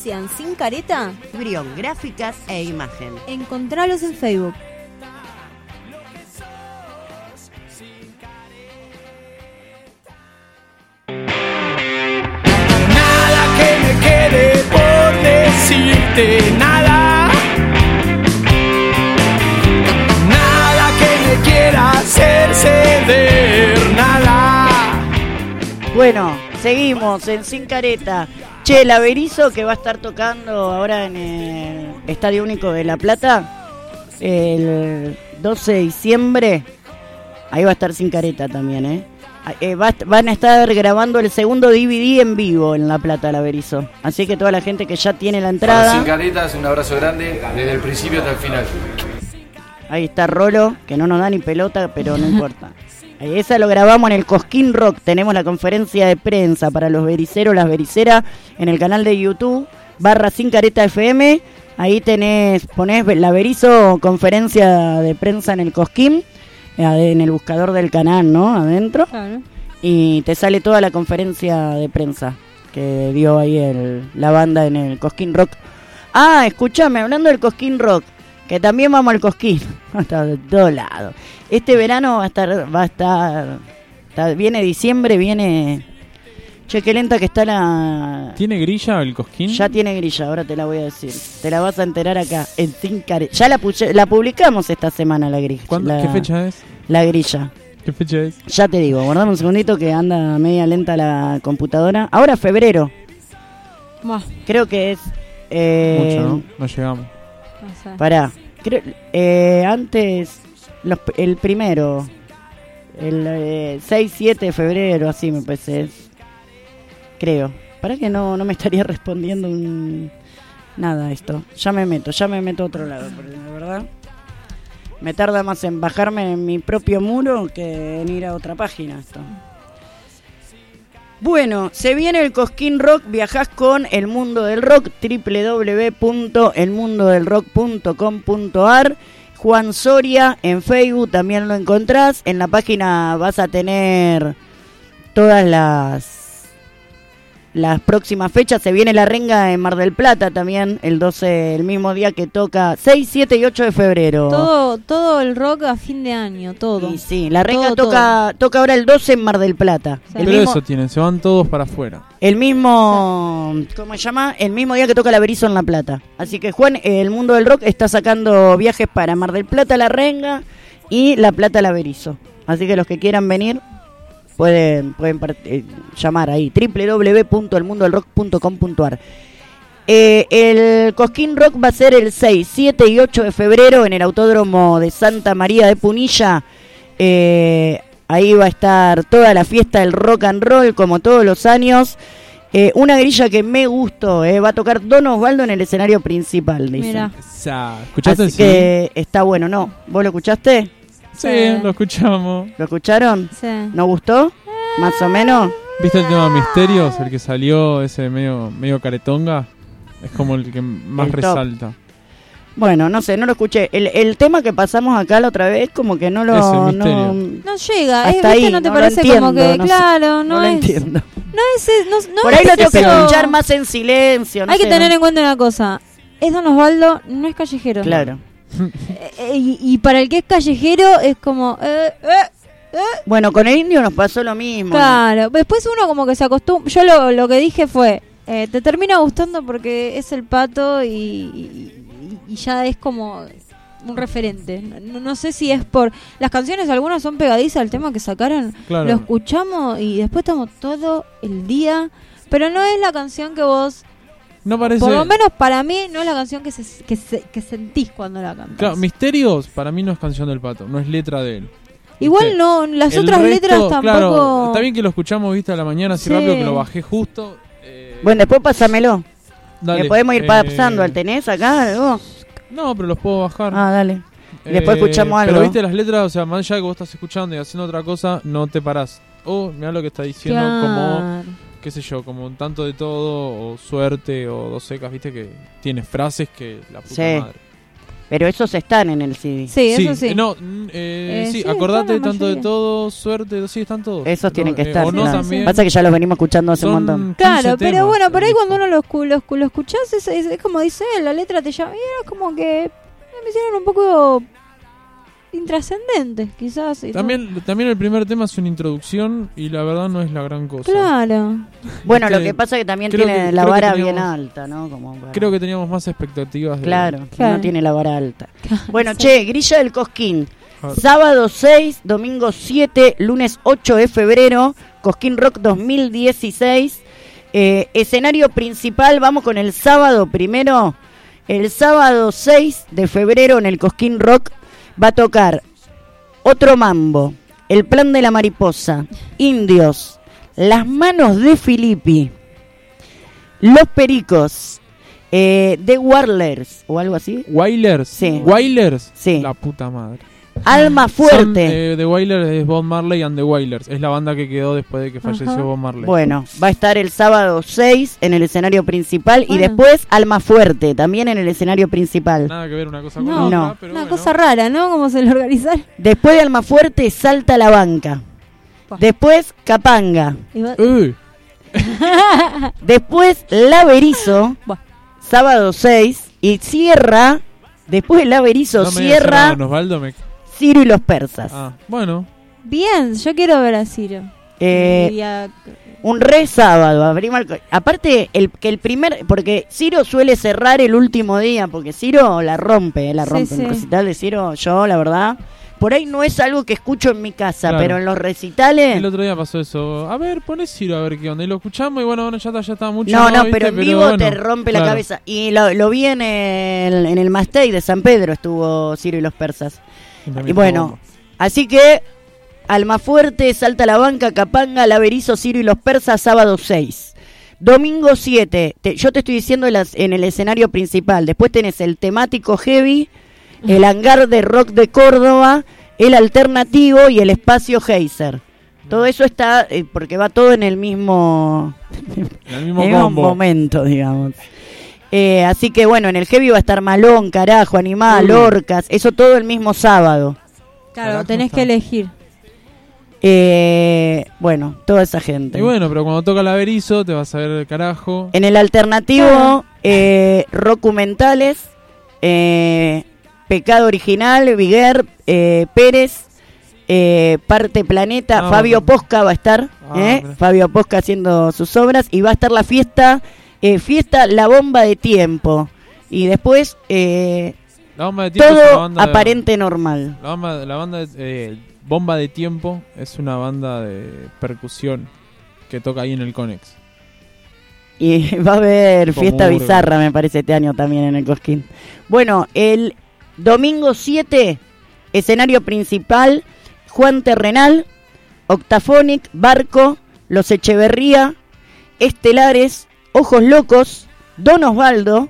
auspician Sin Careta, Brión Gráficas e Imagen. Encontralos en Facebook. Nada que me quede por decirte, nada. Nada que me quiera hacer ceder, nada. Bueno, seguimos en Sin Careta. Che, el Averizo que va a estar tocando ahora en el Estadio Único de La Plata el doce de diciembre. Ahí va a estar Sin Careta también, ¿eh? eh va, van a estar grabando el segundo D V D en vivo en La Plata, el Averizo. Así que toda la gente que ya tiene la entrada. Para Sin Caretas, un abrazo grande desde el principio hasta el final. Ahí está Rolo, que no nos da ni pelota, pero no importa. Esa lo grabamos en el Cosquín Rock. Tenemos la conferencia de prensa para los bericeros, las bericeras, en el canal de YouTube, barra Sin Careta F M. Ahí tenés, ponés la Berizo conferencia de prensa en el Cosquín, en el buscador del canal, ¿no? Adentro. Claro. Y te sale toda la conferencia de prensa que dio ahí el, la banda en el Cosquín Rock. Ah, escúchame, hablando del Cosquín Rock, que también vamos al Cosquín, hasta de todos lados. Este verano va a estar, va a estar, está, viene diciembre, viene. Che, qué lenta que está la. ¿Tiene grilla el Cosquín? Ya tiene grilla, ahora te la voy a decir. Te la vas a enterar acá en Sin Careta. Ya la, puche, la publicamos esta semana la grilla. La, ¿Qué fecha es? La grilla. ¿Qué fecha es? Ya te digo, guardame un segundito que anda media lenta la computadora. Ahora febrero. Buah. Creo que es. Eh, Mucho, ¿no? No llegamos. No sé. Pará. Creo, eh, antes. Los, el primero, el eh, seis siete de febrero, así me parece, creo. Para que no, no me estaría respondiendo un, nada esto. Ya me meto, ya me meto a otro lado, porque de verdad me tarda más en bajarme en mi propio muro que en ir a otra página esto. Bueno, se viene el Cosquín Rock, viajás con El Mundo del Rock, doble u doble u doble u punto el mundo del rock punto com punto a r. Juan Soria en Facebook también lo encontrás. En la página vas a tener todas las las próximas fechas. Se viene la renga en Mar del Plata también el doce, el mismo día que toca seis, siete y ocho de febrero. Todo todo el rock a fin de año, todo. Y sí, la renga todo, toca todo. toca ahora el doce en Mar del Plata. Sí. Pero mismo, eso tienen, se van todos para afuera. El mismo, ¿cómo se llama? El mismo día que toca la Berizo en La Plata. Así que Juan, El Mundo del Rock está sacando viajes para Mar del Plata, La Renga y La Plata, La Berizo. Así que los que quieran venir pueden pueden eh, llamar ahí, doble u doble u doble u punto el mundo del rock punto com punto a r. Eh, el Cosquín Rock va a ser el seis, siete y ocho de febrero en el Autódromo de Santa María de Punilla. Eh, ahí va a estar toda la fiesta del rock and roll, como todos los años. Eh, una grilla que me gustó, eh, va a tocar Don Osvaldo en el escenario principal, dice. Mira. ¿Escuchaste Así el que sí? Está bueno, ¿no? ¿Vos lo escuchaste? Sí, sí, lo escuchamos. ¿Lo escucharon? Sí. ¿No gustó? ¿Más o menos? ¿Viste el tema Misterios? El que salió, ese medio, medio caretonga. Es como el que más el resalta. Bueno, no sé, no lo escuché. El, el tema que pasamos acá la otra vez, como que no lo. Ese, no, no llega, hasta ¿eh? ahí, ¿No te no parece entiendo, como que, no claro, sé, no, no es. Lo entiendo. No es. No, no Por es ahí lo tengo que eso. escuchar más en silencio. No Hay sé, que tener no. en cuenta una cosa: es Don Osvaldo, no es callejero. Claro. eh, y, y para el que es callejero, es como. Eh, eh, eh. Bueno, con el indio nos pasó lo mismo. Claro, ¿no? Después uno como que se acostumbra. Yo lo, lo que dije fue: eh, te termina gustando porque es el Pato y, y, y ya es como un referente. No, no sé si es por las canciones, algunas son pegadizas al tema que sacaron, claro. Lo escuchamos y después estamos todo el día, pero no es la canción que vos, no parece, por lo menos para mí no es la canción que se, que, se, que sentís cuando la cantás. Claro, Misterios para mí no es canción del Pato, no es letra de él. Igual ¿Viste? no, las El otras resto, letras tampoco. Claro, está bien que lo escuchamos, viste, a la mañana así Sí. rápido, que lo bajé justo. Eh, Bueno, después pásamelo. dale, Le podemos ir eh, pasando. ¿Al tenés acá algo? No, pero los puedo bajar. Ah, dale. Y después Eh, escuchamos algo. Pero viste las letras, o sea, más allá de que vos estás escuchando y haciendo otra cosa, no te parás. Oh, mirá lo que está diciendo, Claro. como, qué sé yo, como un tanto de todo, o suerte, o dos secas, viste, que tiene frases que la puta Sí. madre. Pero esos están en el C D. Sí, eso sí. Eh, no, mm, eh, Eh, sí, sí, acordate están la tanto de mayoría. todo, suerte, sí, están todos. Esos tienen No, que eh, estar. o no claro. también. Pasa que ya los venimos escuchando hace Son un montón. Claro, quince pero temas, bueno, por ahí el cuando uno lo, escu- lo, escu- lo escuchás, es, es, es como dice él, la letra te llama. Y era como que me hicieron un poco intrascendentes, quizás. y También, también el primer tema es una introducción y la verdad no es la gran cosa. todo. Claro. Bueno, lo Este, que pasa es que también creo tiene que- la creo que vara teníamos- bien alta, ¿no? Como para- Creo que teníamos más expectativas. de- Claro, Claro. no tiene la vara alta. Bueno, Sí. che, Grilla del Cosquín. A ver. Sábado seis, domingo siete, lunes ocho de febrero, Cosquín Rock dos mil dieciséis. Eh, escenario principal, vamos con el sábado primero. El sábado seis de febrero en el Cosquín Rock va a tocar Otro Mambo, El Plan de la Mariposa, Indios, Las Manos de Filippi, Los Pericos, eh, The Warlers o algo así. Wailers. Sí. Wailers. Sí. La puta madre. Alma Son, Fuerte. eh, The Wailers es Bob Marley and The Wailers. Es la banda que quedó después de que falleció Ajá. Bob Marley. Bueno, va a estar el sábado seis en el escenario principal y Bueno. después Alma Fuerte, también en el escenario principal. Nada que ver una cosa con No, la no. otra, pero Una bueno. cosa rara, ¿no? Cómo se lo organizaron. Después de Alma Fuerte, Salta la Banca. Pa. Después Capanga. Y va- Uy, Después Laberizo, Buah. sábado seis. Y cierra, después de Laberizo, no me digas cierra Serrano, Osvaldo, me- Ciro y los Persas. Ah, bueno. Bien, yo quiero ver a Ciro. Eh, Y a- Un re sábado, abrimos el co- aparte el que el primer, porque Ciro suele cerrar el último día, porque Ciro la rompe, eh, la Sí, rompe. sí. El recital de Ciro, yo la verdad, por ahí no es algo que escucho en mi casa, Claro. pero en los recitales, El otro día pasó eso. A ver, poné Ciro a ver qué onda. Y lo escuchamos y bueno, bueno ya está, ya está mucho. no, no, ¿viste? pero en vivo bueno, te rompe la claro. cabeza. Y lo, lo vi en el, en el Mastey de San Pedro, estuvo Ciro y los Persas. Y también Y bueno, bomba. así que Almafuerte, Salta la Banca, Capanga, Laberizo, Ciro y los Persas, sábado seis. Domingo siete, te- yo te estoy diciendo en, las- en el escenario principal. Después tenés el temático heavy, el hangar de rock de Córdoba, el alternativo y el espacio Geyser. Todo eso está, eh, porque va todo en el mismo, En el mismo en el mismo combo. momento, digamos. Eh, así que bueno, en el heavy va a estar Malón, Carajo, Animal, Uy. Orcas, eso todo el mismo sábado. Claro, Carajo, tenés está. que elegir. Eh, bueno, toda esa gente. Y bueno, pero cuando toca la Berizo te vas a ver el carajo. En el alternativo, eh, Rocumentales, eh, Pecado Original, Viguer, eh, Pérez, eh, Parte Planeta, Ah, Fabio bueno. Posca va a estar, Ah, eh, mira. Fabio Posca haciendo sus obras, y va a estar la fiesta, eh, fiesta La Bomba de Tiempo, y después eh, La bomba de tiempo es una todo banda de- aparente normal. La banda, la banda de, eh, Bomba de Tiempo es una banda de percusión que toca ahí en el Conex. Y va a haber Como fiesta urbe. bizarra, me parece, este año también en el Cosquín. Bueno, el domingo siete, escenario principal, Juan Terrenal, Octafonic, Barco, Los Echeverría, Estelares, Ojos Locos, Don Osvaldo,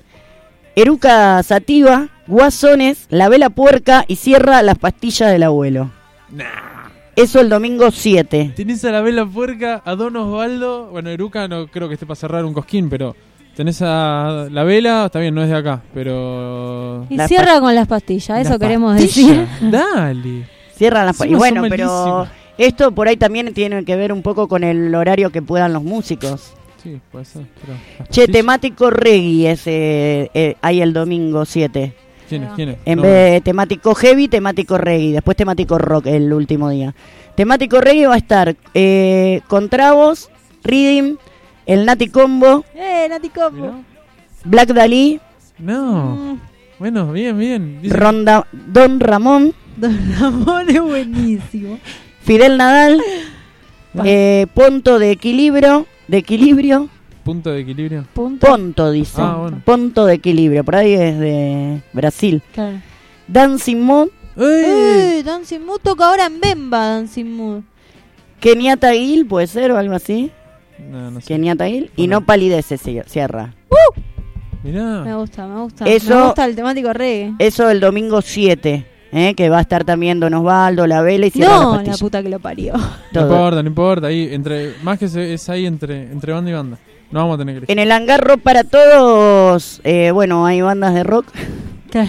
Eruca Sativa, Guasones, La Vela Puerca y cierra Las Pastillas del Abuelo. Eso el domingo siete. Tenés a la Vela Puerca, a Don Osvaldo. Bueno, Eruca no creo que esté para cerrar un Cosquín, pero tenés a la Vela, está bien, no es de acá, pero. Y Las cierra con las pastillas, eso Las queremos pastillas, decir. Dale. Cierran las pa- y Encima bueno, son pero malísimas. esto por ahí también tiene que ver un poco con el horario que puedan los músicos. Sí, puede ser. Pero las Che, pastillas- temático reggae ese eh, hay el domingo siete. ¿Quién es? ¿Quién es? En No, vez de temático heavy, temático reggae. Después temático rock el último día. Temático reggae va a estar eh, Contravos, Rhythm, el Nati Combo, Eh, Nati Combo. mirá. Black Dalí, No. Mm, Bueno, bien, bien. Dice- Ronda, Don Ramón, Don Ramón es buenísimo. Fidel Nadal, eh, Ponto de Equilibrio, de Equilibrio, Punto de equilibrio. Punto. Ponto dice, Ah, bueno. Ponto de Equilibrio, por ahí es de Brasil. Claro. Dancing Mood, ¡Eh! Eh, Dancing Mood toca ahora en Bemba, Dancing Mood. Kenyatta Gil, puede ser o algo así. No, no sé. Kenyatta Gil, y Bueno. no palidece, ci- cierra. Mirá. Me gusta, me gusta. Eso- Me gusta el temático reggae. Eso el domingo siete, ¿eh? Que va a estar también Don Osvaldo, La Vela y cierra No, la la pastilla. puta que lo parió. No Todo. importa, no importa. Ahí, entre, más que se- es ahí entre, entre banda y banda. No vamos a tener que elegir. En el hangar rock para todos, eh, bueno, hay bandas de rock. Claro.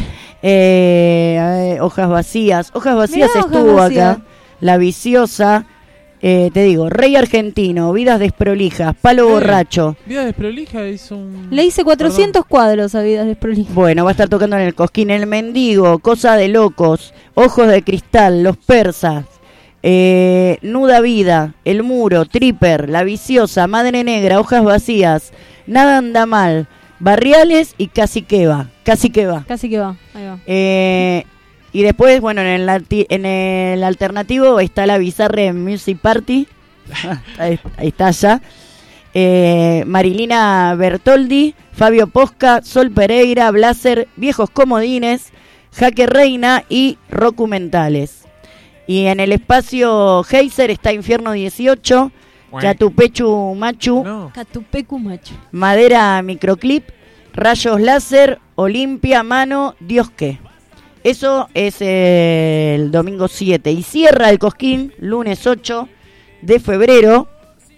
Eh, eh, hojas vacías. Hojas vacías Mirá, estuvo Hojas Vacías. acá. La viciosa. Eh, te digo, Rey Argentino, Vidas desprolijas, Palo Eh, borracho. Vida desprolija hizo un... Le hice cuatrocientos cuadros a Vidas desprolijas. Bueno, va a estar tocando en el Cosquín. El Mendigo, Cosa de Locos, Ojos de Cristal, Los Persas, eh, Nuda Vida, El Muro, Tripper, La Viciosa, Madre Negra, Hojas Vacías, Nada Anda Mal, Barriales y Casi Que Va. Casi Que Va. Casi que va, ahí va. Eh, y después, bueno, en el, alti- en el alternativo está la Bizarre Music Party. ahí, ahí está ya. Eh, Marilina Bertoldi, Fabio Posca, Sol Pereira, Blaser, Viejos Comodines, Jaque Reina y Rocumentales. Y en el espacio Geyser está Infierno dieciocho, Catupechu Machu, Catupecu Machu. Madera Microclip, Rayos Láser, Olimpia, Mano, Dios qué. Eso es eh, el domingo siete. Y cierra el Cosquín, lunes ocho de febrero.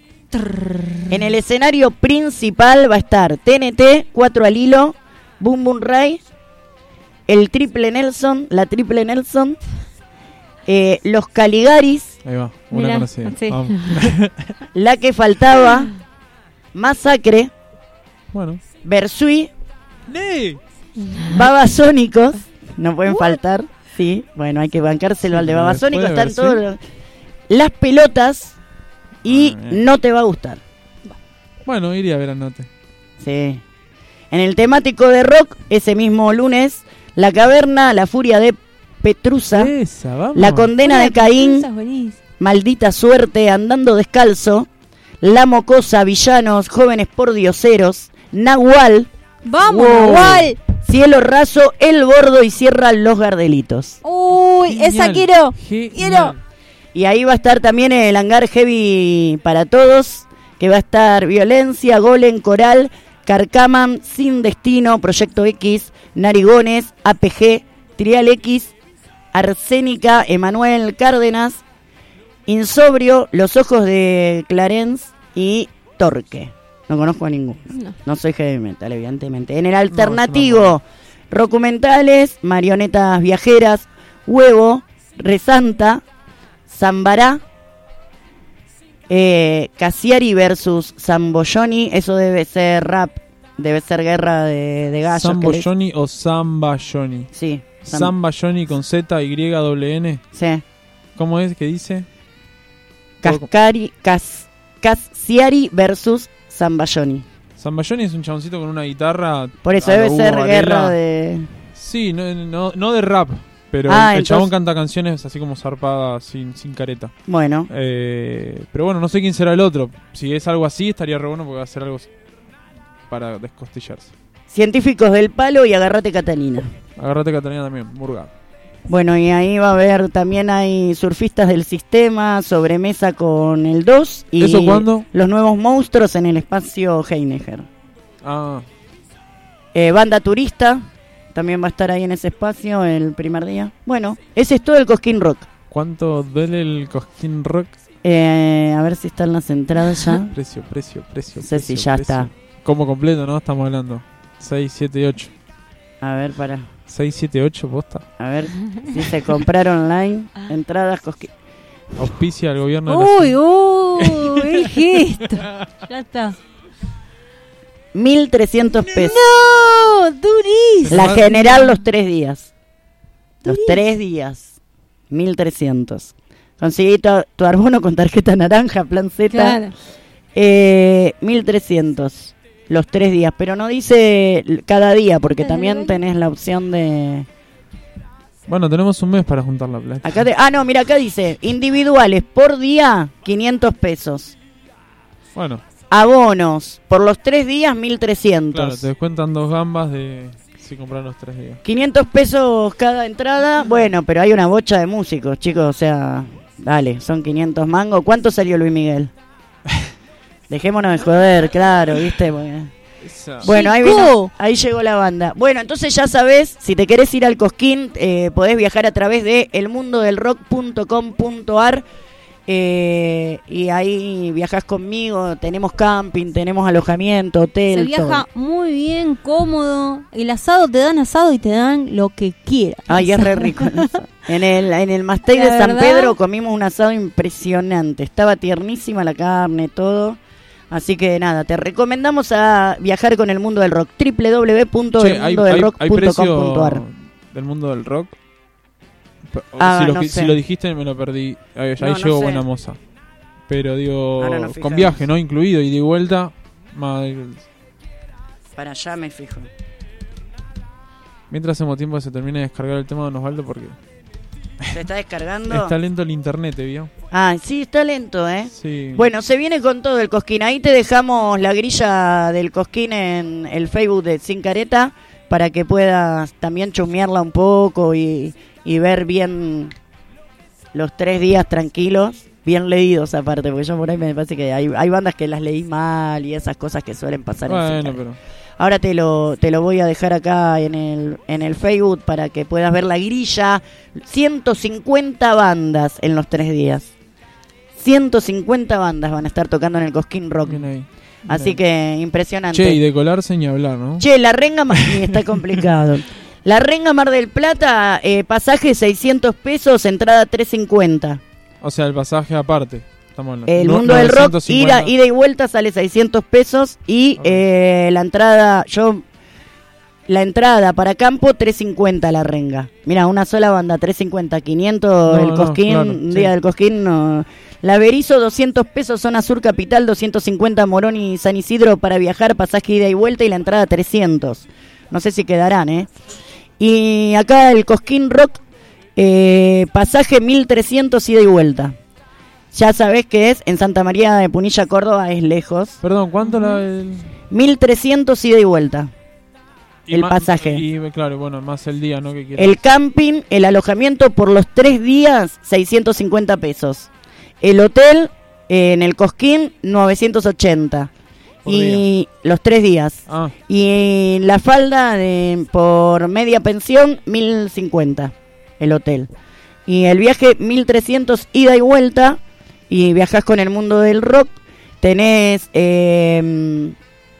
En el escenario principal va a estar T N T, cuatro al hilo, Boom Boom Ray, el Triple Nelson, la Triple Nelson, eh, los Caligaris, Ahí va, una Mirá, conocida. sí. Vamos. La que faltaba, Masacre, Bueno. Versui, ¡Nee! Babasónicos, no pueden faltar, sí, bueno, hay que bancárselo al de Babasónicos, después de están todos Versui. los- las pelotas y Ah, bien. no te va a gustar. Bueno, iría a ver a Note. Sí. En el temático de rock, ese mismo lunes, La Caverna, La Furia de Petrusa, Esa, vamos. La Condena de Caín, Esa es buenísima. Maldita Suerte, Andando Descalzo, La Mocosa, Villanos, Jóvenes por Dioseros, Nahual, ¡Vamos, Wow. Nahual! Cielo Raso, El Bordo y cierra Los Gardelitos. Uy, Genial, esa quiero. genial. Quiero. Y ahí va a estar también el hangar heavy para todos, que va a estar Violencia, Golem, Coral, Carcaman, Sin Destino, Proyecto X, Narigones, A P G, Trial X, Arsénica, Emanuel Cárdenas, Insobrio, Los Ojos de Clarence y Torque. No conozco a ninguno. No. No soy heavy metal, evidentemente. En el alternativo, Rocumentales, Marionetas Viajeras, Huevo, Resanta, Zambará, eh, Cassiari versus Zamboyoni. Eso debe ser rap, debe ser guerra de, de gallos. Sambo que le- Johnny o Samba Johnny. Sí. Sam- Samba Johnny con Z, Y, W, N. Sí. ¿Cómo es que dice? Cascari, Cas, Cassiari versus Zambayoni. Samba Johnny es un chaboncito con una guitarra. Por eso a lo debe Hugo ser Varela. guerra de... Sí, no, no, no de rap, pero Ah, el entonces- chabón canta canciones así como zarpadas, sin, sin careta. Bueno. Eh, pero bueno, no sé quién será el otro. Si es algo así, estaría re bueno porque va a ser algo para descostillarse. Científicos del Palo y Agarrate Catalina. Agarrate Catalina también, Murga. Bueno, y ahí va a haber, también hay surfistas del sistema, sobremesa con el dos. Y ¿Eso cuándo? Los nuevos monstruos en el espacio Heineger. Ah, Eh, banda turista, también va a estar ahí en ese espacio el primer día. Bueno, ese es todo el Cosquín Rock. ¿cuánto duele el Cosquín Rock? Eh, a ver si están las entradas ya. Precio, precio, precio. No sé si precio, ya precio. está. Como completo, ¿no? Estamos hablando. seis, siete, ocho. A ver, para. seis, siete, ocho, posta. A ver si se compraron online. Entradas Cosquín. Auspicia al gobierno de la Uy, uy, el gesto. Ya está. mil trescientos pesos. No, durísimo. La general los tres días. Los tres días. mil trescientos. Conseguí tu, tu abono con tarjeta naranja, plan Z. Claro. Eh, mil trescientos. Los tres días. Pero no dice l- cada día, porque también tenés la opción de... Bueno, tenemos un mes para juntar la plata. Acá te- ah, no, mira, acá dice, individuales por día, quinientos pesos. Bueno, Abonos, por los tres días, mil trescientos. claro, te descuentan dos gambas de si compras los tres días. quinientos pesos cada entrada. Bueno, pero hay una bocha de músicos, chicos. O sea, dale, son quinientos mangos. ¿Cuánto salió Luis Miguel? Dejémonos de joder, claro, ¿viste? Porque... Bueno, ahí, vino- ahí llegó la banda. Bueno, entonces ya sabés, si te querés ir al Cosquín, eh, podés viajar a través de elmundodelrock punto com punto ar Eh, y ahí viajás conmigo, tenemos camping, tenemos alojamiento, hotel. Se viaja todo. muy bien, cómodo. El asado, te dan asado y te dan lo que quieras. Ay, es re rico. En el, en el Mastey de San Pedro comimos un asado impresionante. Estaba tiernísima la carne, todo. Así que nada, te recomendamos a viajar con el mundo del rock. doble u doble u doble u punto el mundo del rock punto com punto a r. ¿Del mundo del rock? Ah, si, lo, no si sé. lo dijiste me lo perdí. Ahí, ahí No, no llegó sé. Buena Moza. Pero digo, Ahora nos con fijamos. viaje, ¿no? Incluido y de vuelta. Más... Para allá me fijo. Mientras hacemos tiempo que se termine de descargar el tema de Don Osvaldo porque ¿Se está descargando? está lento el internet, ¿te vio? Ah, sí, está lento, ¿eh? Sí. Bueno, se viene con todo el Cosquín. Ahí te dejamos la grilla del Cosquín en el Facebook de Sin Careta para que puedas también chusmearla un poco y, y ver bien los tres días tranquilos, bien leídos aparte, porque yo por ahí me parece que hay, hay bandas que las leí mal y esas cosas que suelen pasar en Sin Bueno, Careta. pero... Ahora te lo te lo voy a dejar acá en el en el Facebook para que puedas ver la grilla. ciento cincuenta bandas en los tres días. ciento cincuenta bandas van a estar tocando en el Cosquín Rock. Bien ahí, bien Así ahí. que impresionante. Che, y de colarse ni hablar, ¿no? Che, la Renga Mar- sí, está complicado. La Renga Mar del Plata, eh, pasaje seiscientos pesos, entrada trescientos cincuenta. O sea, el pasaje aparte. Estamos hablando. El No- mundo del rock, novecientos cincuenta. ida, ida y vuelta sale seiscientos pesos y eh, la entrada, yo, la entrada para campo trescientos cincuenta la Renga. Mira, una sola banda, trescientos cincuenta, quinientos No, el no, Cosquín, claro, día sí. del Cosquín, no. La Berizo, doscientos pesos, zona sur capital, doscientos cincuenta Morón y San Isidro para viajar, pasaje ida y vuelta y la entrada trescientos. No sé si quedarán, ¿eh? Y acá el Cosquín Rock, eh, pasaje mil trescientos ida y vuelta. Ya sabés que es en Santa María de Punilla, Córdoba, es lejos. Perdón, ¿cuánto la el... mil trescientos ida y vuelta. y el ma- pasaje. Y claro, bueno, más el día, ¿no? Que quieras. El camping, el alojamiento por los tres días, seiscientos cincuenta pesos. El hotel eh, en el Cosquín, novecientos ochenta. Por Y los tres días. Ah. Y la falda de, por media pensión, mil cincuenta. El hotel. Y el viaje, mil trescientos ida y vuelta. Y viajás con el mundo del rock. Tenés eh,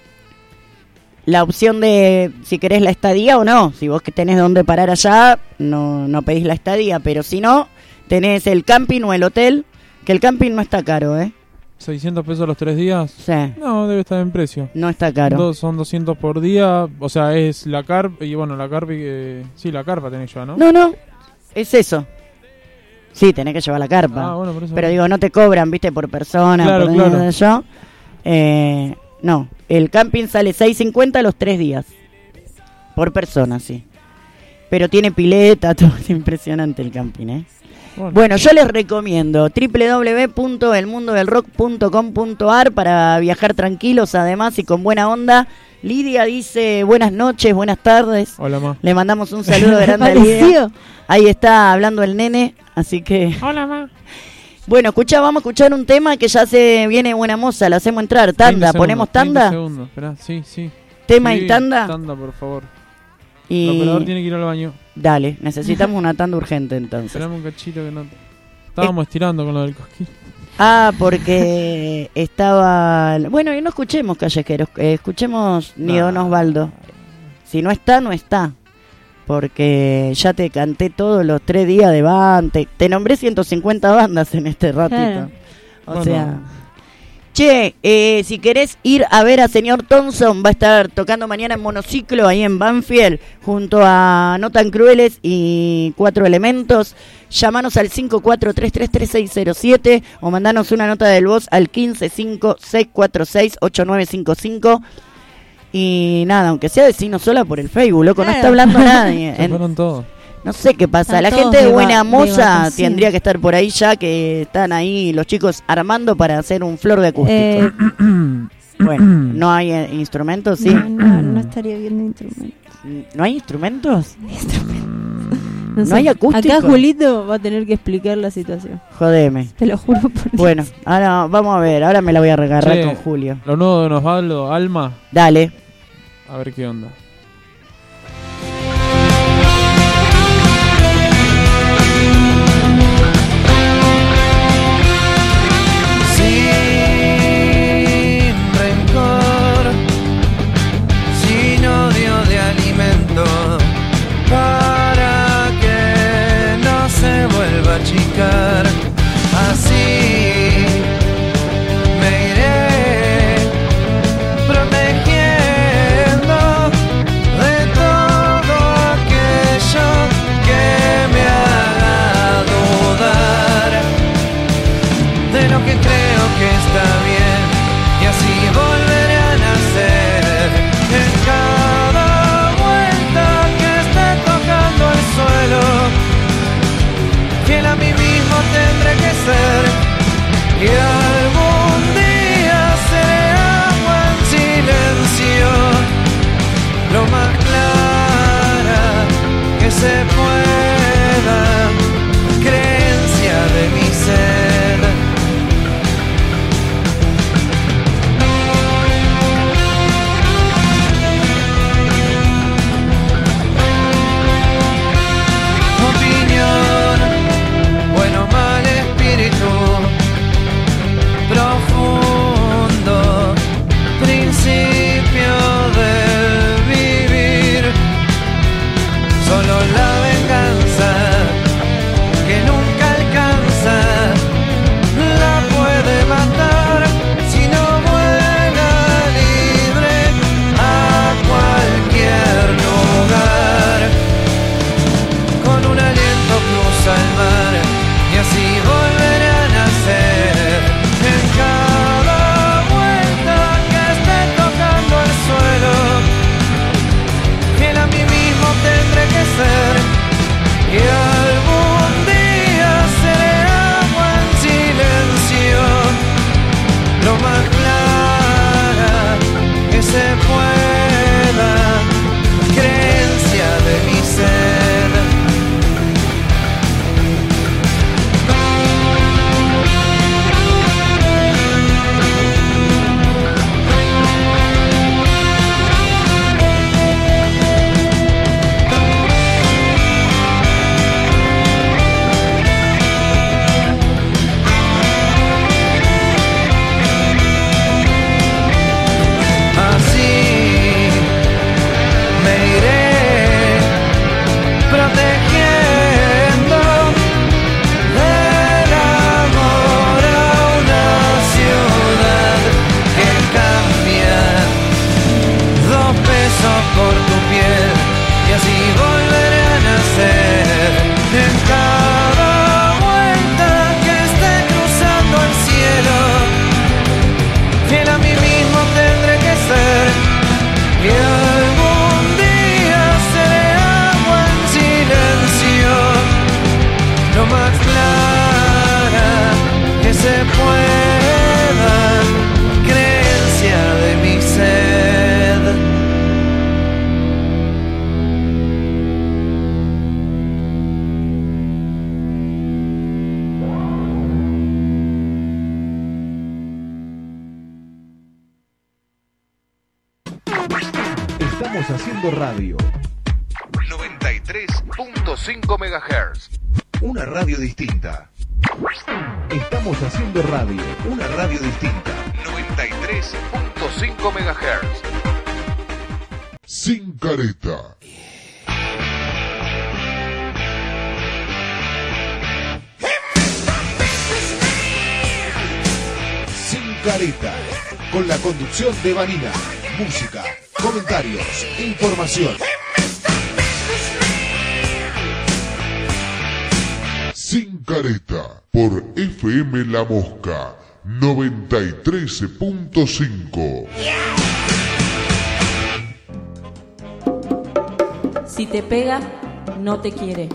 la opción de si querés la estadía o no. Si vos que tenés dónde parar allá, no, no pedís la estadía. Pero si no, tenés el camping o el hotel. Que el camping no está caro, ¿eh? ¿seiscientos pesos los tres días? Sí. No, debe estar en precio. No está caro. Dos, son doscientos por día. O sea, es la carpa. Y bueno, la carpa. Que... Sí, la carpa tenés ya, ¿no? No, no. Es eso. Sí, tenés que llevar la carpa. Ah, bueno, por eso. Pero digo, no te cobran, viste, por persona. Claro, por claro. Yo. Eh, no, el camping sale seis cincuenta los tres días. Por persona, sí. Pero tiene pileta, todo. Es impresionante el camping, ¿eh? Bueno. Bueno, yo les recomiendo doble u doble u doble u punto el mundo del rock punto com punto a r para viajar tranquilos, además, y con buena onda. Lidia dice buenas noches, buenas tardes. Hola, ma. Le mandamos un saludo grande a Apareció. Lidia. Ahí está hablando el nene, así que... Hola, ma. Bueno, escucha, vamos a escuchar un tema que ya se viene buena moza, lo hacemos entrar. Tanda, ¿ponemos tanda? Segundos, esperá, sí, sí. ¿Tema Sí, y tanda? Tanda, por favor. Y... El operador tiene que ir al baño. Dale, necesitamos una tanda urgente entonces. Esperame un cachito que no... Estábamos estirando con lo del Cosquín. Ah, porque estaba... Bueno, y no escuchemos callejeros, eh, escuchemos ni Nah. Don Osvaldo. Si no está, no está. Porque ya te canté todos los tres días de banda. Te, te nombré ciento cincuenta bandas en este ratito. Claro. O Bueno. sea... Che, eh, si querés ir a ver a señor Thompson, va a estar tocando mañana en monociclo ahí en Banfield, junto a No Tan Crueles y Cuatro Elementos. Llámanos al cinco cuatro tres tres tres seis cero siete o mandanos una nota de voz al quince cinco seis cuatro seis ocho nueve cinco cinco. Y nada, aunque sea vecino sola por el Facebook, loco, no Claro. está hablando nadie. Se En- fueron todos. no sé qué pasa. Están La todos gente de de va- Buena de Moza vacaciones. tendría que estar por ahí ya, que están ahí los chicos armando para hacer un flor de acústico. Eh, Bueno, ¿no hay eh, instrumentos? Sí. no, no, no estaría viendo instrumentos. ¿No hay instrumentos? No, ¿No hay acústico? Acá Julito va a tener que explicar la situación. Jodeme. Te lo juro por Dios. Bueno, ahora vamos a ver. Ahora me la voy a regarrar Che, con Julio. Lo nuevo de Osvaldo, Alma. Dale. A ver qué onda. se puedan, creencia de mi sed. Estamos haciendo radio. noventa y tres punto cinco megahertz. Una radio distinta. Estamos haciendo radio. Una radio distinta. noventa y tres punto cinco megahertz. Sin careta. Sin careta. Con la conducción de Vanina. Música, comentarios, información. Sin careta, por F M La Mosca, noventa y tres punto cinco. Si te pega, no te quiere.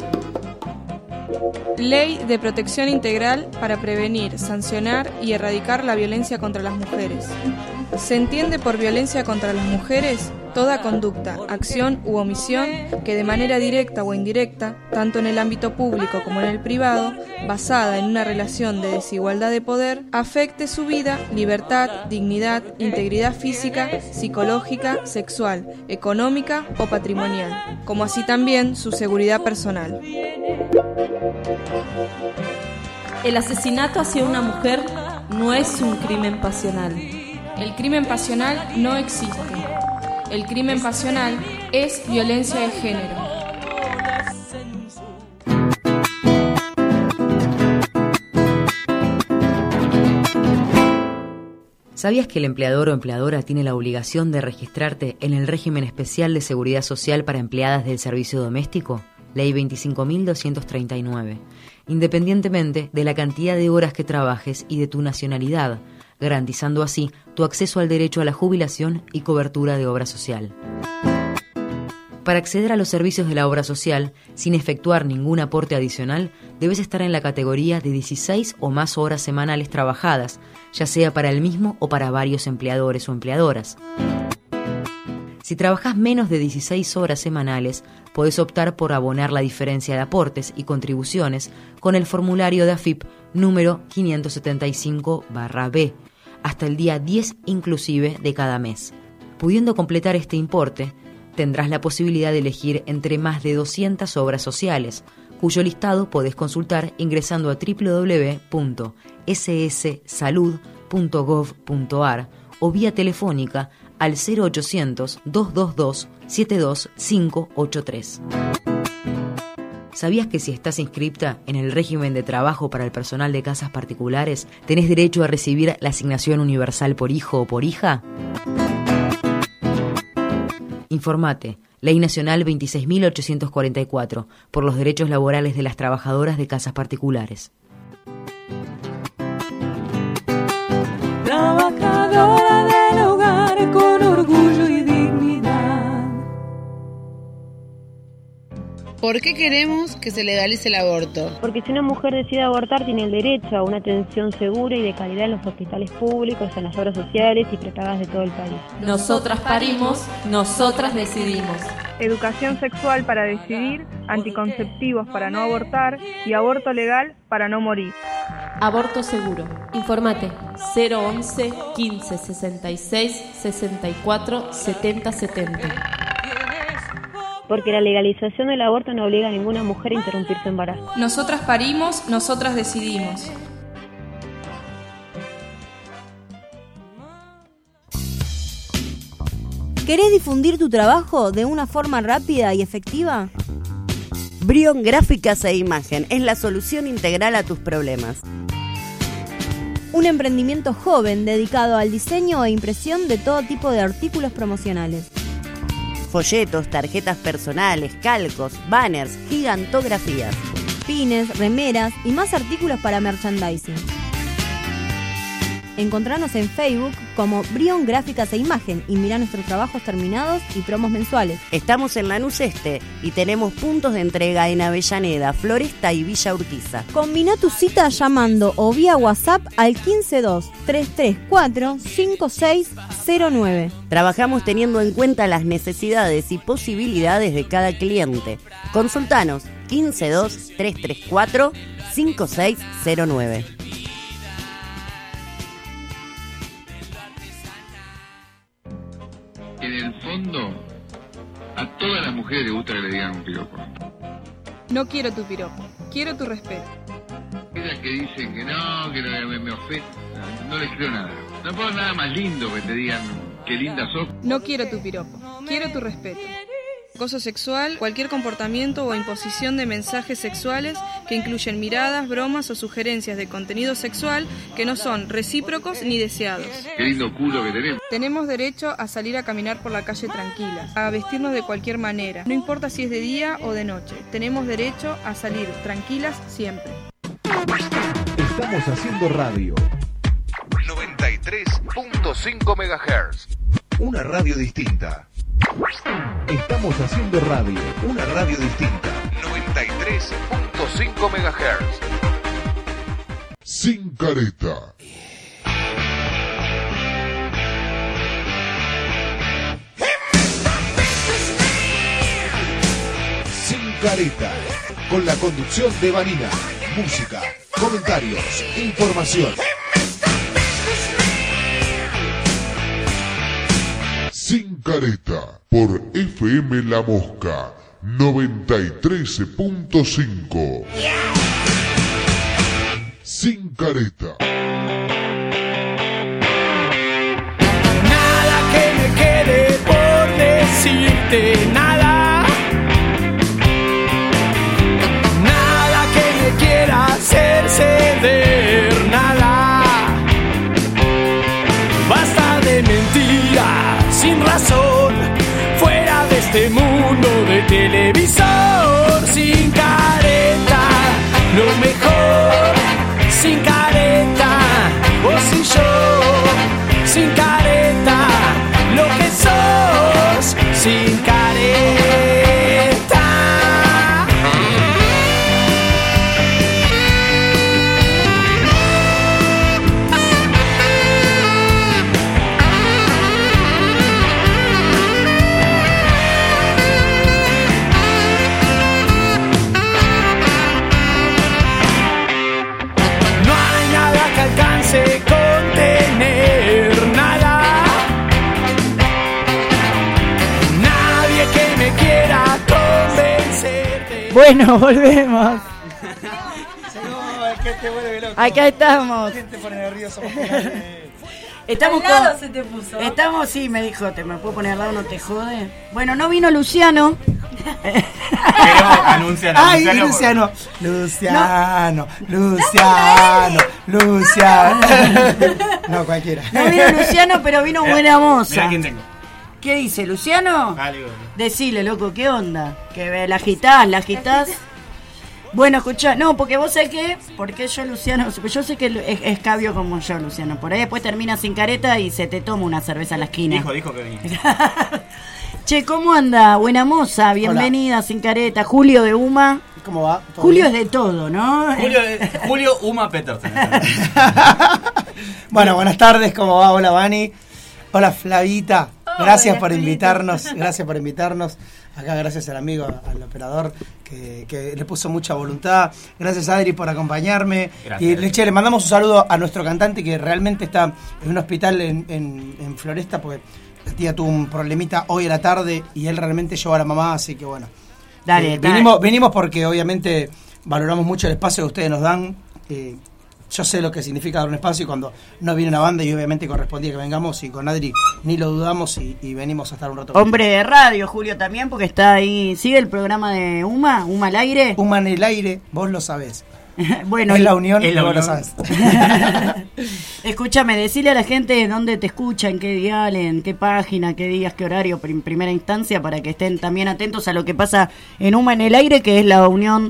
Ley de Protección Integral para prevenir, sancionar y erradicar la violencia contra las mujeres. Se entiende por violencia contra las mujeres toda conducta, acción u omisión que de manera directa o indirecta, tanto en el ámbito público como en el privado, basada en una relación de desigualdad de poder, afecte su vida, libertad, dignidad, integridad física, psicológica, sexual, económica o patrimonial, como así también su seguridad personal. El asesinato hacia una mujer no es un crimen pasional. El crimen pasional no existe. El crimen pasional es violencia de género. ¿Sabías que el empleador o empleadora tiene la obligación de registrarte en el régimen especial de seguridad social para empleadas del servicio doméstico? Ley veinticinco mil doscientos treinta y nueve. Independientemente de la cantidad de horas que trabajes y de tu nacionalidad, garantizando así tu acceso al derecho a la jubilación y cobertura de obra social. Para acceder a los servicios de la obra social, sin efectuar ningún aporte adicional, debes estar en la categoría de dieciséis o más horas semanales trabajadas, ya sea para el mismo o para varios empleadores o empleadoras. Si trabajas menos de dieciséis horas semanales, podés optar por abonar la diferencia de aportes y contribuciones con el formulario de A F I P número quinientos setenta y cinco barra B, hasta el día diez inclusive de cada mes. Pudiendo completar este importe, tendrás la posibilidad de elegir entre más de doscientas obras sociales, cuyo listado podés consultar ingresando a doble u doble u doble u punto s s salud punto gov punto a r o vía telefónica al cero ochocientos, dos dos dos, siete dos cinco ocho tres. ¿Sabías que si estás inscripta en el régimen de trabajo para el personal de casas particulares, tenés derecho a recibir la asignación universal por hijo o por hija? Informate. Ley Nacional veintiséis mil ochocientos cuarenta y cuatro, por los derechos laborales de las trabajadoras de casas particulares. Trabajadora del hogar con orgullo y dignidad. ¿Por qué queremos que se legalice el aborto? Porque si una mujer decide abortar tiene el derecho a una atención segura y de calidad en los hospitales públicos, en las obras sociales y prepagadas de todo el país. Nosotras parimos, nosotras decidimos. Educación sexual para decidir, anticonceptivos para no abortar y aborto legal para no morir. Aborto seguro. Informate cero once, quince, sesenta y seis, sesenta y cuatro, setenta, setenta. Porque la legalización del aborto no obliga a ninguna mujer a interrumpir su embarazo. Nosotras parimos, nosotras decidimos. ¿Querés difundir tu trabajo de una forma rápida y efectiva? Brion Gráficas e Imagen es la solución integral a tus problemas. Un emprendimiento joven dedicado al diseño e impresión de todo tipo de artículos promocionales. Folletos, tarjetas personales, calcos, banners, gigantografías, pines, remeras y más artículos para merchandising. Encontrarnos en Facebook como Brion Gráficas e Imagen y mirá nuestros trabajos terminados y promos mensuales. Estamos en Lanús Este y tenemos puntos de entrega en Avellaneda, Floresta y Villa Urquiza. Combina tu cita llamando o vía WhatsApp al quince dos, tres tres cuatro, cinco seis cero nueve. Trabajamos teniendo en cuenta las necesidades y posibilidades de cada cliente. Consultanos quince dos, tres tres cuatro, cinco seis cero nueve. En el fondo, a todas las mujeres les gusta que le digan un piropo. No quiero tu piropo, quiero tu respeto. Aquellas que dicen que no, que no, me, me ofende, no, no les creo nada. No puedo nada más lindo que te digan qué linda sos. No quiero tu piropo, quiero tu respeto. Acoso sexual, cualquier comportamiento o imposición de mensajes sexuales que incluyen miradas, bromas o sugerencias de contenido sexual que no son recíprocos ni deseados. Qué lindo culo que tenemos. Tenemos derecho a salir a caminar por la calle tranquilas, a vestirnos de cualquier manera, no importa si es de día o de noche. Tenemos derecho a salir tranquilas siempre. Estamos haciendo radio. noventa y tres punto cinco megahertz. Una radio distinta. Estamos haciendo radio. Una radio distinta. noventa y tres punto cinco megahertz. Sin careta. Sin careta. Con la conducción de Vanina. Música, comentarios, información. Sin careta, por F M La Mosca, noventa y tres punto cinco. Sin careta. Nada que me quede por decirte, nada. Nada que me quiera hacer ceder, nada. Basta de mentiras sin razón, fuera de este mundo de televisor. Sin careta, lo mejor. Sin careta, vos y yo. Sin careta, lo que sos. Sin careta. Contener nada, nadie que me quiera convencer de... Bueno, volvemos. No, es que te vuelve loco. Acá estamos. ¿Quién te pone nervioso? Estamos al lado con... se te puso. Estamos, sí, me dijo, ¿te me puedo poner al lado? No te jode. Bueno, no vino Luciano. Pero anuncian a Ay, Luciano. Luciano, Luciano, Luciano. No, cualquiera. No vino Luciano, pero vino buena moza. Mirá quién tengo. ¿Qué dice, Luciano? Dale, Decile, loco, ¿qué onda? Que la agitás, la agitás. Bueno, escuchá, no, porque vos sabés qué, porque yo, Luciano, yo sé que es, es cabio como yo, Luciano. Por ahí después termina sin careta y se te toma una cerveza a la esquina. Dijo, dijo que venía. Che, ¿cómo anda? Buena moza, bienvenida. Hola. Sin careta. Julio de Uma. ¿Cómo va? Julio bien? Es de todo, ¿no? Julio, Julio Uma Petersen. Bueno, buenas tardes, ¿cómo va? Hola, Vani. Hola, Flavita. Gracias Hola, por Flavita. invitarnos, gracias por invitarnos. Acá gracias al amigo, al operador, que, que le puso mucha voluntad. Gracias, Adri, por acompañarme. Gracias. Y le, che, le mandamos un saludo a nuestro cantante, que realmente está en un hospital en, en, en Floresta, porque la tía tuvo un problemita hoy a la tarde y él realmente llevó a la mamá, así que bueno. Dale, eh, dale. Vinimos, vinimos porque obviamente valoramos mucho el espacio que ustedes nos dan. Eh, yo sé lo que significa dar un espacio cuando no viene una banda y obviamente correspondía que vengamos, y con Adri ni lo dudamos y, y venimos a estar un rato. Hombre de radio, Julio, también, porque está ahí. ¿Sigue el programa de Uma? ¿Uma al aire? Uma en el aire, vos lo sabés. Bueno, es la unión, es la vos unión. lo sabés. Escúchame, decile a la gente dónde te escucha, en qué dial, en qué página, qué días, qué horario, en primera instancia, para que estén también atentos a lo que pasa en Uma en el aire, que es la unión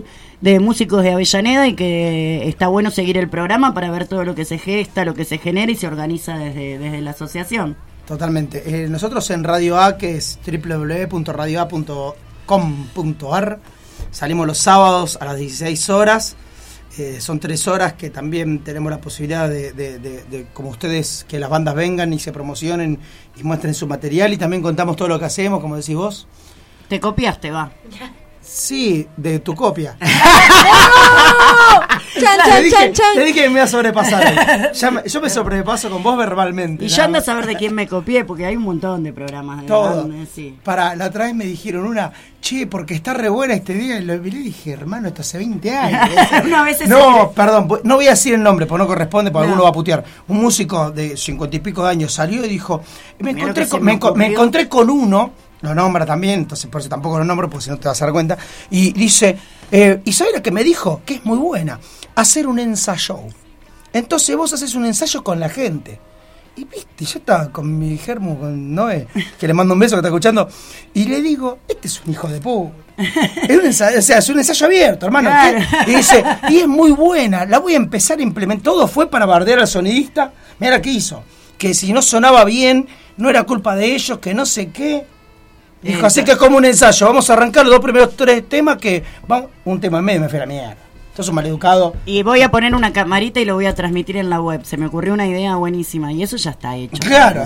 de músicos de Avellaneda y que está bueno seguir el programa para ver todo lo que se gesta, lo que se genera y se organiza desde, desde la asociación. Totalmente. Eh, nosotros en Radio A, que es doble u doble u doble u punto radio a punto com punto a r, salimos los sábados a las dieciséis horas. Eh, son tres horas que también tenemos la posibilidad de, de, de, de, como ustedes, que las bandas vengan y se promocionen y muestren su material, y también contamos todo lo que hacemos, como decís vos. Te copiaste, va. Sí, de tu copia. Chan, chan, te, dije, chan, chan. te dije que me iba a sobrepasar. Ya me, yo me sobrepaso con vos verbalmente. Y ya anda a saber de quién me copié, porque hay un montón de programas. De todo. Grande, sí. Para, la otra vez me dijeron una, che, porque está re buena este día. Y lo miré y dije, hermano, esto hace veinte años. Una vez no, se... perdón, no voy a decir el nombre, porque no corresponde, porque no. alguno va a putear. Un músico de cincuenta y pico de años salió y dijo, me encontré, con, me, me, me encontré con uno. Lo nombra también, entonces por eso tampoco lo nombro, porque si no te vas a dar cuenta. Y dice, eh, ¿y sabes lo que me dijo? Que es muy buena, hacer un ensayo. Entonces vos haces un ensayo con la gente. Y viste, yo estaba con mi germo, con Noé, que le mando un beso que está escuchando, y le digo, este es un hijo de puta. Es un ensayo, o sea, es un ensayo abierto, hermano. Claro. Y dice, y es muy buena, la voy a empezar a implementar. Todo fue para bardear al sonidista. Mira qué hizo, que si no sonaba bien, no era culpa de ellos, que no sé qué. Dijo, así que es como un ensayo, vamos a arrancar los dos primeros tres temas, que vamos, un tema en medio me fue a la mierda. Sos un maleducado. Y voy a poner una camarita y lo voy a transmitir en la web. Se me ocurrió una idea buenísima y eso ya está hecho. Claro.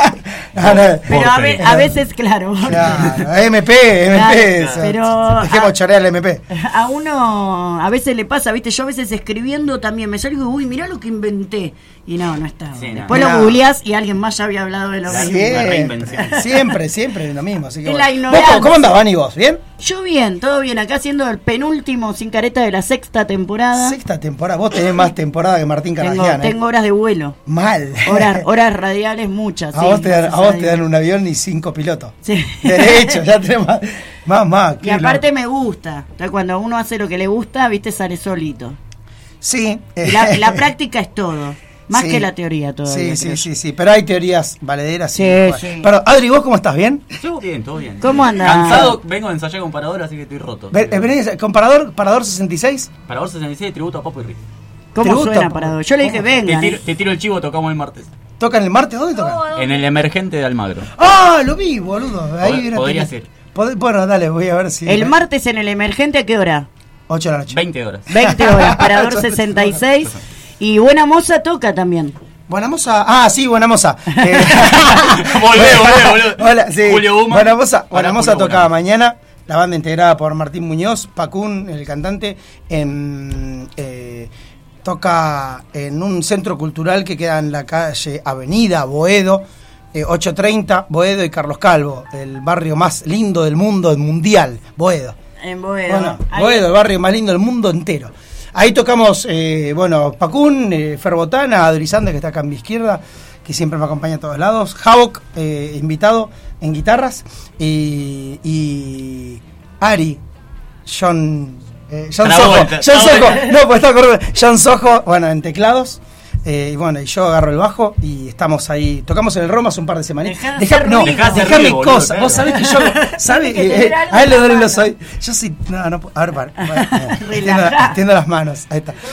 no, no, pero a, ve, a veces, claro. Claro, M P, M P. Claro, pero dejemos chorear el M P. A uno a veces le pasa, viste, yo a veces escribiendo también me salgo y uy, mirá lo que inventé. Y no, no está. Sí, Después no. lo googleás y alguien más ya había hablado de lo mismo. Siempre, siempre, siempre lo mismo. Así que bueno. ¿Vos, ¿Cómo andás, Vani, vos? ¿Bien? Yo bien, todo bien. Acá haciendo el penúltimo Sin Careta de la sexta temporada. Sexta temporada. Vos tenés más temporada que Martín Carnagian. Tengo, tengo horas de vuelo. Mal. Horas, horas radiales muchas. A, sí, vos, te dan, a vos te dan un avión y cinco pilotos. Sí. Derecho, ya tenés más. Más, más. Y aparte loco. Me gusta. Entonces, cuando uno hace lo que le gusta, viste, sale solito. Sí. Y la, la práctica es todo. Más sí, que la teoría todavía. Sí, sí, sí, sí, pero hay teorías valederas. Sí, sí. sí. Pero, Adri, ¿vos cómo estás? ¿Bien? Todo bien, todo bien. ¿Cómo andás? Cansado, vengo de ensayar con Parador, así que estoy roto. ¿Venís con Parador, Parador sesenta y seis? Parador sesenta y seis, tributo a Papo y Ricky. ¿Cómo tributo suena Parador? Yo le dije, venga. Te tiro, te tiro el chivo, tocamos el martes. ¿Tocan el martes? ¿Dónde tocan? En el Emergente de Almagro. ¡Ah, lo vi, boludo! Ahí Pod podría ser. Pod bueno, dale, voy a ver si... ¿El martes en el Emergente a qué hora? ocho de la noche. veinte horas. veinte horas, Parador sesenta y seis. Y Buena Moza toca también. Buena Moza, ah, sí, Buena Moza. Eh, volvé, volvé, volvé. Hola, sí. Julio Uma. Buena Moza, Buena Moza tocaba mañana. La banda integrada por Martín Muñoz, Pacún, el cantante, en, eh, toca en un centro cultural que queda en la calle Avenida Boedo, eh, ochocientos treinta, Boedo y Carlos Calvo, el barrio más lindo del mundo, mundial, Boedo. En Boedo. Bueno, Boedo, el barrio más lindo del mundo entero. Ahí tocamos, eh, bueno, Pacún, eh, Ferbotana, Adri Sande, que está acá a mi izquierda, que siempre me acompaña a todos lados, Havok, eh, invitado en guitarras, y, y Ari, John, eh, John Sojo, John Sojo, no, pues está correcto, John Sojo, bueno, en teclados. Eh, y bueno, y yo agarro el bajo y estamos ahí. Tocamos en el Roma hace un par de semanitas. Dejá, Dejá, no, dejá dejame ruido, cosas. Boludo, Vos sabés que yo. ¿Sabés? Eh, eh, a él le duelen los oídos. Yo sí. No, no. A ver, para. Bueno, extiendo, extiendo las manos. Ahí está.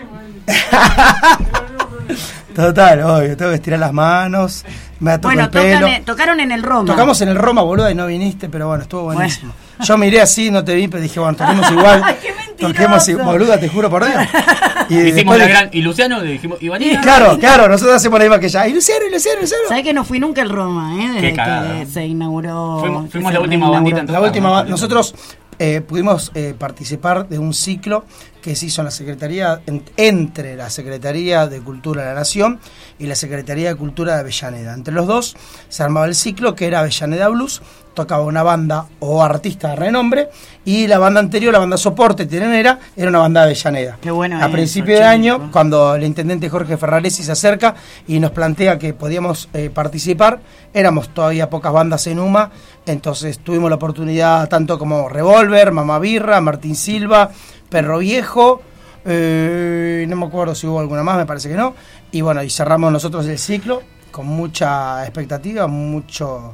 Total, obvio. Tengo que estirar las manos. Me toco bueno, el pelo. Tocan, tocaron en el Roma. Tocamos en el Roma, boludo, y no viniste, pero bueno, estuvo buenísimo. Bueno. Yo miré así, no te vi, pero dije, bueno, toquemos igual. Toquemos igual, boluda, te juro por Dios. Y hicimos la de... gran. Y Luciano le dijimos, y Vanina. Claro, claro, nosotros hacemos la misma que ella. Y Luciano, y Luciano, y Luciano. ¿Sabés que no fui nunca al Roma, eh? Desde Qué cagada. que se inauguró. Fuimos, fuimos la última bandita. La última, nosotros eh, pudimos eh, participar de un ciclo que se hizo en la Secretaría, en, entre la Secretaría de Cultura de la Nación y la Secretaría de Cultura de Avellaneda. Entre los dos se armaba el ciclo que era Avellaneda Blues, tocaba una banda o artista de renombre, y la banda anterior, la banda soporte Tirenera, era una banda de Avellaneda. Qué bueno. A principio de año, cuando el intendente Jorge Ferraresi se acerca y nos plantea que podíamos eh, participar, éramos todavía pocas bandas en U M A, entonces tuvimos la oportunidad tanto como Revolver, Mamá Birra, Martín Silva, Perro Viejo, eh, no me acuerdo si hubo alguna más, me parece que no, y bueno, y cerramos nosotros el ciclo con mucha expectativa, mucho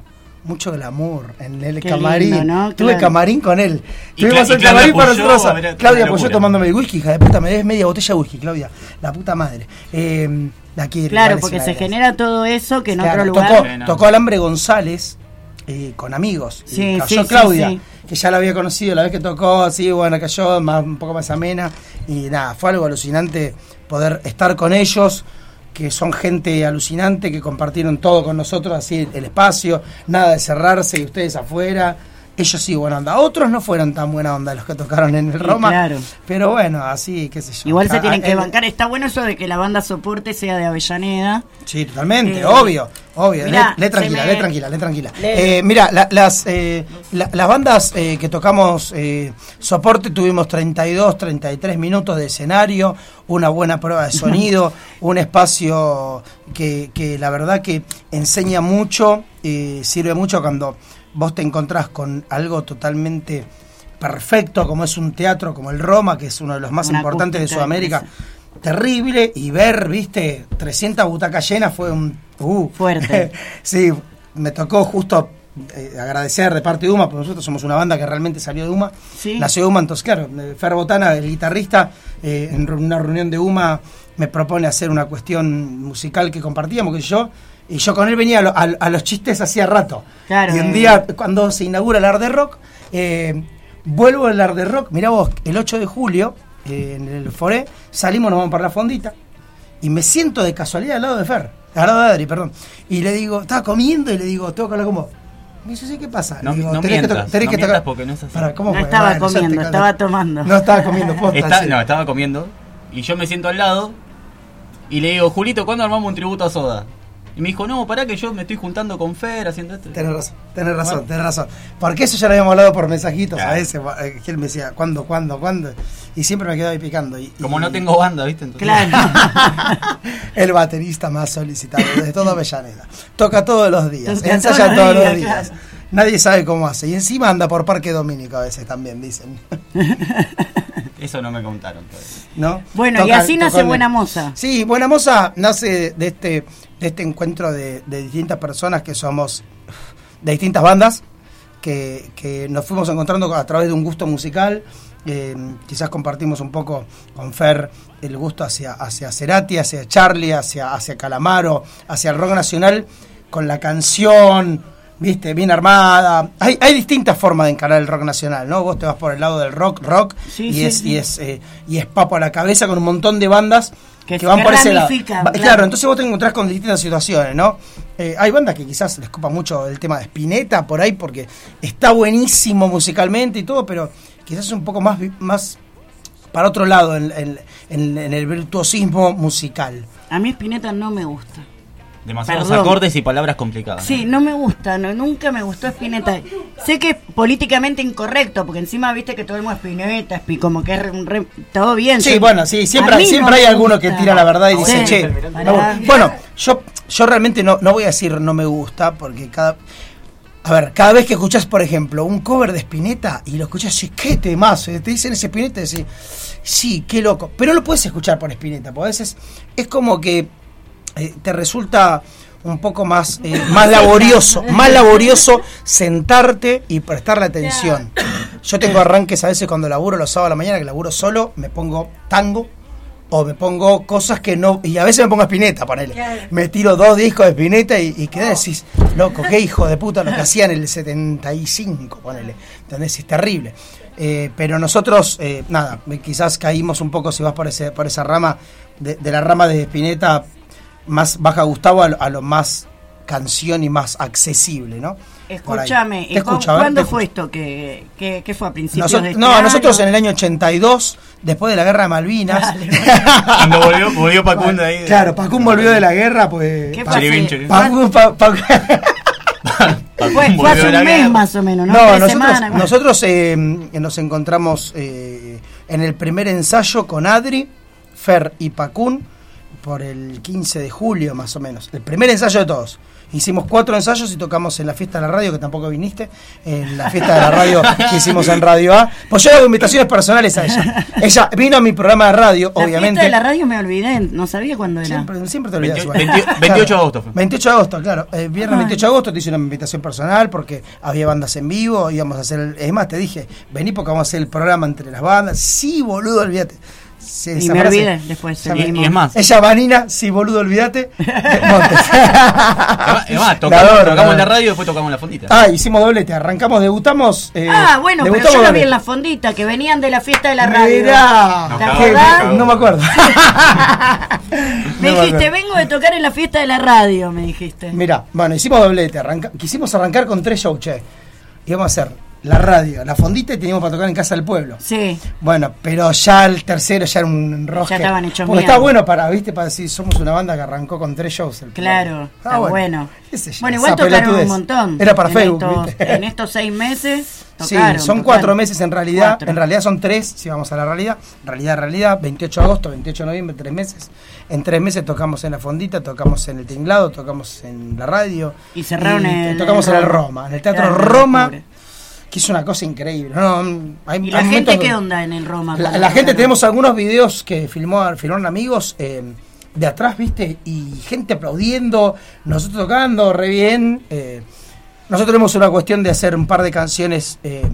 mucho glamour en el Qué camarín. lindo, ¿no? Tuve Claro. camarín con él. Y Tuvimos Cla- el y Claudia camarín para apoyó, nosotros. era Claudia una apoyó locura. tomándome el whisky, hija de puta, me des media botella de whisky, Claudia. La puta madre. Eh, la quiero. Claro, igual, es porque una se gracia. genera todo eso que en Claro, otro lugar. Tocó, tocó Alambre González eh, con amigos. Sí, y cayó sí, Claudia, sí, que ya la había conocido la vez que tocó, así, bueno, cayó más, un poco más amena. Y nada, fue algo alucinante poder estar con ellos, que son gente alucinante, que compartieron todo con nosotros, así el espacio, nada de cerrarse y ustedes afuera. Ellos sí, buena onda. Otros no fueron tan buena onda los que tocaron en el Sí, Roma. claro. Pero bueno, así, qué sé yo. Igual se Ah, tienen que el- bancar. Está bueno eso de que la banda soporte sea de Avellaneda. Sí, totalmente, Eh, obvio, obvio. mirá, le, le tranquila, se me- le tranquila, le tranquila. Le- Eh, mira, la- las eh, la- las bandas eh, que tocamos eh, soporte tuvimos treinta y dos, treinta y tres minutos de escenario, una buena prueba de sonido, un espacio que, que la verdad que enseña mucho, eh, sirve mucho cuando vos te encontrás con algo totalmente perfecto, como es un teatro como el Roma, que es uno de los más Una importantes de acústica Sudamérica. impresionante. Terrible, y ver, viste, trescientas butacas llenas fue un... Uh, Fuerte. sí, me tocó justo eh, agradecer de parte de UMA, porque nosotros somos una banda que realmente salió de UMA. Sí. Nació de UMA, entonces claro, eh, Fer Botana, el guitarrista, eh, en re- una reunión de UMA me propone hacer una cuestión musical que compartíamos, que yo, y yo con él venía a, lo- a- a los chistes hacía rato. Claro, y un eh. día, cuando se inaugura el Art de Rock, eh, vuelvo al Art de Rock, mirá vos, el ocho de julio, eh, en el Foré, salimos, nos vamos para la fondita, y me siento de casualidad al lado de Fer, al lado de Adri, perdón, y le digo, estaba comiendo y le digo, tengo que hablar con vos. Me dice, sí, ¿qué pasa? No, Le digo, no tenés que mientas, to- tenés no que mientas tocar. porque no es así. Pará, ¿cómo No fue? estaba Bueno, ya te comiendo, calé. estaba tomando. No estaba comiendo posta. Está- sí. No, estaba comiendo. Y yo me siento al lado y le digo, Julito, ¿cuándo armamos un tributo a Soda? Y me dijo, no, pará que yo me estoy juntando con Fer haciendo esto. Tenés razón, tenés razón, Bueno. tenés razón. Porque eso ya lo habíamos hablado por mensajitos Claro. a veces, eh, que él me decía, ¿cuándo, cuándo, cuándo? Y siempre me quedaba ahí picando. Y, Como y- no tengo banda, ¿viste? Entonces, El baterista más solicitado de toda Avellaneda. Toca todos los días, Toca ensaya todos todos los los días, días. Nadie sabe cómo hace. Y encima anda por Parque Domínico a veces también, dicen. eso no me contaron todavía. ¿No? Bueno, y Toca- así nace tocó en- Buena Moza. Sí, Buena Moza nace de este, de este encuentro de, de distintas personas que somos de distintas bandas, que, que nos fuimos encontrando a través de un gusto musical. Eh, quizás compartimos un poco con Fer el gusto hacia, hacia Cerati, hacia Charlie, hacia, hacia Calamaro, hacia el rock nacional, con la canción, viste, bien armada. Hay, hay distintas formas de encarar el rock nacional, ¿no? Vos te vas por el lado del rock, rock, Sí, y, sí, es, sí. y es eh, y es papo a la cabeza con un montón de bandas Que- que, van que por ese lado. ramifican, Va- claro. Claro, entonces vos te encontrás con distintas situaciones, ¿no? Eh, hay bandas que quizás les copa mucho el tema de Spinetta por ahí, porque está buenísimo musicalmente y todo, pero quizás es un poco más, vi- más para otro lado en, en- en- en el virtuosismo musical. A mí Spinetta no me gusta. Demasiados Perdón. acordes y palabras complicadas. Sí, no me gusta, no, nunca me gustó Spinetta. Sé que es políticamente incorrecto, porque encima viste que todo el mundo Spinetta, Spi- como que es re- re- todo bien. Sí, Yo- bueno, sí, siempre, a mí siempre no hay me alguno gusta. que tira la verdad y dice, Sí, che, pará. me gusta". Bueno, yo, yo realmente no, no voy a decir no me gusta, porque cada... A ver, cada vez que escuchás, por ejemplo, un cover de Spinetta y lo escuchás, sí, qué temazo, te dicen ese Spinetta y decís, sí, qué loco. Pero no lo puedes escuchar por Spinetta, porque a veces es como que eh, te resulta un poco más, eh, más laborioso, más laborioso sentarte y prestarle atención. Yo tengo arranques a veces cuando laburo los sábados a la mañana, que laburo solo, me pongo tango o me pongo cosas que no, y a veces me pongo Spinetta, ponele. Me tiro dos discos de Spinetta y, y quedé decís, loco, qué hijo de puta lo que hacían en el setenta y cinco, ponele. ¿Entendés? Es terrible. Eh, pero nosotros, eh, nada, quizás caímos un poco, si vas por ese por esa rama, de, de la rama de Spinetta, más baja Gustavo a lo, a lo más canción y más accesible, ¿no? Por ahí. Escúchame, Te escucho, a ver, ¿cuándo te fue escucho. esto? ¿Qué, qué, qué fue a principios Nosot- de este no, año? nosotros en el año ochenta y dos, después de la guerra de Malvinas. Cuando volvió, volvió Pacún de ahí. Claro, Pacún volvió de la guerra, pues. ¿Qué Pa- fue Chiribín, hace- chiribín. Pacún, pa- pa- Fue, fue hace volvió de la un mes guerra. más o menos, ¿no? No, Tres nosotros, semanas. nosotros eh, nos encontramos eh, en el primer ensayo con Adri, Fer y Pacún por el quince de julio más o menos. El primer ensayo de todos. Hicimos cuatro ensayos y tocamos en la fiesta de la radio, que tampoco viniste, en la fiesta de la radio que hicimos en Radio A. Pues yo hago invitaciones personales a ella. Ella vino a mi programa de radio, la obviamente. La fiesta de la radio me olvidé, no sabía cuándo era. Siempre, siempre te olvidas. veintiocho de agosto. veintiocho de agosto, claro. El viernes veintiocho de agosto te hice una invitación personal porque había bandas en vivo, íbamos a hacer... El, es más, te dije, vení porque vamos a hacer el programa entre las bandas. Sí, boludo, olvídate. Sí, y me frase, olvidé después. Y, y es más. Ella, Vanina, sí, boludo, olvídate. Montes. Es más, tocamos, la tocamos en la radio y después tocamos en la fondita. Ah, hicimos doblete, arrancamos, debutamos. Eh, ah, bueno, debutamos pero yo la vi en la fondita, que venían de la fiesta de la radio. Mirá, ¿te acordás? No me acuerdo. Me no dijiste, me vengo de tocar en la fiesta de la radio, me dijiste. Mirá, bueno, hicimos doblete, arranca, quisimos arrancar con tres shows, che. Íbamos a hacer la radio, la fondita y teníamos para tocar en Casa del Pueblo. Sí. Bueno, pero ya el tercero ya era un enrosque. Ya estaban hechos Porque está bueno para, viste, para decir, somos una banda que arrancó con tres shows. El claro, está, está bueno. Bueno, bueno igual tocaron un montón. Era para en Facebook, estos, ¿viste? En estos seis meses tocaron. Sí, son tocaron. cuatro meses en realidad. Cuatro. En realidad son tres, si vamos a la realidad. Realidad, realidad, veintiocho de agosto, veintiocho de noviembre, tres meses. En tres meses tocamos en la fondita, tocamos en el tinglado, tocamos en la radio. Y cerraron y el, tocamos el en el Roma, en el Teatro claro, Roma. Que es una cosa increíble. No, hay, ¿Y la hay gente momentos, qué onda en el Roma? La, la gente, tenemos algunos videos que filmó, filmaron amigos eh, de atrás, ¿viste? Y gente aplaudiendo, nosotros tocando re bien. Eh, nosotros tenemos una cuestión de hacer un par de canciones eh,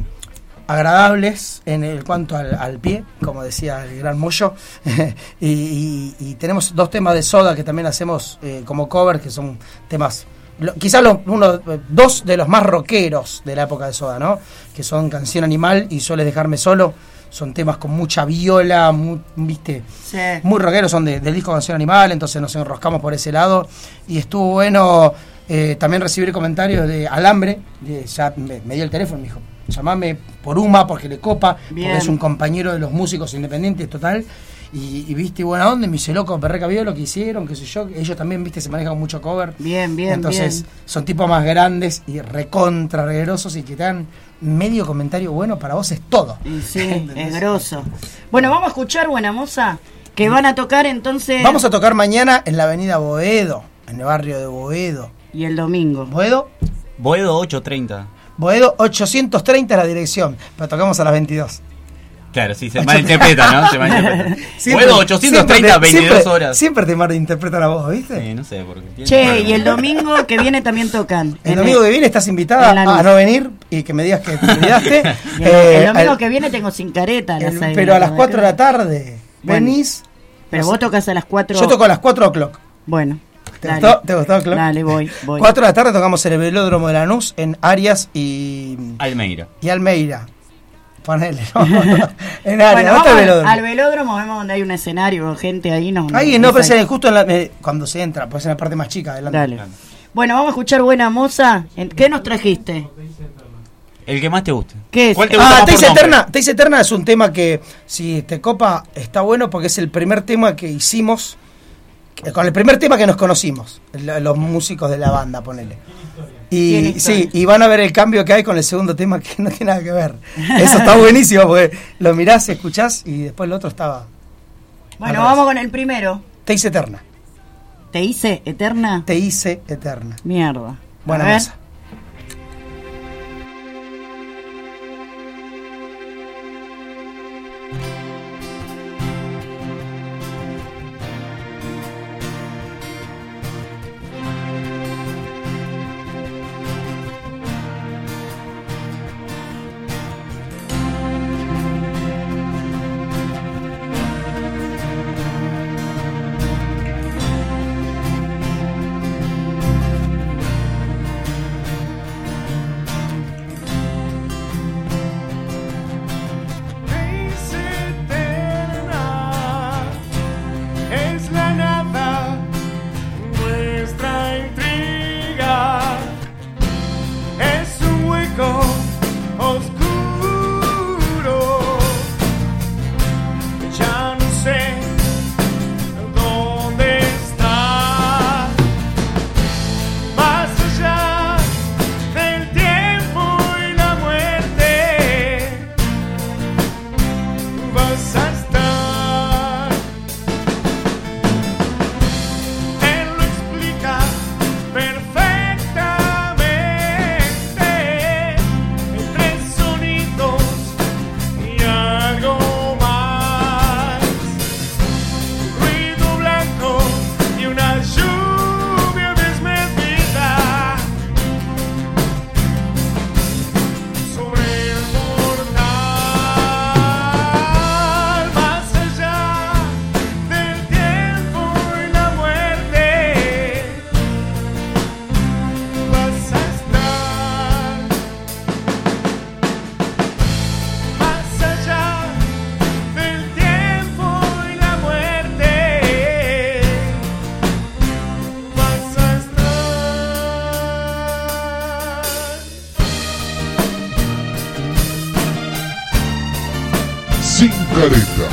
agradables en el cuanto al, al pie, como decía el gran Moyo. y, y, y tenemos dos temas de Soda que también hacemos eh, como cover, que son temas... Lo, quizás los, uno, dos de los más rockeros de la época de Soda, ¿no? Que son Canción Animal y Sueles Dejarme Solo. Son temas con mucha viola, muy, ¿viste? Sí. Muy rockeros, son de, del disco Canción Animal, entonces nos enroscamos por ese lado. Y estuvo bueno eh, también recibir comentarios de Alambre, de, ya me, me dio el teléfono y me dijo, llamame por Uma porque le copa, bien. Porque es un compañero de los músicos independientes total. Y, y viste, buena onda, me dice, loco, perreca vio lo que hicieron, qué sé yo. Ellos también, viste, se manejan con mucho cover. Bien, bien, Entonces, bien. son tipos más grandes y recontra reguerosos y que te dan medio comentario bueno para vos es todo. Y sí, es grosso. Bueno, vamos a escuchar, Buena Moza, que van a tocar entonces... Vamos a tocar mañana en la avenida Boedo, en el barrio de Boedo. Y el domingo. ¿Boedo? Boedo ochocientos treinta. Boedo ochocientos treinta es la dirección, pero tocamos a las veintidós. Claro, sí, se malinterpreta, ¿no? Se malinterpreta. Siempre, Boedo ochocientos treinta, siempre, veintidós siempre, horas. Siempre te malinterpreta la voz, ¿viste? Sí, no sé por qué. Che, y el domingo que viene también tocan. El domingo el, que viene estás invitada a no venir y que me digas que te olvidaste. el, eh, el domingo al, que viene tengo sin careta. A las el, seis, pero a las cuatro de la tarde. Bueno, venís. Pero vos tocas a las cuatro. Yo toco a las cuatro o'clock. Bueno. ¿Te dale. gustó? ¿Te gustó o'clock? Dale, voy, voy. cuatro de la tarde tocamos en el velódromo de Lanús, en Arias y... Almeida. Y Almeida. Ponele, ¿no? En Arias. Bueno, vamos al velódromo. Al velódromo vemos donde hay un escenario, gente ahí. No, ahí no, pero es justo en la, eh, cuando se entra, pues en la parte más chica. Adelante. Dale. Bueno, vamos a escuchar Buena Moza. ¿Qué nos trajiste? El que más te guste. ¿Qué es? ¿Cuál te gusta? Ah, Teis Eterna. Teis Eterna es un tema que, si te copa, está bueno porque es el primer tema que hicimos, con el primer tema que nos conocimos, los músicos de la banda, ponele. Y sí, y van a ver el cambio que hay con el segundo tema que no tiene nada que ver. Eso está buenísimo porque lo mirás, escuchás y después el otro estaba... Bueno, vamos con el primero. Te hice eterna. ¿Te hice eterna? Te hice eterna. Mierda. Buena moza. Careta.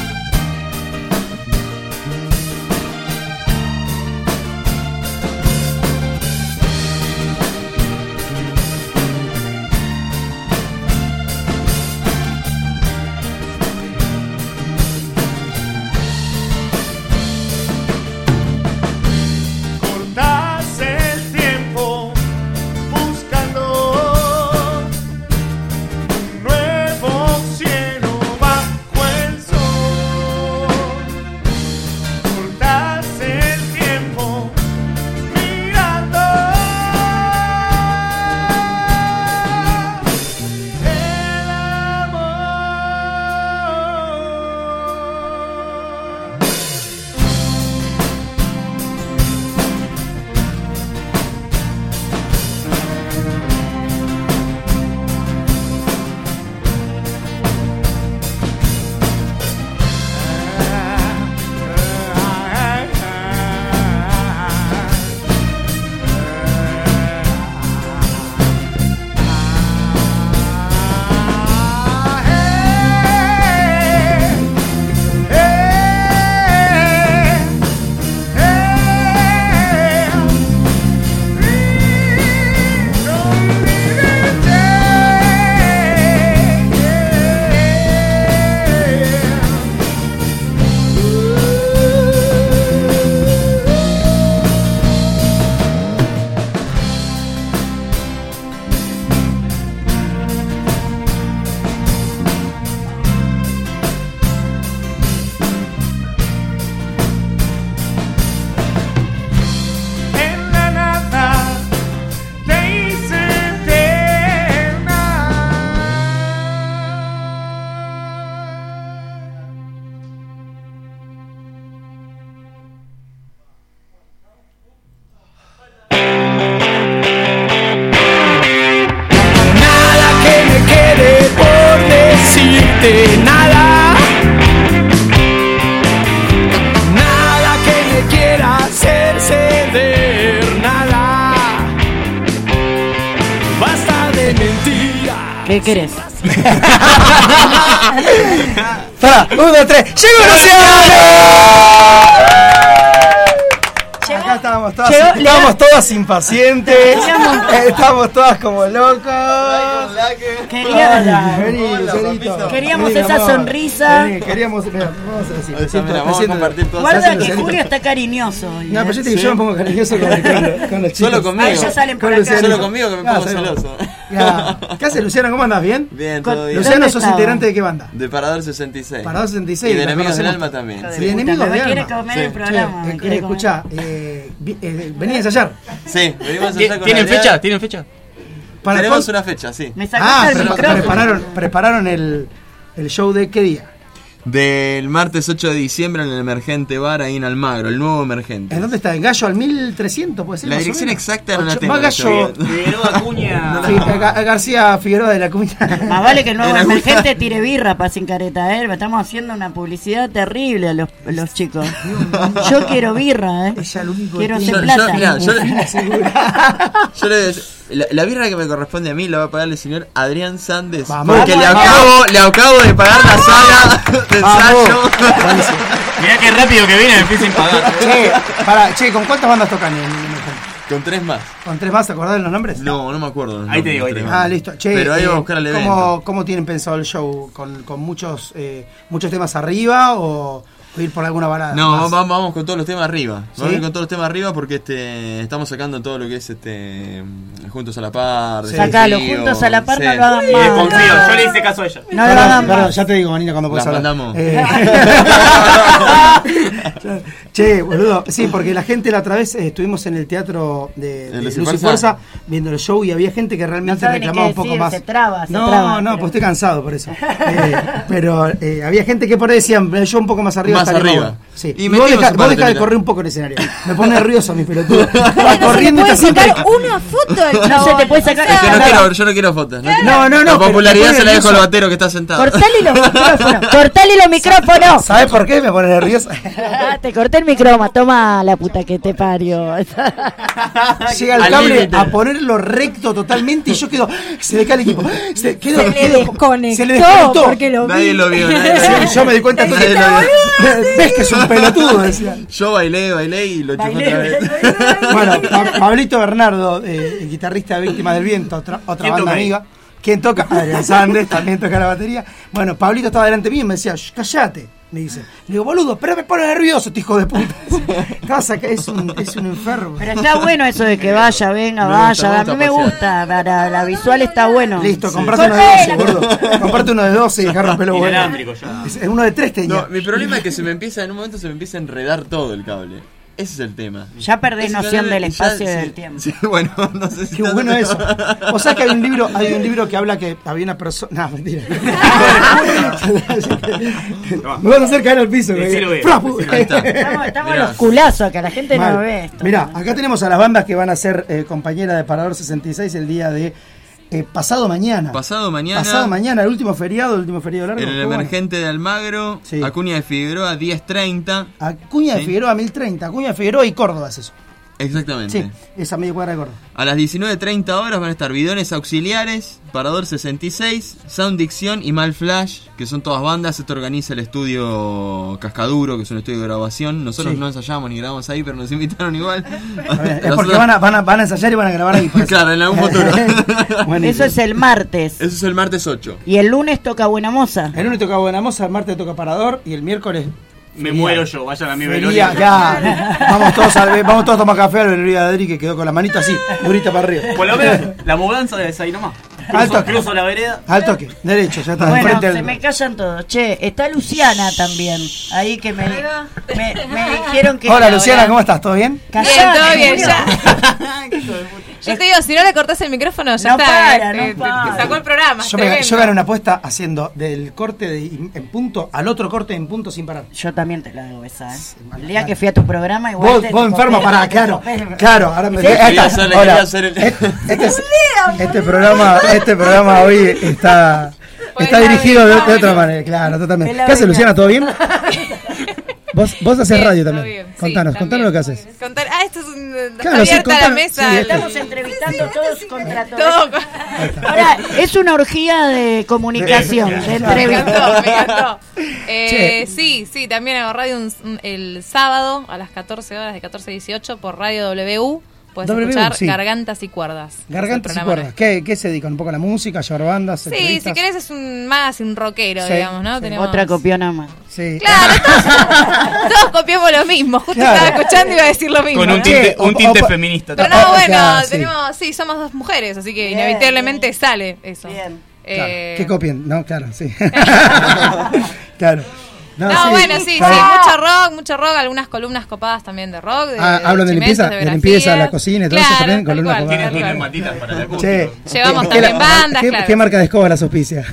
Nada, nada que me quiera hacer ceder, nada, basta de mentira. ¿Qué querés? Para, uno, dos, tres. ¡Llegó Luciano! Acá estábamos todas, Llegó, estábamos todas impacientes. eh, estábamos todas como locos. Queríamos, vení, Lucianito. queríamos Vení, esa amor. sonrisa. Vení, queríamos, mira, vamos a decir. O sea, mira, vamos a compartir todo. Guarda que Julio está cariñoso hoy. No, ¿eh? pero yo te digo, yo me pongo cariñoso con, con, con los chicos. Solo conmigo. Ah, ellos salen por Con acá. Lucianito. Solo conmigo que me pongo Ah, celoso. Ya. ¿Qué haces, Luciano? ¿Cómo andas? ¿Bien? Bien, Con- todo bien. Luciano, ¿Dónde sos estaba? integrante de qué banda? De Parador sesenta y seis. Parador sesenta y seis. Y de la Enemigos del conocemos. Alma también. Hijo de Sí, puta, Enemigos me del quiere Alma. comer Sí. el programa. Che, me quiere eh, comer. escuchá, eh, vi- eh, vení a ensayar. Sí, venimos a ¿Ti- ensayar con ¿Tienen Adrián. fecha? ¿Tienen fecha? Para Tenemos cuán- una fecha, sí. Me sacaste Ah, el pero micrófono. prepararon, prepararon el, el show de qué día. Del martes ocho de diciembre en el Emergente Bar ahí en Almagro, el nuevo Emergente. ¿En dónde está? ¿En Gallo al mil trescientos? ¿Puede ser? La más o dirección menos? exacta no la Ocho- tengo. Más Gallo. Figueroa Acuña. Sí, Ga- García Figueroa de la Cuña. Más vale que el nuevo Era muy emergente fácil. tire birra para sin careta, ¿eh? Estamos haciendo una publicidad terrible a los, a los chicos. Yo quiero birra, ¿eh? Ella lo único Quiero que Yo, hacer tiene- yo, plata. mirá, yo, le- Segura. yo le voy a decir, la, la birra que me corresponde a mí la va a pagar el señor Adrián Sandes. Vamos. Porque le Vamos. acabo, le acabo de pagar la sala de ensayo. Mirá qué rápido que viene, me fui sin pagar. Che, pará, che, ¿con cuántas bandas tocan en el Emergente? Con tres más. ¿Con tres más? ¿Te acordás de los nombres? No, no me acuerdo. los Ahí te nombres, digo, ahí te tres digo. más. Ah, listo. Che, Pero ahí eh, va a buscar el evento. ¿cómo, ¿Cómo tienen pensado el show? ¿Con, con muchos eh, muchos temas arriba o, o ir por alguna balada? No, más? vamos, vamos con todos los temas arriba. Vamos ¿Sí? a ir con todos los temas arriba porque este estamos sacando todo lo que es este Juntos a la Par. Sí. Sacalo, Desafío, Juntos a la Par, sí. no lo hagan Eh, más. confío, yo le hice caso a ella. No lo Perdón, hagan perdón, más. ya te digo, Vanina, cuando puedes Las hablar. mandamos. Eh, che, boludo, sí, porque la gente la otra vez eh, estuvimos en el teatro de, de ¿En Luz Luz y y Fuerza Fuerza? viendo el show y había gente que No realmente sabe ni reclamaba qué un poco decir, más. se traba, se no, traba, no, pero- pues estoy cansado por eso. Eh, pero eh, había gente que por ahí decían, el show un poco más arriba. Más estaría arriba. bueno. Sí. Y, y vos dejás deja de correr un poco en el escenario. Me pone nervioso mi pelotudo. Va corriendo y te sacar una foto. No se te puede sacar. Es que no quiero, yo no quiero fotos. No, no, no, no. La popularidad se la dejo al batero que está sentado. Cortale los micrófonos. Cortale los micrófonos. ¿Sabes por qué me pone nervioso? Te corté el micrófono. Toma la puta que te parió. Llega el cable a ponerlo recto totalmente y yo quedo. Se le cae el equipo. Se, quedo, se, quedo, le desconectó, se le desconectó. Porque lo nadie vi. lo vio. Nadie sí, yo me di cuenta que nadie lo vio. Ves que es un pelotudo, decía. Yo bailé, bailé y lo chupé otra vez. Bueno, Pablito Bernardo, eh, guitarrista de Víctimas del Viento, otra, otra banda amiga. ¿Quién toca? Adrián Sández, también toca la batería. Bueno, Pablito estaba delante mío y me decía, callate. Me dice, le digo, boludo, pero me pone nervioso, este hijo de puta. Es un, es un enfermo. Pero está bueno eso de que vaya, venga, me vaya. Gusta, a mí me gusta, para la visual está bueno. Listo, sí. Comprate uno de doce, gordo. Comprate uno de doce y dejar rompelo bueno. Es, es uno de tres tenía. No, mi problema es que se me empieza, en un momento se me empieza a enredar todo el cable. Ese es el tema. Ya perdés Ese noción del espacio ya, y del sí, tiempo. Sí, bueno, no sé si qué bueno eso. O sea que hay un libro, hay un libro que habla que había una persona. No, mentira. Me vas a hacer caer al piso. Sí, estamos estamos los culazos acá, la gente Mal. No ve esto. Mirá, acá tenemos a las bandas que van a ser eh, compañeras de Parador sesenta y seis el día de Eh, pasado mañana. Pasado mañana. Pasado mañana, el último feriado, el último feriado largo. En el Emergente bueno. de Almagro, sí. Acuña de Figueroa, diez treinta. Acuña ¿sí? de Figueroa, mil treinta. Acuña de Figueroa y Córdoba es eso. Exactamente. Sí, esa media cuadra de Córdoba. A las diecinueve treinta horas van a estar Bidones Auxiliares, Parador sesenta y seis, Sound Dicción y Mal Flash, que son todas bandas. Esto organiza el estudio Cascaduro, que es un estudio de grabación. Nosotros sí. no ensayamos ni grabamos ahí, pero nos invitaron igual. Ver, es porque van a, van, a, van a ensayar y van a grabar ahí. Claro, en algún futuro. Eso es el martes. Eso es el martes ocho. Y el lunes toca Buena Moza. El lunes toca Buena Moza, el martes toca Parador y el miércoles... Me feria. Muero yo, vayan a mi velorio. Ya, vamos todos a, vamos todos a tomar café a la velorio de Adri que quedó con la manito así, durita para arriba. Por lo menos la mudanza es ahí nomás. Al toque. Cruzo la vereda. Al toque, derecho, ya está. Bueno, se al... me callan todos. Che, está Luciana también. Ahí que me, me, me dijeron que... Hola Luciana, ¿cómo estás? ¿Todo bien? Callate, todo bien, ya. Yo te digo, si no le cortás el micrófono, ya no está. Para, te, no para. Te sacó el programa. Yo, me, yo gané una apuesta haciendo del corte de, en punto al otro corte en punto sin parar. Yo también te la hago esa, ¿eh? El día que fui a tu programa, igual. Vos, vos enfermo, pará, claro. Claro, ahora me. Hola. Este, este programa, este programa hoy está. Está dirigido de, de otra manera, claro, totalmente. ¿Qué haces, Luciana? ¿Todo bien? Vos, vos haces bien, radio también. Bien, contanos, sí, contanos lo que haces. Contar, ah, esto es un, claro, abierta sí, la mesa. Sí, estamos entrevistando todos contra todos. Todo. Ahora, es una orgía de comunicación, de entrevista. Me encantó, me encantó. Eh, sí, sí, también hago radio un, un, el sábado a las catorce horas, de catorce a dieciocho, por Radio W U. Puedes w, escuchar sí. Gargantas y Cuerdas. Gargantas y Cuerdas. ¿Qué, ¿Qué se dedican? ¿Un poco a la música, llevar bandas? Sí, si querés es un más un rockero, sí, digamos, ¿no? Sí. Tenemos... Otra copiona más. Sí. Claro, todos, todos copiamos lo mismo. Justo claro. Estaba escuchando y iba a decir lo mismo. Con un tinte, un tinte o, o, feminista. Pero no, bueno, claro, tenemos, sí. sí, somos dos mujeres, así que bien, inevitablemente bien. Sale eso. Bien. Eh... Claro. Que copien, no, claro, sí. Claro. No, no sí, bueno, sí, sí, mucho rock, mucho rock, algunas columnas copadas también de rock. De, ah, de hablan de limpieza, de, de limpieza, la cocina y todo claro, eso también, columnas cual, copadas. Tienen matitas para la che, llevamos ¿qué, también bandas, ¿qué, claro. ¿Qué marca de escoba las auspicia?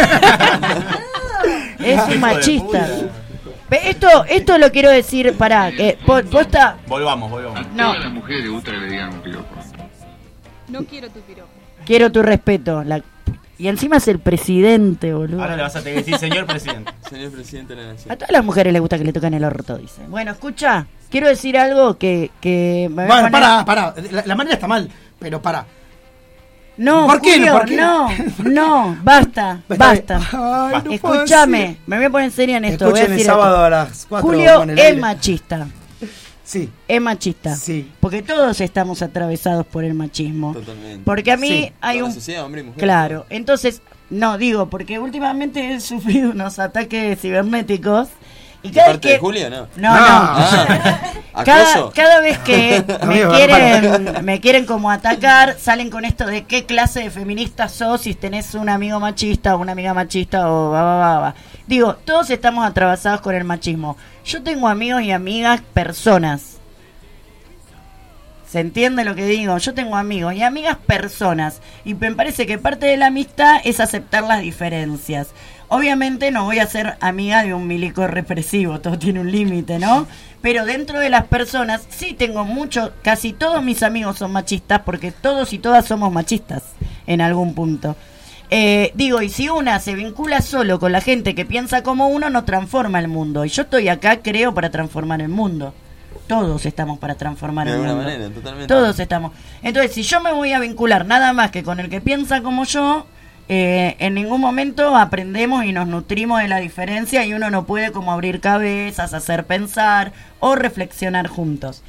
Es un machista. Esto, esto lo quiero decir, pará, que posta. Volvamos, volvamos. A todas las mujeres les gusta que le digan un piropo. No quiero tu piropo. Quiero tu respeto. La... Y encima es el presidente, boludo. Ahora le vas a tener que decir señor presidente. Señor presidente de la nación. A todas las mujeres les gusta que le toquen el orto, dice. Bueno, escucha, quiero decir algo que, que me bueno, poner... pará, pará. La, la manera está mal, pero pará. No, ¿por qué? Julio, ¿por qué? No, no, basta, basta. Ay, no escúchame, me voy a poner en serio en esto. Escuchen voy a decir el sábado esto. A las cuatro. Julio es aire. Machista. Sí. Es machista. Sí. Porque todos estamos atravesados por el machismo. Totalmente. Porque a mí sí. Hay Toda un... la sociedad, hombre y mujer. Claro, entonces, no, digo, porque últimamente he sufrido unos ataques cibernéticos. Y cada ¿De parte que... de Julia, no? No, no. no. Ah, cada, cada vez que me quieren, me quieren como atacar, salen con esto de qué clase de feminista sos, si tenés un amigo machista o una amiga machista o va, va, va, va. Digo, todos estamos atravesados con el machismo. Yo tengo amigos y amigas, personas ¿Se entiende lo que digo? Yo tengo amigos y amigas personas, y me parece que parte de la amistad es aceptar las diferencias. Obviamente no voy a ser amiga de un milico represivo, todo tiene un límite, ¿no? Pero dentro de las personas sí tengo mucho, casi todos mis amigos son machistas, porque todos y todas somos machistas en algún punto. Eh, digo, y si una se vincula solo con la gente que piensa como uno, no transforma el mundo. Y yo estoy acá, creo, para transformar el mundo. Todos estamos para transformar el mundo. De alguna manera, totalmente. Todos estamos. Entonces, si yo me voy a vincular nada más que con el que piensa como yo, eh, en ningún momento aprendemos y nos nutrimos de la diferencia, y uno no puede como abrir cabezas, hacer pensar o reflexionar juntos.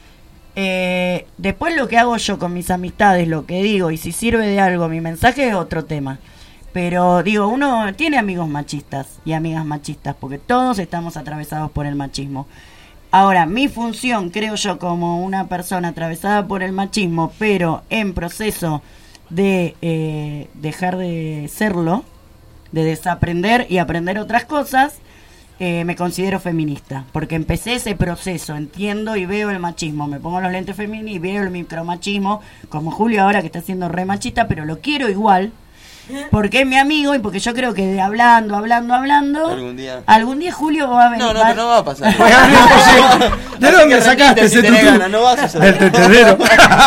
Eh, después lo que hago yo con mis amistades, lo que digo, y si sirve de algo mi mensaje, es otro tema. Pero digo, uno tiene amigos machistas y amigas machistas, porque todos estamos atravesados por el machismo. Ahora, mi función, creo yo, como una persona atravesada por el machismo, pero en proceso de eh, dejar de serlo, de desaprender y aprender otras cosas, eh, me considero feminista, porque empecé ese proceso, entiendo y veo el machismo, me pongo los lentes femeninos y veo el micromachismo, como Julio ahora que está siendo re machista, pero lo quiero igual, porque es mi amigo y porque yo creo que de hablando, hablando, hablando, algún día, algún día Julio va a venir. No, no, pero no va a pasar. ¿De dónde sacaste ese tutú? No va a suceder. Del tetedero.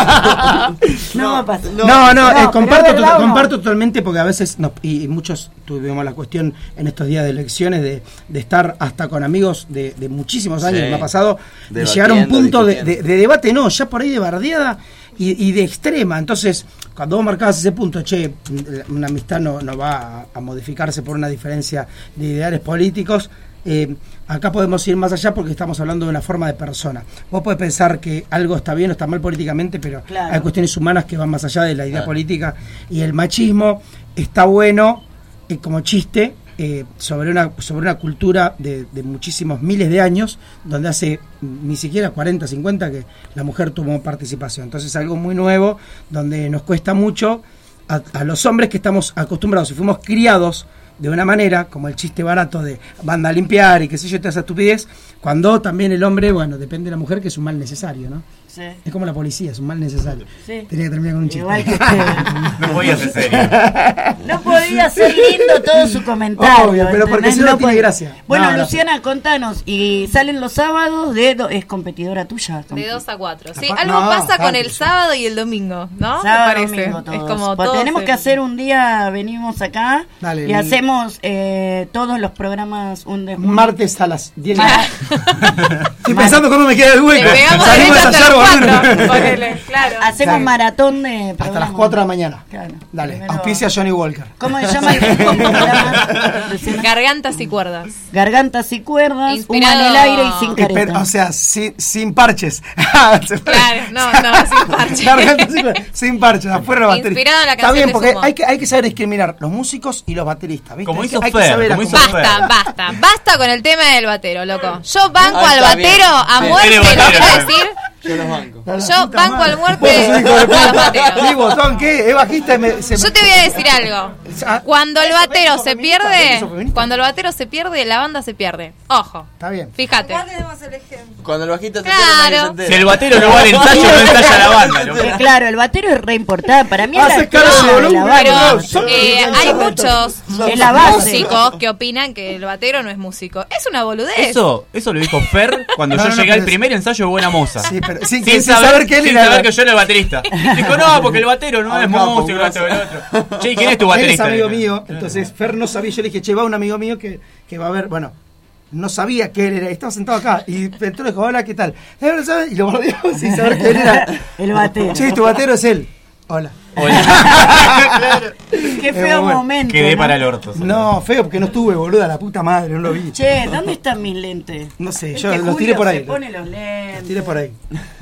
No va a pasar. No, no, no, eh, comparto, to- comparto totalmente, porque a veces, no, y, y muchos tuvimos la cuestión en estos días de elecciones de, de estar hasta con amigos de, de muchísimos años, sí, me ha pasado, de llegar a un punto de, de, de debate, no, ya por ahí de bardeada y, y de extrema. Entonces, cuando vos marcabas ese punto, che, una amistad no, no va a, a modificarse por una diferencia de ideales políticos, eh, acá podemos ir más allá porque estamos hablando de una forma de persona. Vos podés pensar que algo está bien o está mal políticamente, pero claro, hay cuestiones humanas que van más allá de la idea, claro, política, y el machismo está bueno eh, como chiste eh, sobre una sobre una cultura de, de muchísimos miles de años, donde hace ni siquiera cuarenta, cincuenta que la mujer tuvo participación. Entonces algo muy nuevo, donde nos cuesta mucho a, a los hombres que estamos acostumbrados y fuimos criados de una manera, como el chiste barato de banda a limpiar y qué sé yo, te hace estupidez, cuando también el hombre, bueno, depende de la mujer, que es un mal necesario, ¿no? Sí. Es como la policía, es un mal necesario. Sí. Tenía que terminar con un chiste. Igual que no podía ser serio. No podía ser lindo todo su comentario. Obvio, pero porque si no, no tiene gracia. Bueno, no, Luciana, no. Contanos, y salen los sábados, de do, es competidora tuya. De dos a cuatro. Sí, algo no, pasa con el sábado y el domingo, ¿no? Sábado, me parece. Domingo, todos. Es como pues todos tenemos el... que hacer un día, venimos acá Dale, y mi... hacemos eh, todos los programas un de martes a las diez. Estoy pensando cómo me queda el hueco. Salimos a hallar, boludo. Claro. Hacemos claro, maratón de programas. Hasta las cuatro de la mañana. Claro. Dale, Primero... auspicia Johnny Walker. ¿Cómo se llama el programa? Gargantas y cuerdas. Gargantas y cuerdas, Inspirado... Uma en el aire y sin careta. Pero, o sea, sin, sin parches. Claro, no, no, sin parches. Gargantas y cuerdas, sin parches, afuera la batería. Inspirado en la canción. Está bien, porque de hay que, hay que saber discriminar los músicos y los bateristas, ¿viste? Como hay hizo que, hay Fer, que saber como hizo Basta, Fer. basta, basta con el tema del batero, loco. Yo banco ah, al batero bien. a Sí, muerte, lo quiero decir. Yo los banco. Yo banco al muerte a los bateros. ¿Y botón qué? ¿Es bajista? Y me, se Yo me... te voy a decir algo. Cuando el batero se pierde, cuando el batero se pierde, la banda se pierde. Ojo. Está bien. Fíjate. Cuando el bajista se Claro. pierde, Si el batero no va al ensayo, no ensaya la banda. ¿No? Eh, claro, el batero es re importante. Para mí es Hace la cara de clave de volumen, la banda. Pero eh, hay muchos Es la base. músicos que opinan que el batero no es músico. Es una boludez. Eso, eso lo dijo Fer cuando No, yo no, llegué pero al primer ensayo de Buena Moza. Sí, pero sin, Sin, sin saber, saber que él sin era... saber que yo era el baterista. Dijo, no, porque el batero no Ah, es capo, músico, gracias. el otro. Che, ¿y quién es tu Él es baterista? amigo mío, entonces Fer no sabía, yo le dije, che, va un amigo mío que, que va a ver, bueno, no sabía que él era, estaba sentado acá, y entró y dijo, hola, ¿qué tal? Y lo mordió sin saber que él era el batero. Che, tu batero es él. Hola. Hola. Qué feo bueno. momento. Quedé ¿no? para el orto. No, feo porque no estuve, boluda, la puta madre, no lo vi. Che, ¿dónde están mis lentes? No sé, Es yo que los Julio tiré por ahí. Se pone los lentes. Los tiré por ahí.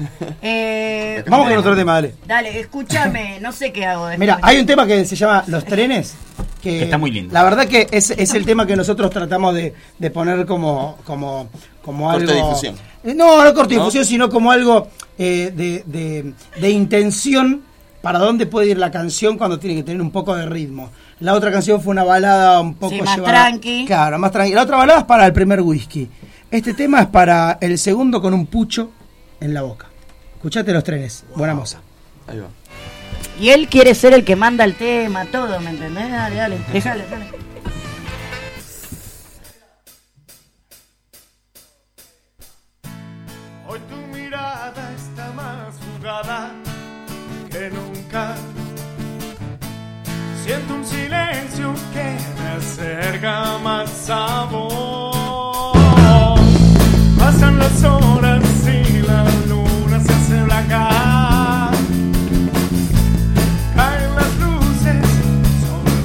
Eh, Vamos con otro tema, dale. Dale, escúchame, no sé qué hago después. Mira, hay un tema que se llama Los trenes. Que, que está muy lindo. La verdad que es, es el tema que nosotros tratamos de, de poner como, como, como algo. Corte de difusión. No, no corte de ¿No? difusión, sino como algo eh, de, de, de intención para dónde puede ir la canción cuando tiene que tener un poco de ritmo. La otra canción fue una balada un poco Sí, más llevada- tranqui. Claro, más tranqui. La otra balada es para el primer whisky. Este tema es para el segundo con un pucho en la boca. Escuchate Los Trenes, buena moza. Ahí va. Y él quiere ser el que manda el tema, todo, ¿me entendés? Dale, dale, déjale, dale. Hoy tu mirada está más jugada que nunca. Siento un silencio que me acerca más a vos. Pasan las horas y la luna se hace blanca. Caen las luces sobre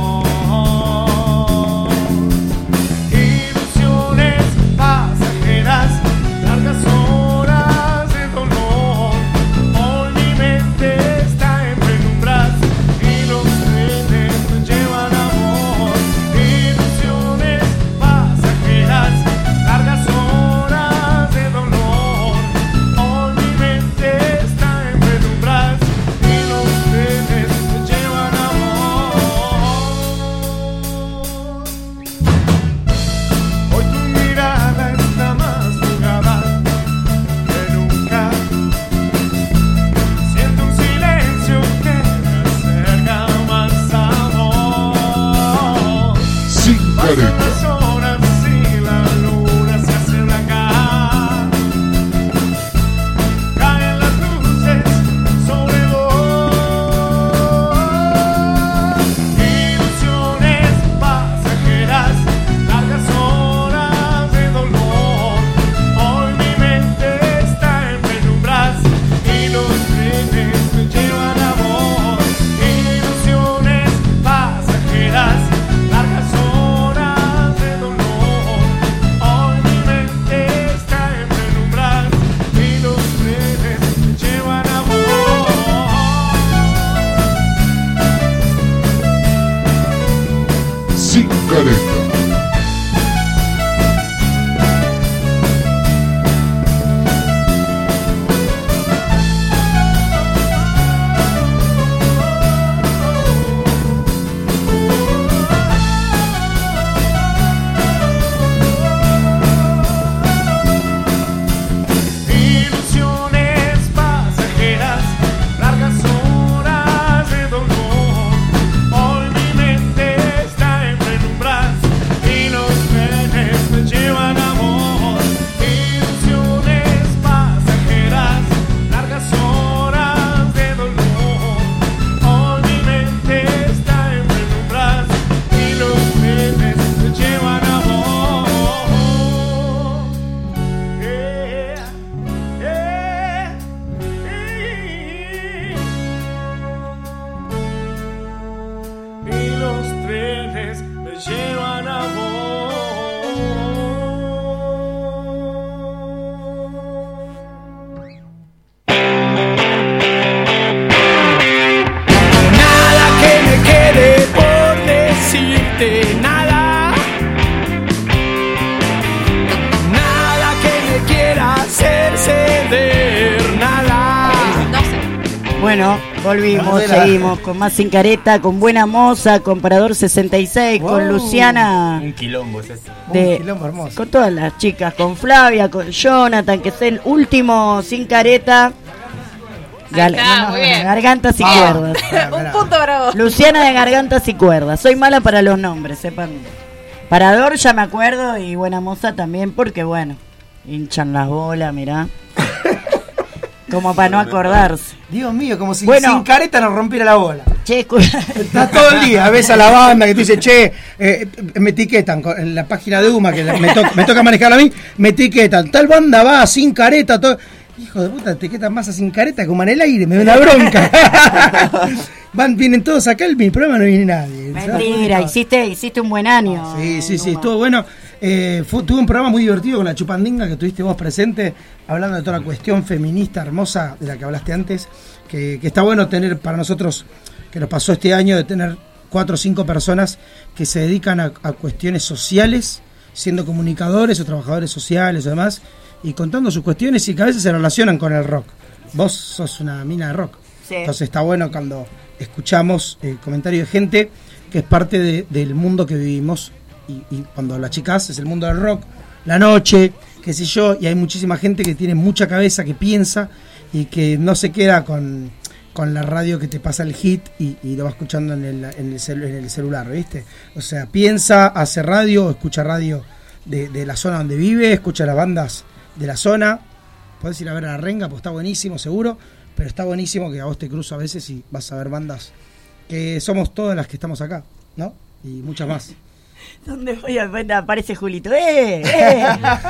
vos. Ilusiones pasajeras, largas horas de dolor. Hoy mi mente está en penumbras y los trenes me llevan a vos. Ilusiones pasajeras, largas horas de dolor. Hoy mi mente está en penumbras y los trenes me llevan a vos. Hoy tu mirada está más jugada que nunca. Siento un silencio que me acerca más a vos. Sin careta. Las horas y la luna se hace blanca. Caen las luces sobre vos. Ilusiones pasajeras, largas horas de dolor. Hoy mi mente está en penumbras y los trenes me llevan a vos. Ilusiones pasajeras, largas horas de dolor. Hoy mi mente está en penumbras y los trenes me llevan a vos. Sin careta. Ilusiones pasajeras, largas horas de dolor. Hoy mi mente está en penumbras y los trenes me llevan a vos. Ilusiones pasajeras, largas horas de dolor. Hoy mi mente está en penumbras y los trenes me llevan a vos. Yeah, yeah, yeah. Y los trenes me llevan a vos. Nada que me quede por decirte, nada. Nada que me quiera hacer ceder, nada. Bueno, volvimos, Bandera. seguimos con más Sin Careta, con Buena Moza, con Parador sesenta y seis, con Wow. Luciana, Un quilombo es este. de- Un quilombo hermoso. con todas las chicas, con Flavia, con Jonathan, que es el último Sin Careta. Gal- está, no, muy bien. Gargantas y Ah. cuerdas. Un punto para vos. Luciana de Gargantas y Cuerdas. Soy mala para los nombres, sepan. Parador ya me acuerdo y Buena Moza también, porque bueno, hinchan las bolas, mirá. Como para no acordarse. Dios mío, como si Bueno. sin careta nos rompiera la bola. Che, escu- Estás todo el día, ves a la banda que te dice, che, eh, me etiquetan con- en la página de U M A, que me, to- me toca manejarla a mí, me etiquetan, tal banda va sin careta, todo. Hijo de puta, etiquetan más a sin careta como en el aire, me da una bronca. Van, vienen todos acá, el mi programa no viene nadie. Mentira, hiciste, hiciste un buen año. Sí, sí, sí, estuvo bueno. Eh, fue, tuve un programa muy divertido con la Chupandinga que tuviste vos presente, hablando de toda la cuestión feminista hermosa de la que hablaste antes, que, que está bueno tener para nosotros, que nos pasó este año, de tener cuatro o cinco personas que se dedican a, a cuestiones sociales, siendo comunicadores o trabajadores sociales o demás, y contando sus cuestiones y que a veces se relacionan con el rock. Vos sos una mina de rock. Sí. Entonces está bueno cuando escuchamos el comentario de gente que es parte de- del mundo que vivimos, y, y cuando las chicas es el mundo del rock, la noche, qué sé yo, y hay muchísima gente que tiene mucha cabeza, que piensa y que no se queda con, con la radio que te pasa el hit y, y lo va escuchando en el, en, el celu, en el celular, ¿viste? O sea, piensa, hace radio, escucha radio de, de la zona donde vive, escucha las bandas de la zona. Podés ir a ver a La Renga, pues está buenísimo, seguro, pero está buenísimo que a vos te cruzo a veces y vas a ver bandas que somos todas las que estamos acá, ¿no? Y muchas más. ¿Dónde voy? Aparece Julito. ¡Eh! ¡Eh!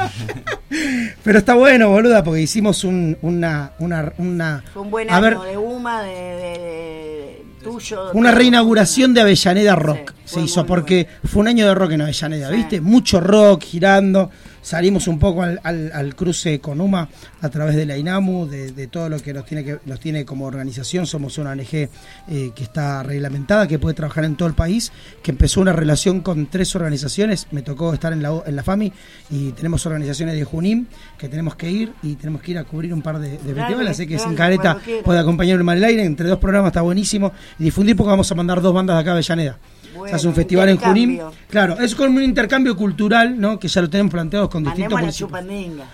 Pero está bueno, boluda, porque hicimos un, una, una, una... Fue un buen a año ver, de UMA, de, de, de tuyo. una todo. reinauguración de Avellaneda Rock. Sí, se hizo porque bueno. Fue un año de rock en Avellaneda, sí. ¿Viste? Mucho rock girando. Salimos un poco al, al, al cruce con UMA a través de la INAMU, de, de todo lo que nos tiene que nos tiene como organización. Somos una O N G eh, que está reglamentada, que puede trabajar en todo el país, que empezó una relación con tres organizaciones. Me tocó estar en la, en la FAMI y tenemos organizaciones de Junín que tenemos que ir y tenemos que ir a cubrir un par de, de festivales, así que Sin Careta puede acompañarme al aire entre dos programas, está buenísimo, y difundir porque vamos a mandar dos bandas de acá a Avellaneda. Bueno, se hace un festival en Junín. Claro, es como un intercambio cultural, ¿no? Que ya lo tenemos planteado con distintos municipios.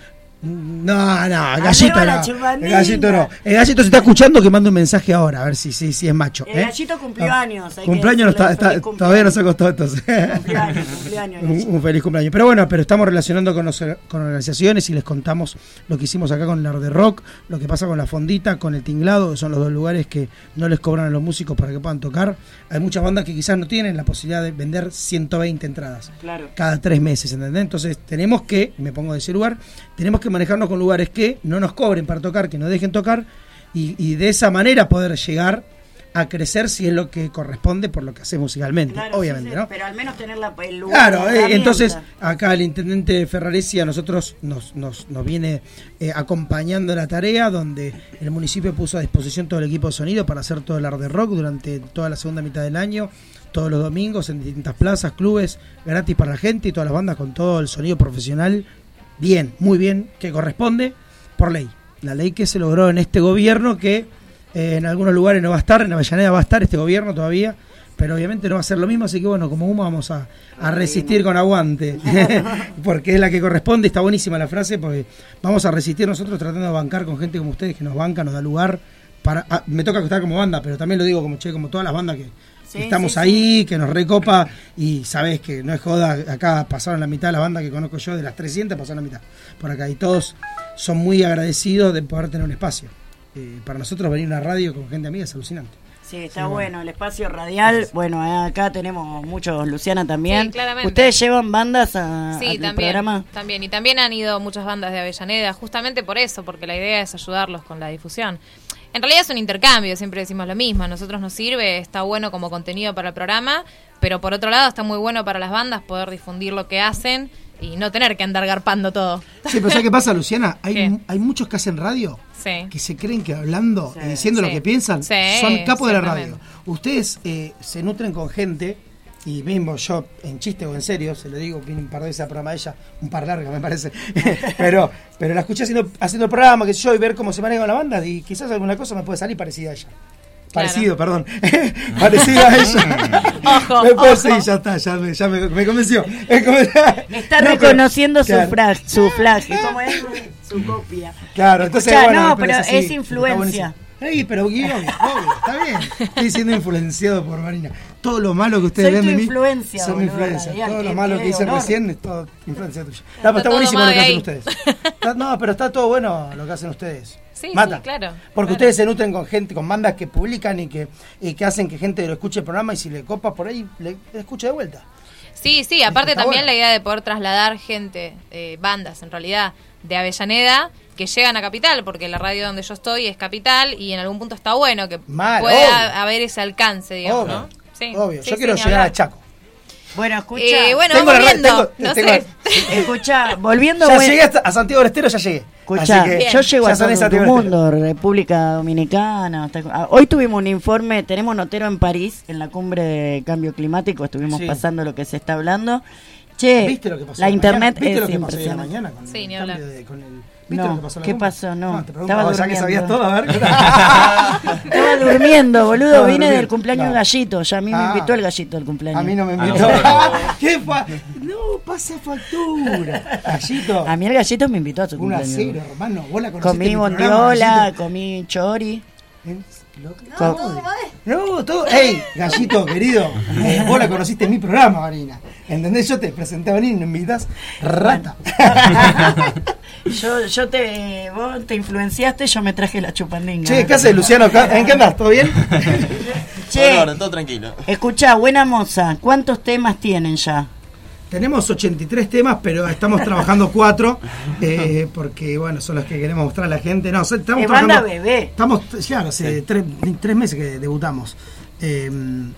No, no, el gallito no. El gallito no. El gallito se está escuchando, que manda un mensaje ahora, a ver si, si, si es macho. El ¿eh? gallito cumplió no. años. Cumpleaños no está, está todavía no se acostó entonces. Cumpleaños, cumpleaños. un, un feliz cumpleaños. Pero bueno, pero estamos relacionando con, los, con organizaciones y les contamos lo que hicimos acá con el Art de Rock, lo que pasa con la Fondita, con el Tinglado, que son los dos lugares que no les cobran a los músicos para que puedan tocar. Hay muchas bandas que quizás no tienen la posibilidad de vender ciento veinte entradas claro. cada tres meses, ¿entendés? Entonces tenemos que, me pongo de ese lugar, tenemos que manejarnos con lugares que no nos cobren para tocar, que nos dejen tocar y, y de esa manera poder llegar a crecer si es lo que corresponde por lo que hacemos musicalmente, claro, obviamente, sí, sí, ¿no? Pero al menos tener la, el lugar. Claro, eh, entonces acá el intendente Ferraresi a nosotros nos, nos, nos viene eh, acompañando en la tarea, donde el municipio puso a disposición todo el equipo de sonido para hacer todo el Art de Rock durante toda la segunda mitad del año, todos los domingos en distintas plazas, clubes, gratis para la gente y todas las bandas con todo el sonido profesional. Bien, muy bien, que corresponde por ley. La ley que se logró en este gobierno, que eh, en algunos lugares no va a estar, en Avellaneda va a estar este gobierno todavía, pero obviamente no va a ser lo mismo, así que bueno, como UMA vamos a, a resistir con aguante, porque es la que corresponde, está buenísima la frase, porque vamos a resistir nosotros tratando de bancar con gente como ustedes, que nos banca, nos da lugar, para ah, me toca estar como banda, pero también lo digo como che, como todas las bandas que... Sí, estamos sí, ahí, sí. Que nos recopa y sabés que no es joda, acá pasaron la mitad de la banda que conozco yo, de las trescientas pasaron la mitad por acá y todos son muy agradecidos de poder tener un espacio. Eh, para nosotros venir a una radio con gente amiga es alucinante. Sí, está sí, bueno. bueno, el espacio radial, sí. Bueno, eh, acá tenemos muchos, Luciana también. Sí, claramente. ¿Ustedes llevan bandas a, sí, al también, programa? También, y también han ido muchas bandas de Avellaneda, justamente por eso, porque la idea es ayudarlos con la difusión. En realidad es un intercambio, siempre decimos lo mismo, a nosotros nos sirve, está bueno como contenido para el programa, pero por otro lado está muy bueno para las bandas poder difundir lo que hacen y no tener que andar garpando todo. Sí, pero ¿sabes qué pasa, Luciana? Hay, ¿Qué? hay muchos que hacen radio sí. que se creen que hablando sí. y diciendo sí. lo que piensan sí, son capos de la radio. Ustedes eh, se nutren con gente. Y mismo yo, en chiste o en serio, se lo digo, vine un par de veces al programa de ella, un par largas me parece, pero pero la escuché haciendo haciendo el programa, que yo, y ver cómo se maneja la banda, y quizás alguna cosa me puede salir parecida a ella. Parecido, claro. Perdón. Parecido a ella. Ojo, me puede ojo. seguir, ya está, ya me, ya me, me convenció. Está no, reconociendo pero, su, claro. fra, su flash, ¿cómo es? Su copia. Claro, entonces Escuchá, bueno, no, pero, pero es, así, es influencia. Ey, pero obvio, obvio, está bien. Estoy siendo influenciado por Marina. Todo lo malo que ustedes Soy ven de mí influencia, son mi boludo, influencia. radial, Todo lo qué, malo qué que dicen honor. recién es todo influencia tuya. No, pero está, está buenísimo lo que hacen ustedes. Está, no, pero está todo bueno lo que hacen ustedes. Sí, Mata. sí, claro. Porque claro. ustedes se nutren con gente, con bandas que publican y que, y que hacen que gente lo escuche el programa, y si le copa por ahí, le, le escuche de vuelta. Sí, sí, aparte también bueno. La idea de poder trasladar gente, eh, bandas en realidad, de Avellaneda, que llegan a Capital, porque la radio donde yo estoy es Capital, y en algún punto está bueno que Mal, pueda haber ese alcance, digamos, obvio, ¿no? Sí, obvio, sí, yo sí, quiero llegar a Chaco. Bueno, escucha. Eh, bueno, tengo vamos la, viendo, tengo, no tengo, sé. Escucha, volviendo... Ya buen... llegué hasta a Santiago del Estero, ya llegué. Escucha, yo llego a todo el mundo, mundo, República Dominicana. Hasta... Hoy tuvimos un informe, tenemos notero en París, en la cumbre de cambio climático, estuvimos sí. pasando lo que se está hablando. Che, ¿viste lo que pasó la internet ¿Viste es lo que pasó hoy a la impresionante. mañana con sí, el ni cambio hablar. de, con el, ¿viste no, lo que pasó? ¿qué pasó? No, no te estaba durmiendo. Ya que sabías todo, a ver. Estaba durmiendo, boludo, Estaba vine durmiendo. del cumpleaños No. del gallito, ya a mí me Ah. invitó el gallito al cumpleaños. A mí no me invitó. Ah, ¿Qué fue? No, pasa factura. Gallito. A mí el Gallito me invitó a su Una cumpleaños. cero, hermano. Vos la conociste Comí en mi programa, bondiola, Gallito. comí chori. ¿Eh? No, todo No, todo. ¡Ey, Gallito, querido! Eh, vos la conociste en mi programa, Vanina. ¿Entendés? Yo te presenté a Vanina y no me invitas. Rata. yo, yo te. Vos te influenciaste, yo me traje la chupandinga. Che, ¿qué haces, Luciano? ¿En qué andás? ¿Todo bien? Che, Todo, todo tranquilo. Escuchá, buena moza, ¿cuántos temas tienen ya? Tenemos ochenta y tres temas, pero estamos trabajando cuatro, eh, porque bueno, son los que queremos mostrar a la gente. No, estamos Es trabajando. banda bebé. Estamos, claro, hace sí. tres, tres meses que debutamos. Eh,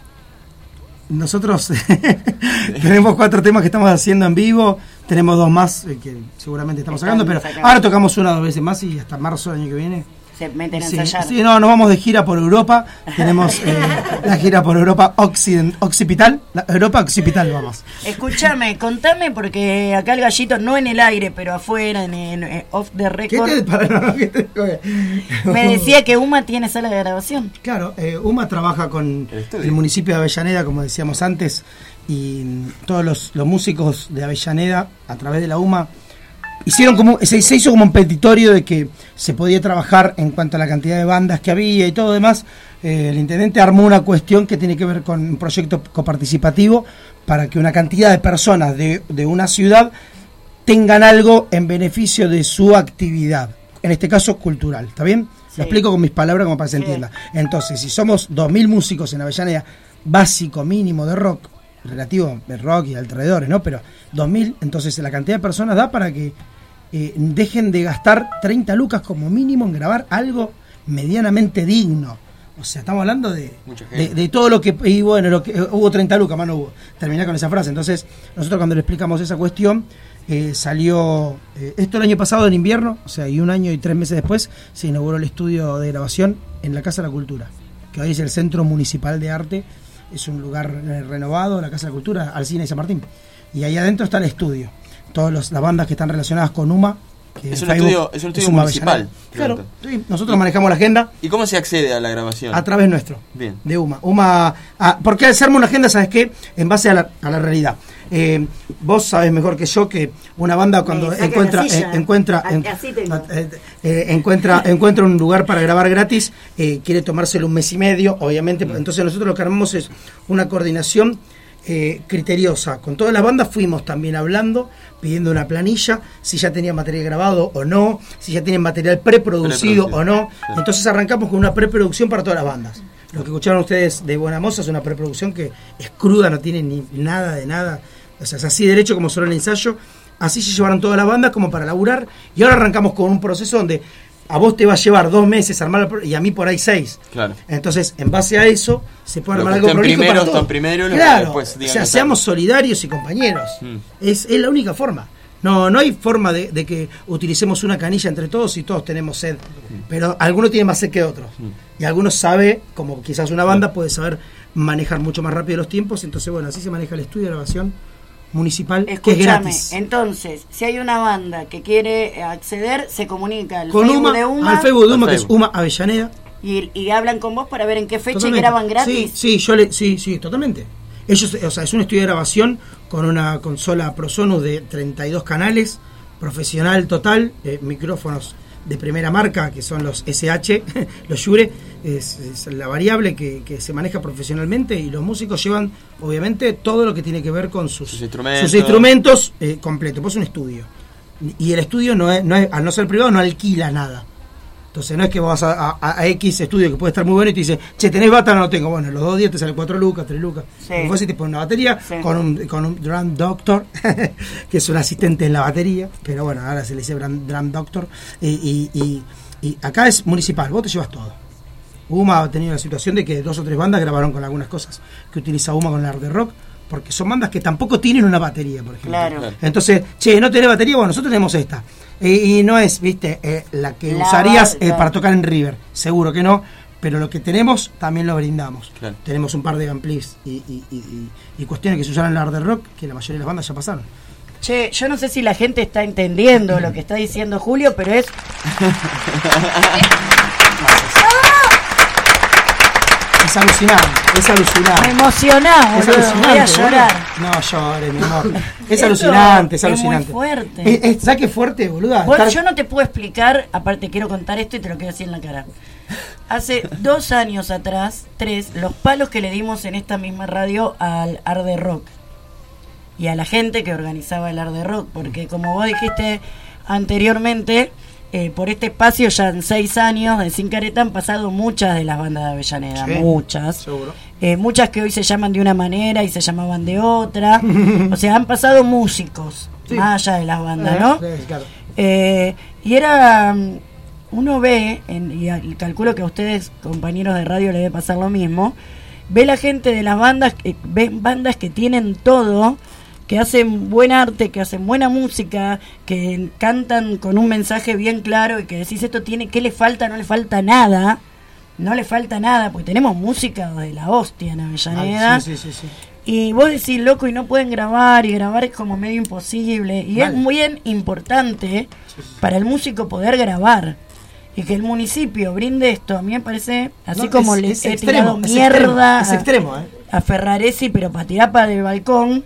nosotros tenemos cuatro temas que estamos haciendo en vivo. Tenemos dos más eh, que seguramente estamos sacando, pero sacando. Ahora tocamos una o dos veces más y hasta marzo del año que viene. Se meten a sí, ensayar. Sí, no, nos vamos de gira por Europa. Tenemos eh, la gira por Europa Occident, Occipital. La, Europa Occipital, vamos. Escúchame, contame, porque acá el Gallito, no en el aire, pero afuera, en, en, en off the record. ¿Qué te, para, no, ¿qué te, me decía que UMA tiene sala de grabación. Claro, eh, UMA trabaja con el, el municipio de Avellaneda, como decíamos antes, y todos los, los músicos de Avellaneda, a través de la UMA, hicieron como se, se hizo como un petitorio de que se podía trabajar en cuanto a la cantidad de bandas que había y todo lo demás. Eh, el intendente armó una cuestión que tiene que ver con un proyecto coparticipativo para que una cantidad de personas de, de una ciudad tengan algo en beneficio de su actividad, en este caso cultural, ¿está bien? Sí. Lo explico con mis palabras como para que se entienda. Entonces, si somos dos mil músicos en Avellaneda, básico mínimo de rock, relativo de rock y alrededores, ¿no? Pero dos mil, entonces la cantidad de personas da para que eh, dejen de gastar treinta lucas como mínimo en grabar algo medianamente digno. O sea, estamos hablando de, de, de todo lo que... Y bueno, lo que, eh, hubo treinta lucas, más no hubo. Terminé con esa frase. Entonces, nosotros cuando le explicamos esa cuestión, eh, salió... Eh, esto el año pasado en invierno, o sea, y un año y tres meses después, se inauguró el estudio de grabación en la Casa de la Cultura, que hoy es el Centro Municipal de Arte. Es un lugar eh, renovado, la Casa de la Cultura, Alsina y San Martín. Y ahí adentro está el estudio. Todas los, las bandas que están relacionadas con UMA. Es un, estudio, es un estudio municipal. Claro, sí, nosotros manejamos la agenda. ¿Y cómo se accede a la grabación? A través nuestro. Bien. De UMA. UMA ah, porque al hacerme una agenda, ¿sabes qué? En base a la, a la realidad. Eh, vos sabés mejor que yo que una banda cuando encuentra eh, encuentra en, eh, eh, encuentra encuentra un lugar para grabar gratis, eh, quiere tomárselo un mes y medio, obviamente. Mm. Entonces nosotros lo que armamos es una coordinación eh, criteriosa. Con todas las bandas fuimos también hablando, pidiendo una planilla, si ya tenían material grabado o no, si ya tienen material preproducido, preproducido. o no. Sí. Entonces arrancamos con una preproducción para todas las bandas. Lo que escucharon ustedes de Buena Moza es una preproducción que es cruda, no tiene ni nada de nada. O sea, es así derecho como solo el ensayo. Así se llevaron todas las bandas como para laburar. Y ahora arrancamos con un proceso donde a vos te va a llevar dos meses armar y a mí por ahí seis. Claro. Entonces, en base a eso, se puede armar lo algo prolijo primero, para todos. Primero, claro, después, o sea, seamos solidarios y compañeros. Mm. Es, es la única forma. No, no hay forma de, de que utilicemos una canilla entre todos y todos tenemos sed. Mm. Pero algunos tienen más sed que otros. Mm. Y algunos sabe, como quizás una banda puede saber manejar mucho más rápido los tiempos. Entonces, bueno, así se maneja el estudio de grabación municipal. Escúchame, que es gratis. Entonces, si hay una banda que quiere acceder, se comunica al con Facebook UMA, de UMA, al Facebook de UMA, que es UMA Avellaneda, y, y hablan con vos para ver en qué fecha totalmente. graban gratis. Sí, sí, yo le, sí, sí, totalmente. Ellos, o sea, es un estudio de grabación con una consola ProSonus de treinta y dos canales, profesional total, eh, micrófonos de primera marca, que son los S H, los Shure, es, es la variable que, que se maneja profesionalmente, y los músicos llevan, obviamente, todo lo que tiene que ver con sus, sus instrumentos, sus instrumentos eh, completo. Pues un estudio. Y el estudio, no es, no es, al no ser privado, no alquila nada. Entonces no es que vas a, a, a X estudio que puede estar muy bueno y te dice, che, ¿tenés bata? No, no tengo. Bueno, los dos días te salen cuatro lucas, tres lucas. Sí. Después si te ponen una batería sí. con, un, con un drum doctor, que es un asistente en la batería, pero bueno, ahora se le dice drum, drum doctor. Y, y, y, y acá es municipal, vos te llevas todo. UMA ha tenido la situación de que dos o tres bandas grabaron con algunas cosas que utiliza UMA con el hard rock, porque son bandas que tampoco tienen una batería, por ejemplo. Claro. Entonces, che, ¿no tenés batería? Bueno, nosotros tenemos esta. Y, y no es, viste, eh, la que la usarías eh, para tocar en River. Seguro que no, pero lo que tenemos también lo brindamos. Claro. Tenemos un par de amplis y, y, y, y, y cuestiones que se usaron en el hard rock, que la mayoría de las bandas ya pasaron. Che, yo no sé si la gente está entendiendo lo que está diciendo Julio, pero es... es alucinante, es alucinante. Me emocionás, boludo, voy a llorar. Boludo. No llores, mi amor. Es alucinante, es alucinante. Es muy fuerte. Es, es, ¿Sabes qué fuerte, boluda? Bueno, Estar... yo no te puedo explicar, aparte quiero contar esto y te lo quiero decir en la cara. Hace dos años atrás, tres, los palos que le dimos en esta misma radio al Arde Rock y a la gente que organizaba el Arde Rock, porque como vos dijiste anteriormente, eh, por este espacio ya en seis años de Sin Careta han pasado muchas de las bandas de Avellaneda, sí, muchas, seguro. Eh, muchas que hoy se llaman de una manera y se llamaban de otra, o sea, han pasado músicos, sí, más allá de las bandas, ¿no? Sí, claro. Eh, y era... Uno ve, en, y, y calculo que a ustedes, compañeros de radio, le debe pasar lo mismo, ve la gente de las bandas, eh, ve bandas que tienen todo, que hacen buen arte, que hacen buena música, que cantan con un mensaje bien claro y que decís esto tiene, ¿qué le falta? No le falta nada, no le falta nada, porque tenemos música de la hostia en Avellaneda. Ay, sí, sí, sí, sí. Y vos decís, loco, y no pueden grabar, y grabar es como medio imposible, y vale, es muy importante sí, sí, para el músico poder grabar. Y que el municipio brinde esto, a mí me parece, así no, como es, le es he extremo, tirado mierda es extremo, es extremo, ¿eh? a Ferraresi, pero para tirar para el balcón,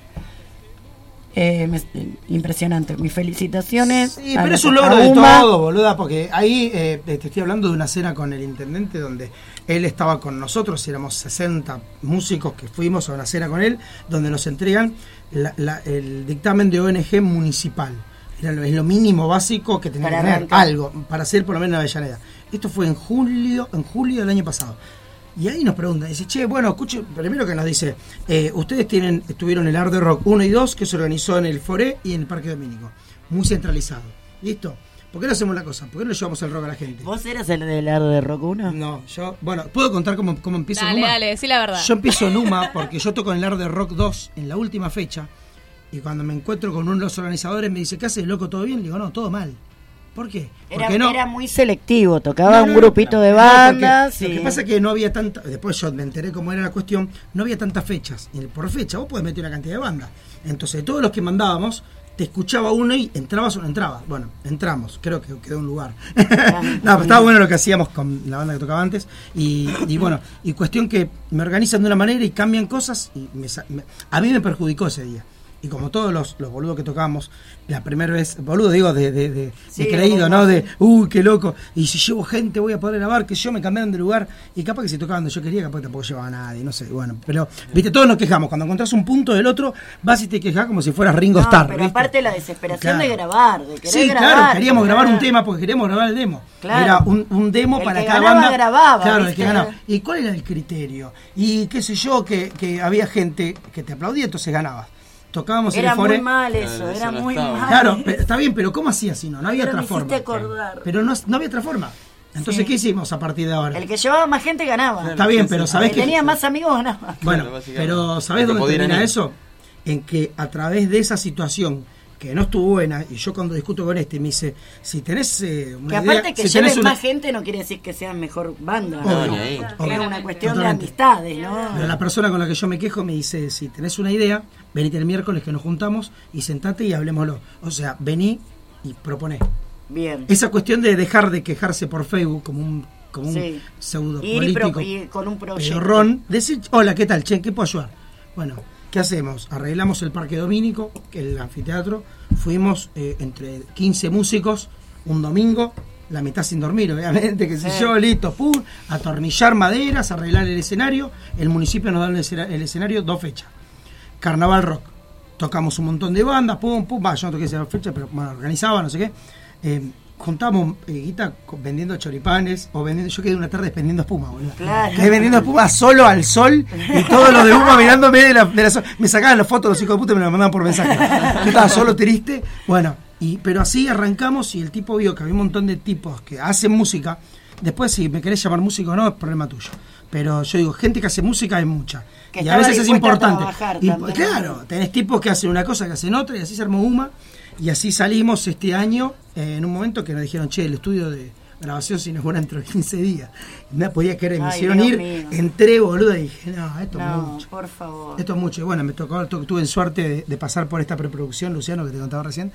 eh, me, impresionante. Mis felicitaciones. Sí, pero es un logro de todo, boluda, porque ahí eh, te estoy hablando de una cena con el intendente donde él estaba con nosotros, éramos sesenta músicos que fuimos a una cena con él, donde nos entregan la, la, el dictamen de O N G municipal. Es lo mínimo básico que tenía que tener arrancar. Algo para hacer por lo menos en Avellaneda. Esto fue en julio, en julio del año pasado. Y ahí nos preguntan, dice, che, bueno, escuche, primero que nos dice, eh, ustedes tienen, estuvieron en el Arde Rock uno y dos, que se organizó en el Foré y en el Parque Domínico. Muy centralizado. ¿Listo? ¿Por qué no hacemos la cosa? ¿Por qué no llevamos el rock a la gente? ¿Vos eras el del Arde Rock uno? No, yo, bueno, ¿puedo contar cómo, cómo empiezo dale, Numa? Dale, dale, sí la verdad. Yo empiezo Numa porque yo toco en el Arde Rock dos en la última fecha. Y cuando me encuentro con uno de los organizadores me dice, ¿qué haces, loco? ¿Todo bien? Le digo, no, todo mal. ¿Por qué? Era, no? era muy selectivo, tocaba no, no, un grupito no, de no, bandas. Y... Lo que pasa es que no había tanta, después yo me enteré cómo era la cuestión, no había tantas fechas. Y por fecha vos podés meter una cantidad de bandas. Entonces, de todos los que mandábamos, te escuchaba uno y entrabas o no entrabas. Bueno, entramos, creo que quedó un lugar. No, pero estaba bueno lo que hacíamos con la banda que tocaba antes. Y, y bueno, y cuestión que me organizan de una manera y cambian cosas. Y me, me, a mí me perjudicó ese día. Y como todos los, los boludos que tocamos, la primera vez, boludo digo, de, de, de, sí, de creído, ¿no? De, uy, qué loco. Y si llevo gente voy a poder grabar, que yo me cambiaron de lugar. Y capaz que si tocaba donde yo quería, capaz que tampoco llevaba a nadie, no sé. Bueno, pero, viste, todos nos quejamos. Cuando encontrás un punto del otro, vas y te quejás como si fueras Ringo no, Starr. Pero ¿viste? aparte la desesperación claro. de grabar, de querer sí, grabar. Sí, claro, queríamos grabar grabar un tema porque queríamos grabar el demo. Claro. Era un, un demo el para que cada ganaba, banda. Grababa, claro, ¿viste? el que ganaba. ¿Y cuál era el criterio? Y qué sé yo, que, que había gente que te aplaudía, entonces ganabas. Tocábamos era en el Foré. Muy mal eso, claro, era muy estaba. mal. Claro, pero, está bien, pero ¿cómo hacía si no? No había pero otra forma. Acordar. Pero no, no había otra forma. Entonces, sí. ¿qué hicimos a partir de ahora? El que llevaba más gente ganaba. Claro, está bien, pero ¿sabés que que tenía más amigos ganaba? Bueno, pero ¿sabés dónde termina eso? En que a través de esa situación que no estuvo buena, y yo cuando discuto con este me dice, si tenés eh, una que aparte idea, que si lleves una... más gente no quiere decir que sean mejor banda, oh, ¿no? no, Es oh, una cuestión totalmente. de amistades, ¿no? Pero la persona con la que yo me quejo me dice, si tenés una idea, venite el miércoles que nos juntamos y sentate y hablemoslo. O sea, vení y proponé. Bien. Esa cuestión de dejar de quejarse por Facebook como un como un sí. pseudo Ir político y pro, y con un proyecto. Pedorrón, decir, hola, ¿qué tal? Che, ¿qué puedo ayudar? Bueno, ¿qué hacemos? Arreglamos el Parque Domínico, el anfiteatro, fuimos eh, entre quince músicos un domingo, la mitad sin dormir, obviamente, que sé sí. yo, listo, pum, atornillar maderas, arreglar el escenario, el municipio nos da el, escena, el escenario dos fechas. Carnaval Rock, tocamos un montón de bandas, pum, pum, va, yo no toqué esa fecha, pero bueno, organizaba, no sé qué. Eh, juntamos eh, guita vendiendo choripanes o vendiendo, yo quedé una tarde vendiendo espuma, boludo. Claro. Quedé vendiendo espuma solo al sol y todo lo de humo mirándome de la, de la sol. Me sacaban las fotos los hijos de puta y me las mandaban por mensaje. Yo estaba solo triste. Bueno, y pero así arrancamos y el tipo vio que había un montón de tipos que hacen música. Después si me querés llamar músico o no, es problema tuyo. Pero yo digo, gente que hace música hay mucha. Que y a veces es importante. Y, también, claro, ¿no? Tenés tipos que hacen una cosa, que hacen otra, y así se armó Uma. Y así salimos este año, eh, en un momento que nos dijeron, che, el estudio de grabación se inaugura dentro de quince días. No podía creer, me Ay, hicieron Dios ir, mío. Entré, boludo, y dije, no, esto no, es mucho. por favor. Esto es mucho. Y bueno, me tocó, tuve en suerte de, de pasar por esta preproducción, Luciano, que te contaba recién,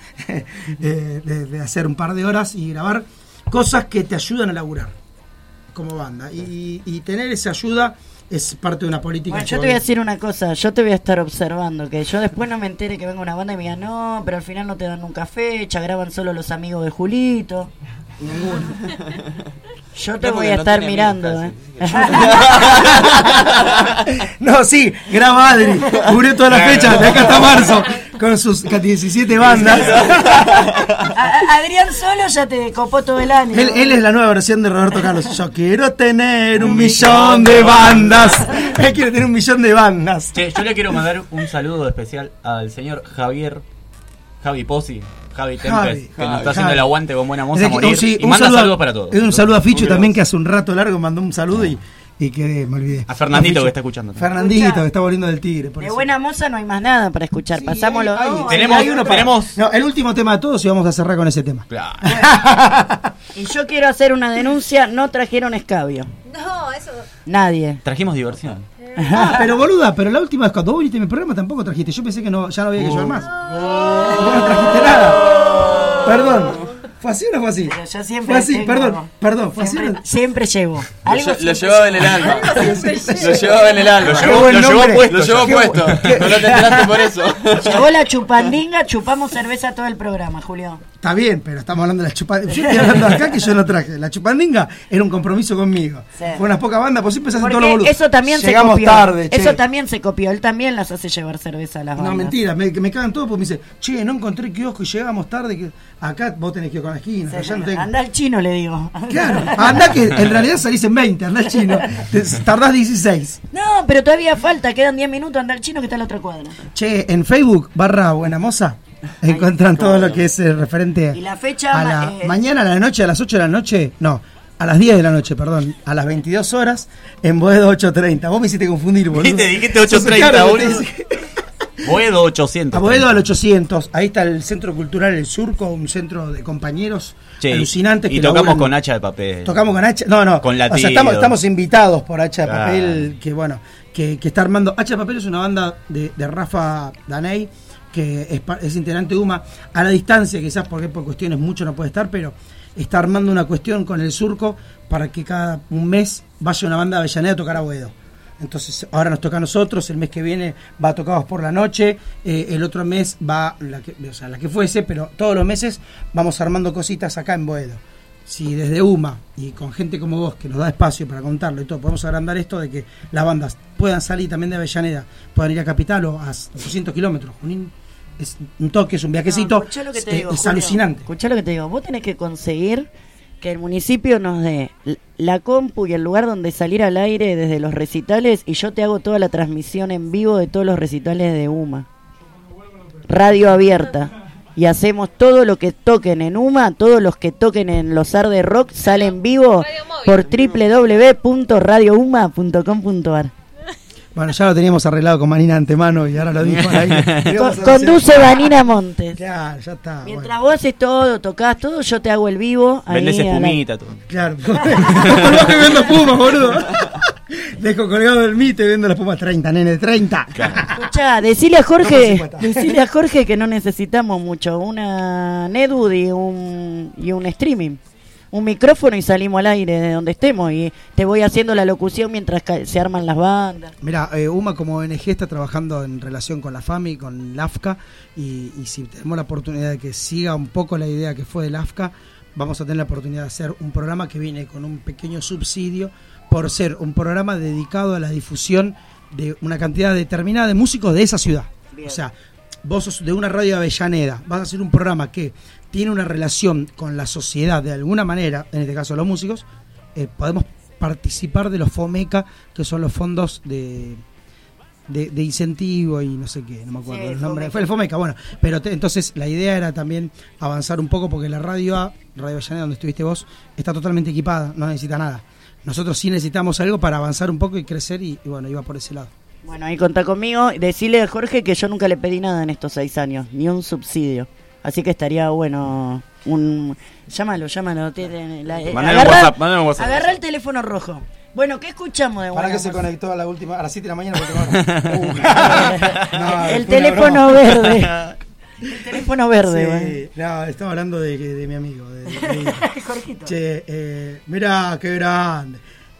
de, de, de hacer un par de horas y grabar cosas que te ayudan a laburar como banda. Y, y tener esa ayuda es parte de una política. Bueno, yo te voy a decir una cosa, yo te voy a estar observando, que yo después no me entere que venga una banda y me diga, no, pero al final no te dan nunca fecha, graban solo los amigos de Julito. Ninguno. Yo te No, voy porque a no estar tiene mirando, amigos, ¿eh? No, sí, graba Adri, cubrió toda la fecha, de acá hasta marzo, con sus diecisiete bandas. A- Adrián solo ya te copó todo el año. Él, él es la nueva versión de Roberto Carlos. Yo quiero tener un millón de bandas. Él quiere tener un millón de bandas. Che, yo le quiero mandar un saludo especial al señor Javier, Javi Pozzi, Javi Tempes, Javi, que Javi, nos está haciendo Javi. el aguante con buena moza Es a que, morir. sí, y un manda saludo a- saludos para todos. Es un saludo a Fichu Muy también, bien. que hace un rato largo mandó un saludo y, y que me olvidé. A Fernandito Fichu. que está escuchando. Fernandito Escuchá. que está volviendo del Tigre. Por De eso. buena moza no hay más nada para escuchar. Pasámoslo. Hay- No, hay- Tenemos- hay uno para- tenemos- No, el último tema de todos y vamos a cerrar con ese tema. Y yo quiero hacer una denuncia, no trajeron escabio. No, eso. Nadie. Trajimos diversión. Ah, pero boluda, pero la última vez cuando vos viniste a mi programa tampoco trajiste. Yo pensé que no, ya no había que llevar más. Vos no trajiste nada. Perdón. ¿Fue así o no fue así? Yo siempre Fue así, tengo- perdón, perdón, fue así. o Siempre, no? siempre llevo. Algo Lo, lle- lo siempre llevaba en el llevo. alma. Algo siempre Lo llevo. llevaba en el alma. Qué Lo buen llevó, lo llevó nombre. puesto. Lo Qué llevó bu- puesto. qué- No te enteraste por eso. Llegó la chupandinga, chupamos cerveza todo el programa, Julio. Está bien, pero estamos hablando de la chupandinga. Yo estoy hablando acá que yo no traje. La chupandinga era un compromiso conmigo. Sí. Fue unas pocas bandas, pues siempre se hacen todos los Porque boludos. eso también Llegamos se copió. tarde, che. Eso también se copió. Él también las hace llevar cerveza a las bandas. No, mentira, me, me cagan todos porque me dicen, che, no encontré kiosco y llegamos tarde. Que acá vos tenés que ir con la esquina. allá no tengo. Anda al chino, le digo. Claro, anda que en realidad salís en veinte, anda al chino. Te- tardás dieciséis. No, pero todavía falta, quedan diez minutos, anda al chino que está en la otra cuadra. Che, en Facebook, barra Buena Moza, encuentran todo lo que es eh, referente Y la fecha, a la eh, mañana, a la noche, a las ocho de la noche, no, a las diez de la noche, perdón, a las veintidós horas, en Boedo ocho treinta. Vos me hiciste confundir, boludo. Viste, dijiste ocho Sos treinta, Ricardo, boludo. Boedo ochocientos. A Boedo al ochocientos, ahí está el Centro Cultural El Surco, un centro de compañeros Che, alucinantes. Y que tocamos laburan- con hacha de papel. Tocamos con Hacha, no, no. Con O sea, latido. estamos, estamos invitados por Hacha de Claro. Papel, que bueno, que, que está armando. Hacha de Papel es una banda de, de Rafa Daney, que es, pa- es integrante de UMA, a la distancia, quizás porque por cuestiones mucho no puede estar, pero está armando una cuestión con el Surco para que cada un mes vaya una banda de Avellaneda a tocar a Boedo. Entonces ahora nos toca a nosotros, el mes que viene va a Tocados por la Noche, eh, el otro mes va la que, o sea, la que fuese, pero todos los meses vamos armando cositas acá en Boedo. Si desde UMA y con gente como vos que nos da espacio para contarlo y todo, podemos agrandar esto de que las bandas puedan salir también de Avellaneda, puedan ir a Capital o a ochocientos kilómetros. Junín es un toque, es un viajecito, No, escuchá lo que te eh, digo, es Julio. alucinante. Escuchá lo que te digo. Vos tenés que conseguir que el municipio nos dé l- la compu y el lugar donde salir al aire desde los recitales y yo te hago toda la transmisión en vivo de todos los recitales de UMA. Radio abierta. Y hacemos todo lo que toquen en UMA, todos los que toquen en los Ar de Rock salen vivo por doble u doble u doble u punto radio uma punto com punto ar. Bueno, ya lo teníamos arreglado con Manina antemano y ahora lo dijo ahí. Con- conduce Vanina Montes. Claro, ya está. Mientras vos haces todo, tocás todo, yo te hago el vivo. ahí Vendés a la- espumita, todo. Claro. Colgado y vendo pumas, boludo. Dejo colgado el mito y vendo las pumas treinta, nene, treinta. Escuchá, decile a Jorge, decile a Jorge que no necesitamos mucho, una Nedud y un y un streaming, un micrófono y salimos al aire de donde estemos y te voy haciendo la locución mientras ca- se arman las bandas. Mira, eh, UMA como O N G está trabajando en relación con la FAMI, con la AFCA, y, y si tenemos la oportunidad de que siga un poco la idea que fue del AFCA, vamos a tener la oportunidad de hacer un programa que viene con un pequeño subsidio por ser un programa dedicado a la difusión de una cantidad determinada de músicos de esa ciudad. Bien. O sea, vos sos de una radio de Avellaneda, vas a hacer un programa que tiene una relación con la sociedad de alguna manera, en este caso los músicos, eh, podemos participar de los FOMECA, que son los fondos de, de, de incentivo y no sé qué, no me acuerdo Sí, el nombre. FOMECA. Fue el FOMECA, bueno, pero te- entonces la idea era también avanzar un poco porque la radio A, Radio Avellaneda, donde estuviste vos, está totalmente equipada, no necesita nada. Nosotros sí necesitamos algo para avanzar un poco y crecer y, y bueno, iba por ese lado. Bueno, ahí contá conmigo, decile a Jorge que yo nunca le pedí nada en estos seis años, ni un subsidio. Así que estaría bueno un... Llámalo, llámalo. te- te- la- eh, Mandale un agarrá- WhatsApp, mandale un WhatsApp. Agarrá el teléfono rojo. Bueno, ¿qué escuchamos de Para Buena que se Moza? conectó a la última, a las siete de la mañana. Porque, bueno, uh, no, El fue una teléfono broma. verde. El teléfono verde, Sí, bueno. no, estaba hablando de, de mi amigo. De, de- Jorgito. Che, eh, mirá, qué grande.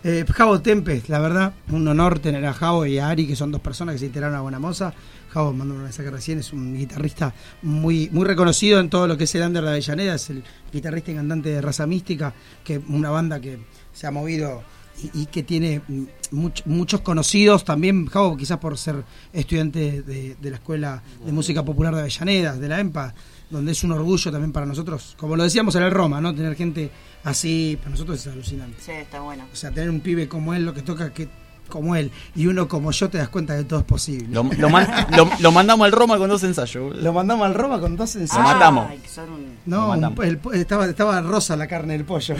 Eh, Javo Tempes, la verdad, un honor tener a Javo y a Ari, que son dos personas que se integraron a Buena Moza. Javo, mandó un mensaje recién, es un guitarrista muy muy reconocido en todo lo que es el under de Avellaneda, es el guitarrista y cantante de Raza Mística, que una banda que se ha movido y, y que tiene much, muchos conocidos, también Javo quizás por ser estudiante de, de la Escuela de Música Popular de Avellaneda, de la EMPA, donde es un orgullo también para nosotros, como lo decíamos en el Roma, ¿no? Tener gente así, para nosotros es alucinante. Sí, está bueno. O sea, tener un pibe como él, lo que toca que como él, y uno como yo, te das cuenta de que todo es posible. Lo, lo, man, lo, lo mandamos al Roma con dos ensayos. Lo mandamos al Roma con dos ensayos. Lo matamos. No, un, el, estaba, estaba rosa la carne del pollo.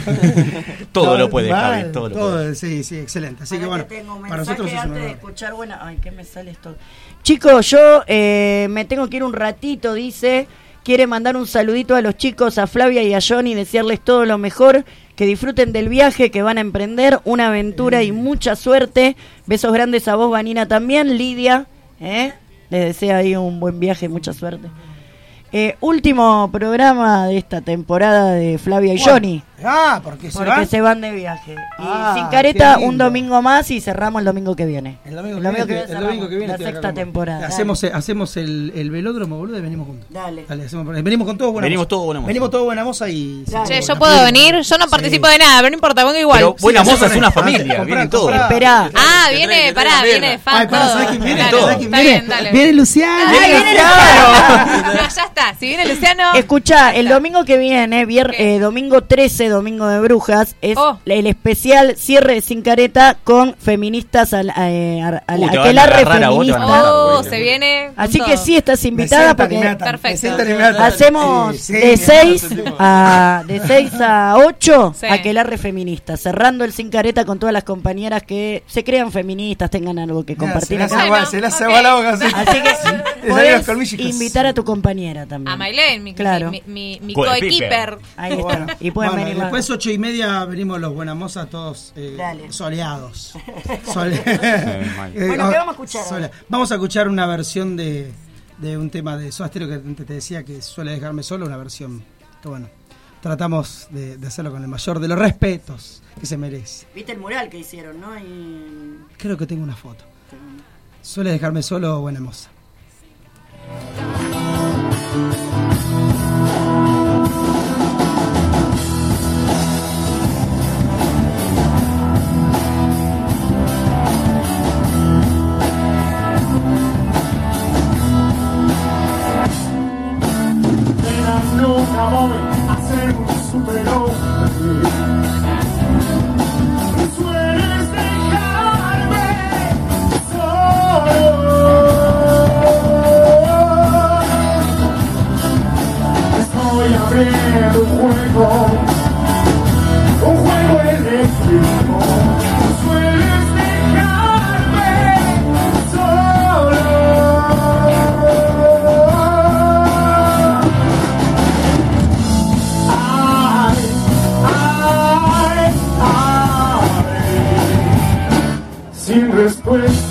Todo no, lo puede, mal, Javi, todo lo todo, puede. Sí, sí, excelente. Así Para que bueno, que tengo un para nosotros es un antes de honor. escuchar, bueno, ay, ¿qué me sale esto? Chicos, yo eh, me tengo que ir un ratito, dice, quiere mandar un saludito a los chicos, a Flavia y a Johnny, desearles todo lo mejor, que disfruten del viaje que van a emprender, una aventura y mucha suerte. Besos grandes a vos, Vanina, también. Lidia, ¿eh? les desea ahí un buen viaje, mucha suerte. Eh, último programa de esta temporada de Flavia y Bueno, Johnny. Ah, porque se Porque van. se van de viaje. Y Ah, sin careta, qué lindo. un domingo más y cerramos el domingo que viene. El domingo, El que, domingo viene, que viene el domingo que viene la estoy acá sexta con vos. temporada. Hacemos, hacemos el, el velódromo, boludo, y venimos juntos. Dale. Dale, hacemos, venimos con todo buena Venimos moza. todo buena moza. Venimos todo buena moza y. Che, yo puedo venir, yo no participo de nada, pero no importa, vengo igual. Pero Buena Sí, Moza es comprá, una familia, comprá, vienen comprá. todos. Esperá. Ah, viene, pará, viene de fan Ay, pará, todo. ¿sabés quién viene? Claro, ¿Sabés quién está viene? bien, dale. Viene Luciano. Ah, Viene viene Luciano. Luciano. No, ya está, si viene Luciano. Escuchá, el domingo que viene, vier, eh, domingo trece, domingo de brujas, es Oh. el especial cierre de Sin Careta con feministas al, eh, al, al Uh, te van a aquelarre agarrar a vos, te van a feminista. agarrar, Oh, güey. se viene. con Así que todo. sí, estás invitada Me sientan y porque me atan, Perfecto. me sientan y me atan. hacemos Sí, sí, de mi amor, seis no sé. a de seis a ocho Sí. aquelarre feminista, cerrando el Sin Careta con todas las compañeras que se crean feministas, tengan algo que Mira, compartir se le acá. hace agua- se le hace agua la boca. así. Así que Le salen los podés colmillos. invitar a tu compañera también. A Mailén, mi, Claro. mi, mi, mi Coequiper. coequiper. Ahí está. Bueno, y pueden bueno, venir y más. después ocho y media venimos los buenas mozas todos eh, Dale. soleados. Sole- mal. Eh, Bueno, ¿qué vamos a escuchar ahora? solea- Vamos a escuchar una versión de, de un tema de Soda Stereo que te, te decía que suele dejarme solo, una versión que bueno, tratamos de, de hacerlo con el mayor de los respetos que se merece. ¿Viste el mural que hicieron, no? Y... Creo que tengo una foto. Suele dejarme solo, buena moza. Nena, nunca voy a ser un superhombre. Sueles dejarme solo. Estoy abriendo un juego, un juego eléctrico. Sueles dejarme solo. Ay, ay, ay, sin respuestas.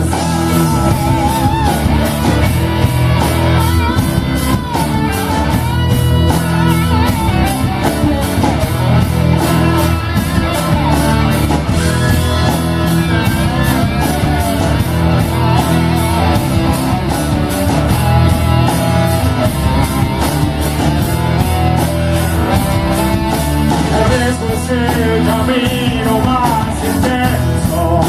Después el camino más intenso.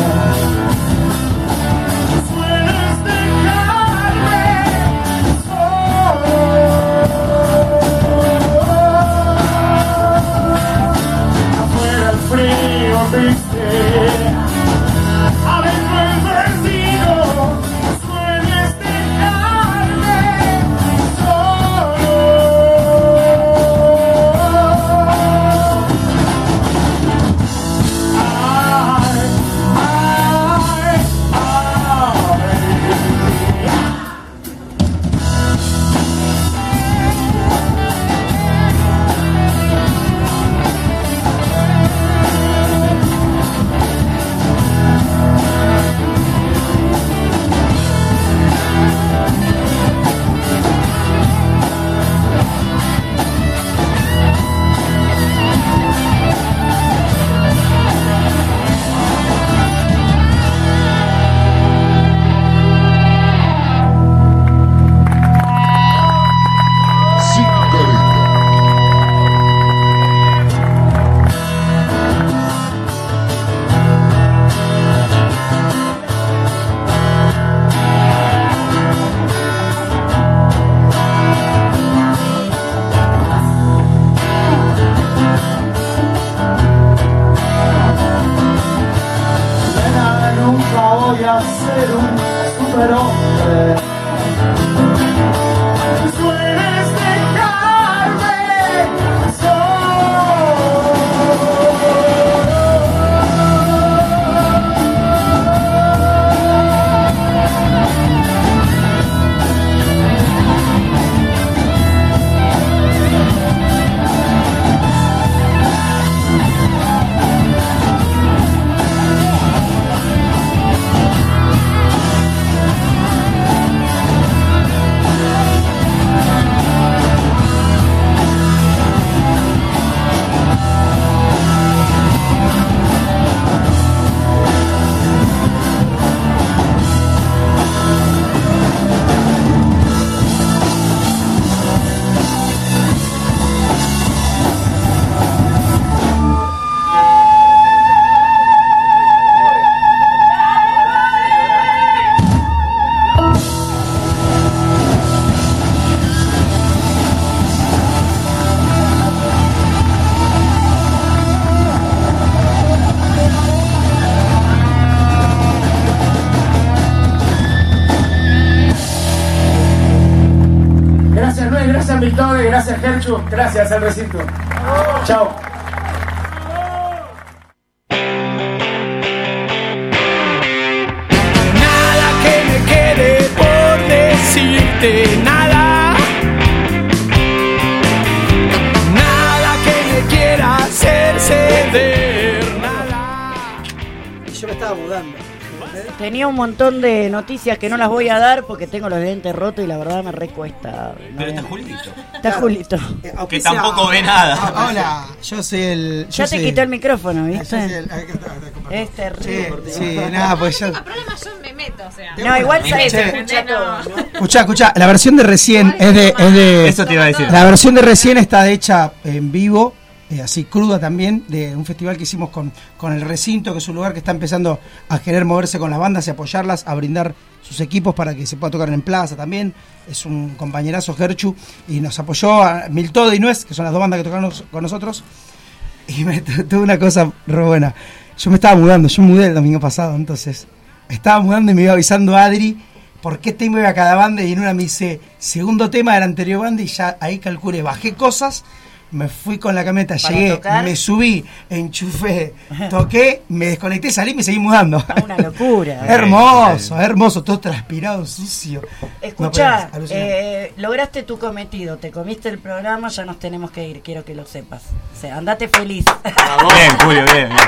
Sueles dejarme solo. Afuera el frío triste, adentro el vecino. Sueles dejarme solo. Ay, ay, ay. a ser un superhombre. Sueles dejarme Gracias, Gerchu. Gracias al recinto. Chao. Nada que me quede por decirte, nada. Nada que me quiera hacer ceder, nada. Y yo me estaba mudando. Tenía un montón de noticias que no las voy a dar porque tengo los lentes rotos y la verdad me recuesta. Pero está Julito. Está Julito. Eh, que tampoco ve nada. Ah, hola, yo soy el. Yo ya te soy... quitó el micrófono, ¿viste? Sí, el... Es terrible. Sí, sí, nada, pues ya. No tengo problema, yo me meto, o sea. No, igual sabes, se escucha todo, ¿no? Escuchá, escuchá, la versión de recién es de, es de. Eso te iba a decir. La versión de recién está hecha en vivo. Eh, así cruda también, de un festival que hicimos con, con el recinto, que es un lugar que está empezando a querer moverse con las bandas y apoyarlas, a brindar sus equipos para que se pueda tocar en plaza también. Es un compañerazo, Gerchu, y nos apoyó a Miltodo y Nuez, que son las dos bandas que tocaron con nosotros. Y me tuve una cosa re buena. Yo me estaba mudando, yo me mudé el domingo pasado, entonces estaba mudando y me iba avisando a Adri por qué tema iba a cada banda, y en una me dice segundo tema de la anterior banda, y ya ahí calculé, bajé cosas. Me fui con la camioneta, llegué, tocar. Me subí, enchufé, toqué, me desconecté, salí y me seguí mudando. Una locura. Hermoso, hermoso, todo transpirado, sucio. Escuchá, no, eh, lograste tu cometido, te comiste el programa, ya nos tenemos que ir, quiero que lo sepas. O sea, andate feliz. Bien, Julio, bien, bien.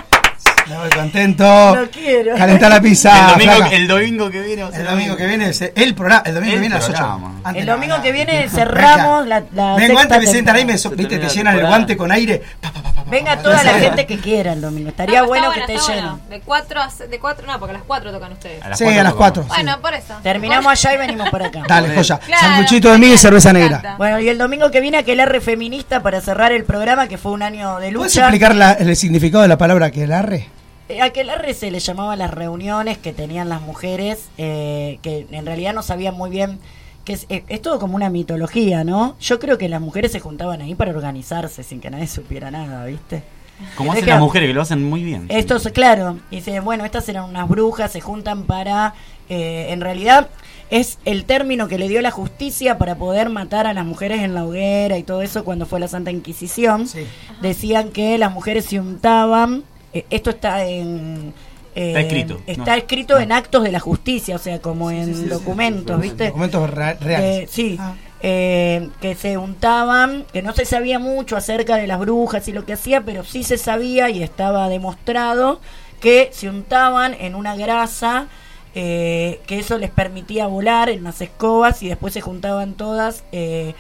Me voy contento. Lo quiero. Calentar la pizza. El domingo, el domingo que viene. El domingo que viene es el programa. El domingo el que viene a las ocho. El domingo que viene cerramos la, la Venga, antes me sientan ahí, me, viste, te llenan el guante con aire. Pa, pa, pa, pa, Venga toda la gente que quiera el domingo. Estaría no, bueno, bueno que esté lleno. Bueno. De cuatro a de cuatro, no, porque a las cuatro tocan ustedes. A las sí, a las cuatro. Bueno, sí. por eso. Terminamos allá y venimos para acá. Dale, joya. Claro, sanguchito de miga y cerveza negra. Bueno, y el domingo que viene aquelarre feminista para cerrar el programa, que fue un año de lucha. ¿Puedes explicar la, el significado de la palabra aquelarre? Aquelarre se le llamaba las reuniones que tenían las mujeres, eh, que en realidad no sabían muy bien, que es, es todo como una mitología, ¿no? Yo creo que las mujeres se juntaban ahí para organizarse sin que nadie supiera nada, ¿viste? Como hacen las mujeres, que lo hacen muy bien. Esto es claro, dice, bueno, estas eran unas brujas, se juntan para, eh, en realidad es el término que le dio la justicia para poder matar a las mujeres en la hoguera y todo eso cuando fue la Santa Inquisición. Sí. Decían que las mujeres se untaban. Esto está en eh, está escrito está no. escrito no. en actos de la justicia, o sea, como sí, en sí, sí, documentos, sí, ¿viste? Documentos re reales. Eh, sí, ah. eh, que se untaban, que no se sabía mucho acerca de las brujas y lo que hacía, pero sí se sabía y estaba demostrado que se untaban en una grasa, eh, que eso les permitía volar en unas escobas y después se juntaban todas eh,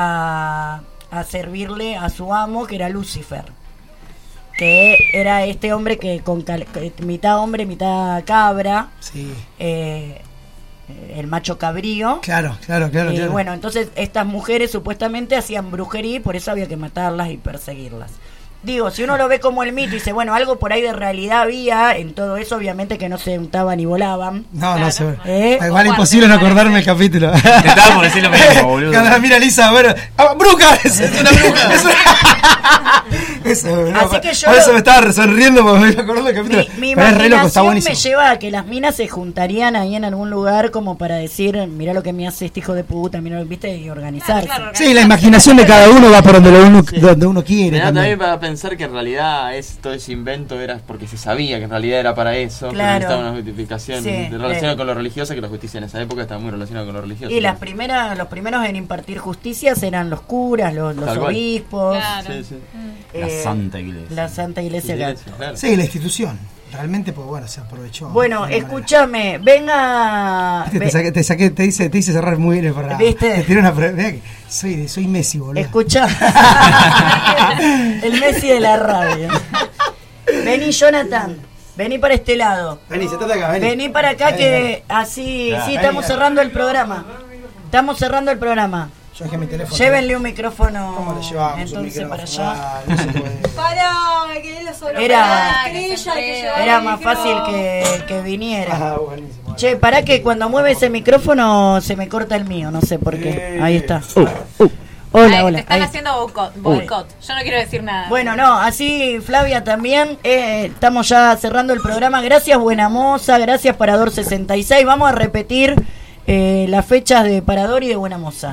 a, a servirle a su amo, que era Lucifer, que era este hombre que con cal, mitad hombre, mitad cabra, sí. eh, el macho cabrío. Claro, claro, claro. Y claro. bueno, entonces estas mujeres supuestamente hacían brujería y por eso había que matarlas y perseguirlas. Digo, si uno lo ve como el mito y dice, bueno, algo por ahí de realidad había, en todo eso obviamente que no se untaban ni volaban. No, no se ve. ¿Eh? Igual es imposible no acordarme el capítulo. Te estaba por decir lo mismo, boludo. Cuando la mira Lisa, bueno, ¡ah, bruja! Es una bruja. Es una... Eso, no, Así que yo por eso lo... me estaba sonriendo porque me acordé del capítulo. Mi, mi Pero es re loco, está imaginación buenísimo. me lleva a que las minas se juntarían ahí en algún lugar como para decir, mirá lo que me hace este hijo de puta, mirá lo que viste, y organizarse. Claro, claro, Sí, la imaginación de cada uno va por donde uno, Sí. donde uno quiere. Me da también. también para pensar que en realidad es, todo ese invento era porque se sabía que en realidad era para eso, Claro. pero necesitaba una justificación Sí, relacionada eh. con lo religioso, que la justicia en esa época estaba muy relacionada con lo religioso. Y las primeras, los primeros en impartir justicias eran los curas, los, los Tal cual. obispos. Claro. Sí, sí. eh, La Santa Iglesia. La Santa Iglesia. Sí, acá. sí, claro. Sí, la institución. Realmente, pues bueno, se aprovechó. Bueno, de alguna escúchame, venga. manera. Te, ve- te saqué, te saqué, te hice, te hice cerrar muy bien el programa. ¿Viste? Te tiré una pre- mirá que soy, soy Messi, boludo. Escuchá. El Messi de la radio. Vení, Jonathan. Vení para este lado. Vení, sentate acá, vení. Vení para acá Vení, que vení. así, Ya, sí, vení, estamos dale. cerrando el programa. Estamos cerrando el programa. Yo dejé mi teléfono. Llévenle un micrófono. ¿Cómo le llevamos un entonces para micrófono? allá. Ah, no se puede. Pará, me quedé los solos. Era- Era, Era más fácil que, que viniera. Ah, buenísimo. Che, pará que cuando mueve ese micrófono se me corta el mío, no sé por qué. Ahí está. Uh, uh. Hola, Ay, hola. te están ahí. haciendo boicot, boicot. Yo no quiero decir nada. Bueno, no, así Flavia también. eh, estamos ya cerrando el programa. Gracias, Buena Moza. Gracias, Parador sesenta y seis. Vamos a repetir eh, las fechas de Parador y de Buena Moza.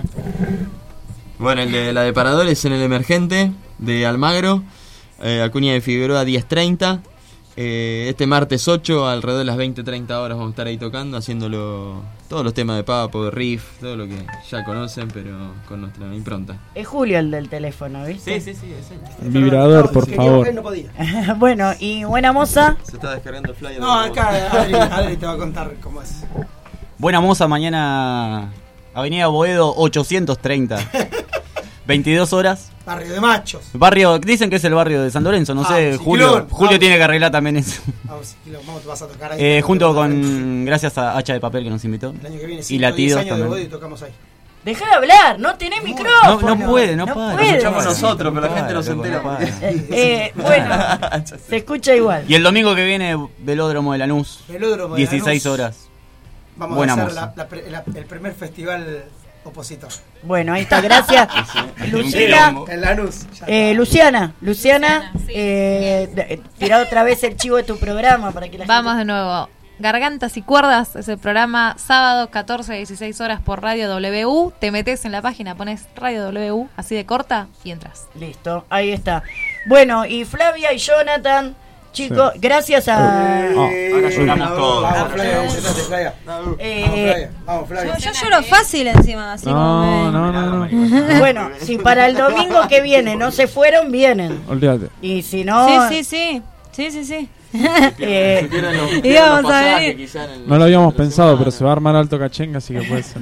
Bueno, el de, la de Parador es en el Emergente de Almagro, eh, Acuña de Figueroa diez treinta. Eh, este martes ocho, alrededor de las veinte treinta horas, vamos a estar ahí tocando, haciéndolo todos los temas de Papo, de Riff, todo lo que ya conocen, pero con nuestra impronta. Es Julio el del teléfono, ¿viste? Sí, sí, sí, es él. Vibrador, por favor. No podía. Bueno, y Buena Moza. Se está descargando el flyer. No, de acá Adri, Adri te va a contar cómo es. Buena Moza, mañana Avenida Boedo ochocientos treinta. veintidós horas. Barrio de machos. Barrio, dicen que es el barrio de San Lorenzo, no Ah, sé, sí, Julio, Quilón. Julio Vamos. tiene que arreglar también eso. Vamos, Kilo, vamos, te vas a tocar ahí. Eh, junto con, gracias a Hacha de Papel que nos invitó. El año que viene, Y cinco, Latidos diez años de también. boda y tocamos ahí. Deja de hablar, no tenés micrófono. No, no puede, no puede. puede. Lo escuchamos nosotros, pero la gente no se loco, entera. no puede. Eh, eh, bueno, se escucha igual. Y el domingo que viene, Velódromo de Lanús. Velódromo de dieciséis Lanús. horas. Vamos Buena a hacer Moza. la, la pre- la- el primer festival opositor. Bueno, ahí está, gracias. Lucila, En Lanús. ya eh, está. Luciana, Luciana, Luciana, sí. eh, de- eh, tirá otra vez el chivo de tu programa para que la Vamos gente... de nuevo. Gargantas y Cuerdas es el programa sábado catorce a dieciséis horas por Radio W. Te metes en la página, pones Radio W, así de corta, y entras. Listo, ahí está. Bueno, y Flavia y Jonathan, chicos, gracias a... Eh, ahora lloramos vamos, todos. Vamos, Flavia, vamos, sentate, Flavia. Eh, Vamos, Flavia. Vamos, Flavia. Yo, yo lloro fácil encima, así como No, me- no, no, no. Bueno, si para el domingo que viene no se fueron, vienen. Olvídate. Y si no... Sí, sí, sí. Sí, sí, sí. eh, Si quieren los, Y quieren los vamos a pasajes, ver. quizá en- No lo habíamos en la pensado, semana. pero se va a armar alto cachenga, así que puede ser.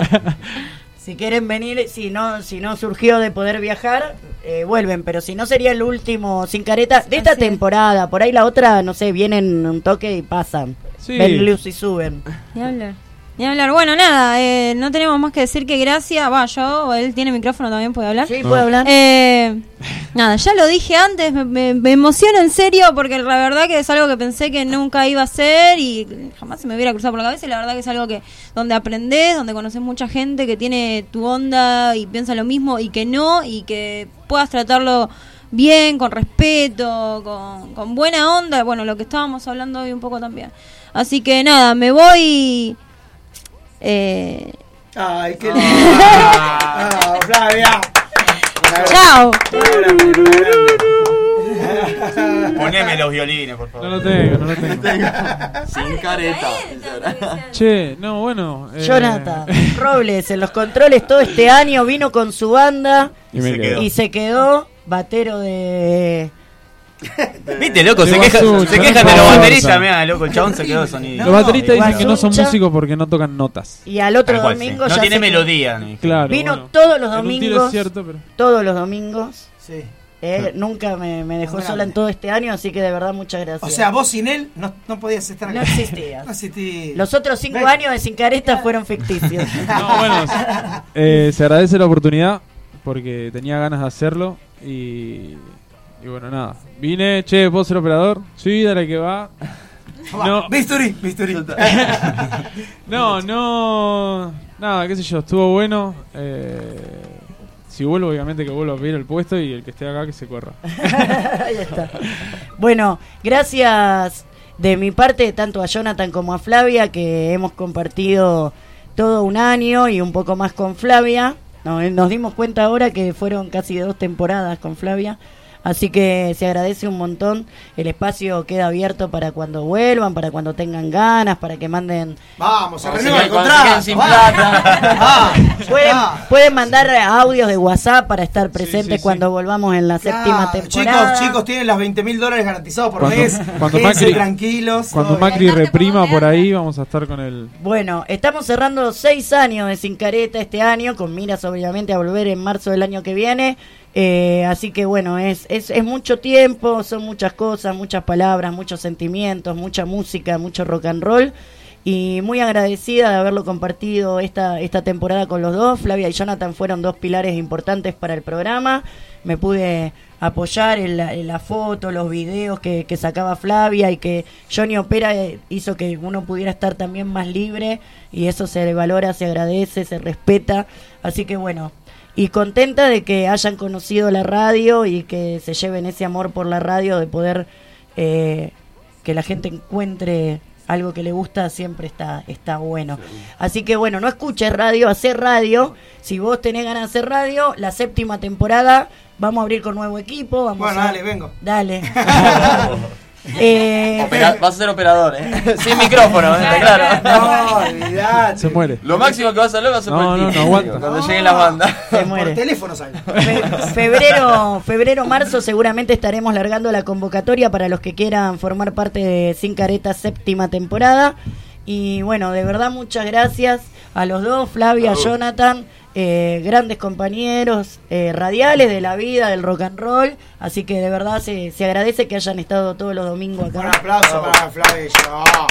si quieren venir, si no, si no surgió de poder viajar, eh, vuelven. Pero si no, sería el último sin careta de esta Así es. temporada. Por ahí la otra, no sé, vienen un toque y pasan. Sí. Ven luz y suben. Ni hablar. Ni hablar. Bueno, nada, eh, no tenemos más que decir que gracias. Va, yo, él tiene micrófono también, puede hablar. Sí, puede hablar. Eh, nada, ya lo dije antes, me, me, me emociono en serio porque la verdad que es algo que pensé que nunca iba a hacer y jamás se me hubiera cruzado por la cabeza. Y la verdad que es algo que donde aprendés, donde conoces mucha gente que tiene tu onda y piensa lo mismo y que no, y que puedas tratarlo bien, con respeto, con, con buena onda. Bueno, lo que estábamos hablando hoy un poco también. Así que nada, me voy... Eh, Ay, qué lindo. Ah, Flavia. chao. Poneme los violines, por favor. No lo tengo, no lo tengo. Sin careta. Che, no, bueno. eh, Jonathan Robles en los controles todo este año vino con su banda Y me Se quedo. quedó. y se quedó batero de... Viste, loco, De se, queja, Basucha, se no quejan de los importa. bateristas, mira, loco, el chabón se quedó sonido. Los bateristas dicen que no son Guasucha. músicos porque no tocan notas. Y al otro Tal cual, sí. domingo No ya tiene se- melodía. ni- Claro. Vino bueno. todos los En un tiro domingos. es cierto, pero. Todos los domingos. Sí. Eh, nunca me, me dejó Grande. sola en todo este año, así que de verdad muchas gracias. O sea, vos sin él no, no podías estar acá. No existías. No existías. Los otros cinco Ven. años de Sin Careta fueron ficticios. No, bueno, eh, se agradece la oportunidad porque tenía ganas de hacerlo y y bueno, nada. Vine, che, ¿puedo ser operador? Sí, dale que va. No. Bisturí, bisturí. No, no. Nada, qué sé yo, estuvo bueno. Eh, si vuelvo, obviamente que vuelvo a pedir el puesto y el que esté acá que se corra. Ahí está. Bueno, gracias de mi parte, tanto a Jonathan como a Flavia, que hemos compartido todo un año y un poco más con Flavia. No, nos dimos cuenta ahora que fueron casi dos temporadas con Flavia. Así que se agradece un montón. El espacio queda abierto para cuando vuelvan, para cuando tengan ganas, para que manden. Vamos, se Vamos, renueva si el queden- contrato. si queden sin va. plata. Va. Pueden, Va. pueden mandar audios de WhatsApp para estar presentes sí, sí. cuando volvamos en la Claro, séptima temporada. Chicos, chicos, tienen las veinte mil dólares garantizados por Cuando- mes. cuando Quédense Macri- tranquilos. Cuando No, Macri reprima por ahí, vamos a estar con el... Bueno, estamos cerrando seis años de Sin Careta este año, con miras obviamente a volver en marzo del año que viene. Eh, así que bueno, es, es, es mucho tiempo, son muchas cosas, muchas palabras, muchos sentimientos, mucha música, mucho rock and roll. Y muy agradecida de haberlo compartido esta, esta temporada con los dos. Flavia y Jonathan fueron dos pilares importantes para el programa. Me pude apoyar en la, en la foto, los videos que, que sacaba Flavia, y que Johnny Opera eh, hizo que uno pudiera estar también más libre, y eso se valora, se agradece, se respeta. Así que bueno, y contenta de que hayan conocido la radio y que se lleven ese amor por la radio, de poder eh, que la gente encuentre algo que le gusta, siempre está está bueno. Así que bueno, no escuches radio, hacer radio. Si vos tenés ganas de hacer radio, la séptima temporada vamos a abrir con nuevo equipo. Vamos Bueno, a... dale, vengo. Dale. eh, Opera- vas a ser operador, ¿eh? Sin micrófono, ¿eh? Claro. No, olvidate. Se muere. Lo máximo que vas a hacer va a ser No, por el no, no tío, aguanta. cuando lleguen las bandas. se Por muere. teléfono sale. Fe- febrero, febrero, marzo seguramente estaremos largando la convocatoria para los que quieran formar parte de Sin Careta séptima temporada. Y bueno, de verdad muchas gracias a los dos, Flavia, Jonathan, eh, grandes compañeros eh, radiales de la vida, del rock and roll. Así que de verdad se, se agradece que hayan estado todos los domingos Un acá. aplauso para Flavia. Ah.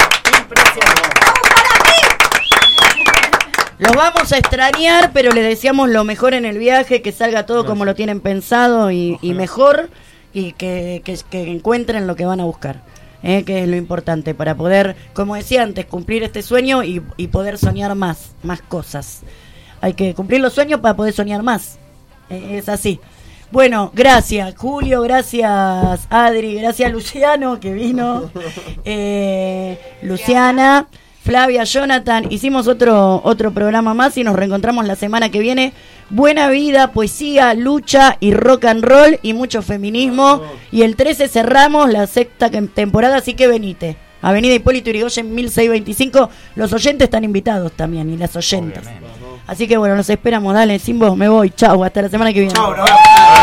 Los vamos a extrañar, pero les deseamos lo mejor en el viaje, que salga todo como lo tienen pensado y, y mejor, y que, que, que encuentren lo que van a buscar, eh, que es lo importante, para poder, como decía antes, cumplir este sueño y, y poder soñar más, más cosas. Hay que cumplir los sueños para poder soñar más, eh, es así. Bueno, gracias Julio, gracias Adri, gracias Luciano que vino, eh, Luciana, Flavia, Jonathan. Hicimos otro otro programa más y nos reencontramos la semana que viene. Buena vida, poesía, lucha y rock and roll y mucho feminismo. Y el trece cerramos la sexta tem- temporada, así que venite. Avenida Hipólito Yrigoyen mil seiscientos veinticinco. Los oyentes están invitados también, y las oyentas. Así que bueno, los esperamos. Dale, sin vos, me voy. Chau, hasta la semana que viene. Chau, nos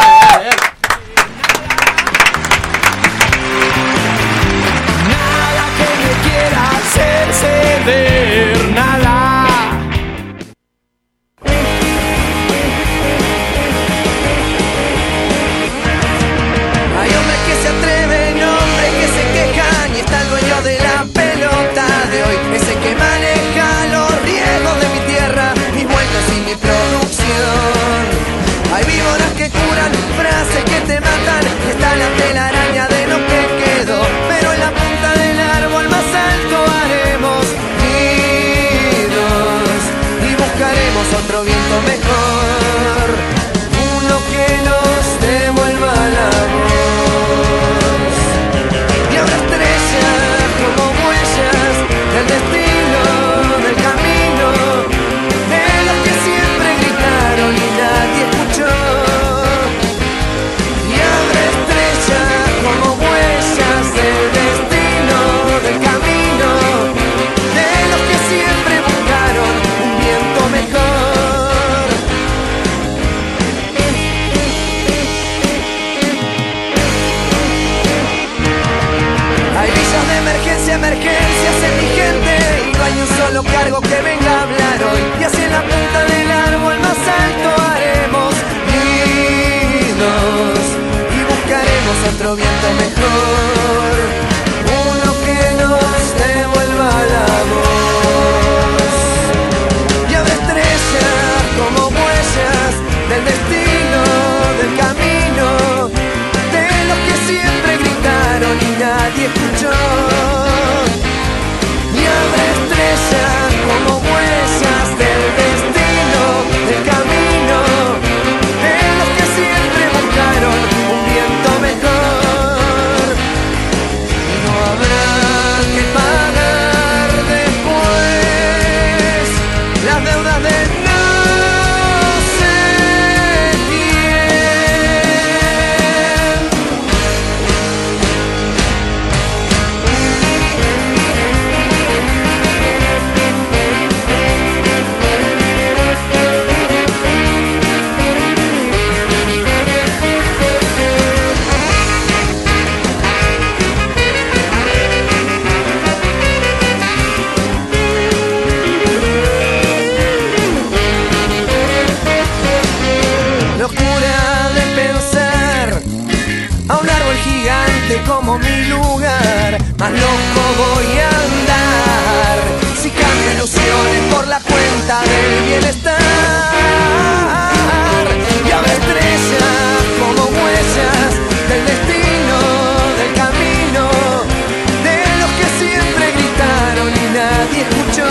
Nada que me quiera hacer ceder, nada. Hay hombres que se atreven, hombres que se quejan, y está el dueño de la pelota de hoy, ese que maneja los riesgos de mi tierra, mis vueltas y mi producción. Hay víboras que curan, frases que te matan, y está la telaraña de lo que quedó, pero en la punta del árbol más alto haremos nidos y buscaremos otro viento mejor, uno que nos devuelva la voz. Y habrá estrellas como huellas del destino, del camino, de los que siempre gritaron y nadie escuchó. Y habrá estrellas como huellas del destino, del camino, de los que siempre buscaron un viento mejor. Hay villas de emergencia, emergencias en mi gente, y no hay un solo cargo que venga a hablar hoy. Y así en la punta del árbol más alto haremos nidos y buscaremos otro viento mejor, uno que nos devuelva la voz. Y habrá estrellas como huellas del destino, del camino, de como mi lugar, más loco voy a andar. Si cambio ilusiones por la cuenta del bienestar, y habrá estrellas como huellas del destino, del camino, de los que siempre gritaron y nadie escuchó.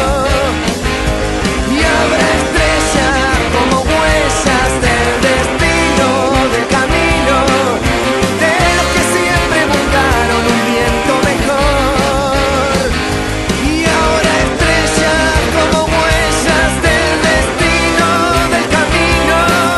Y habrá estrellas como huellas del destino, del camino, de los que siempre buscaron un viento mejor. Y ahora estrellas como huellas del destino, del camino.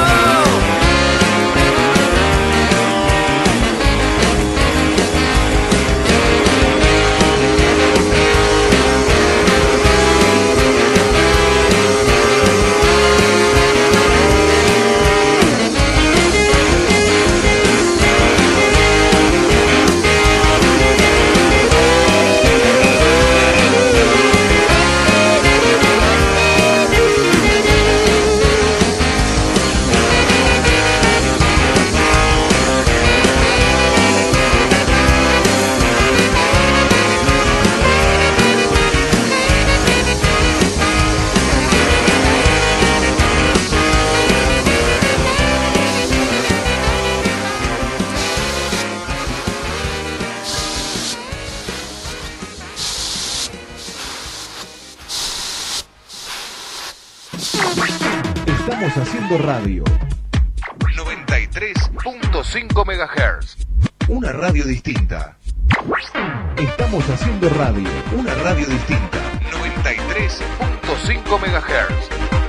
Estamos haciendo radio. noventa y tres punto cinco megahertz. Una radio distinta. Estamos haciendo radio. Una radio distinta. noventa y tres punto cinco megahertz.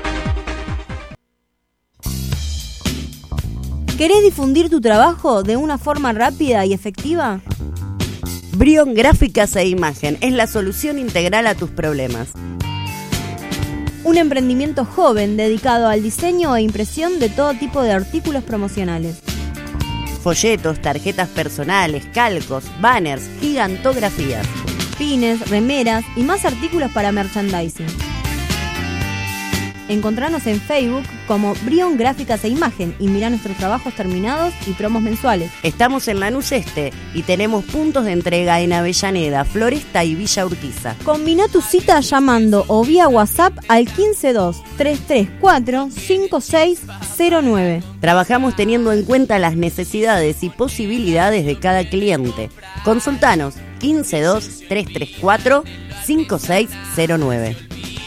¿Querés difundir tu trabajo de una forma rápida y efectiva? Brion Gráficas e Imagen es la solución integral a tus problemas. Un emprendimiento joven dedicado al diseño e impresión de todo tipo de artículos promocionales. Folletos, tarjetas personales, calcos, banners, gigantografías, pines, remeras y más artículos para merchandising. Encontranos en Facebook como Brion Gráficas e Imagen y mirá nuestros trabajos terminados y promos mensuales. Estamos en Lanús Este y tenemos puntos de entrega en Avellaneda, Floresta y Villa Urquiza. Combina tu cita llamando o vía WhatsApp al quince dos, tres tres cuatro, cinco seis cero nueve. Trabajamos teniendo en cuenta las necesidades y posibilidades de cada cliente. Consultanos quince dos, tres tres cuatro, cinco seis cero nueve.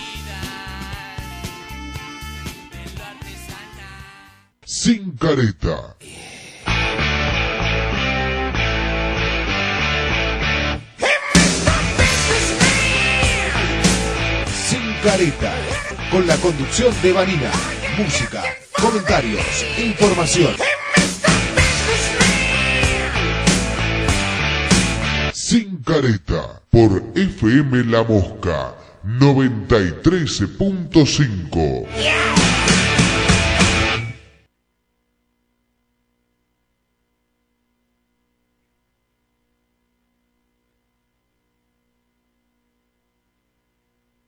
Sin careta. Sin careta. Con la conducción de Vanina. Música, comentarios, información. Sin careta. Por F M La Mosca noventa y tres punto cinco. Yeah.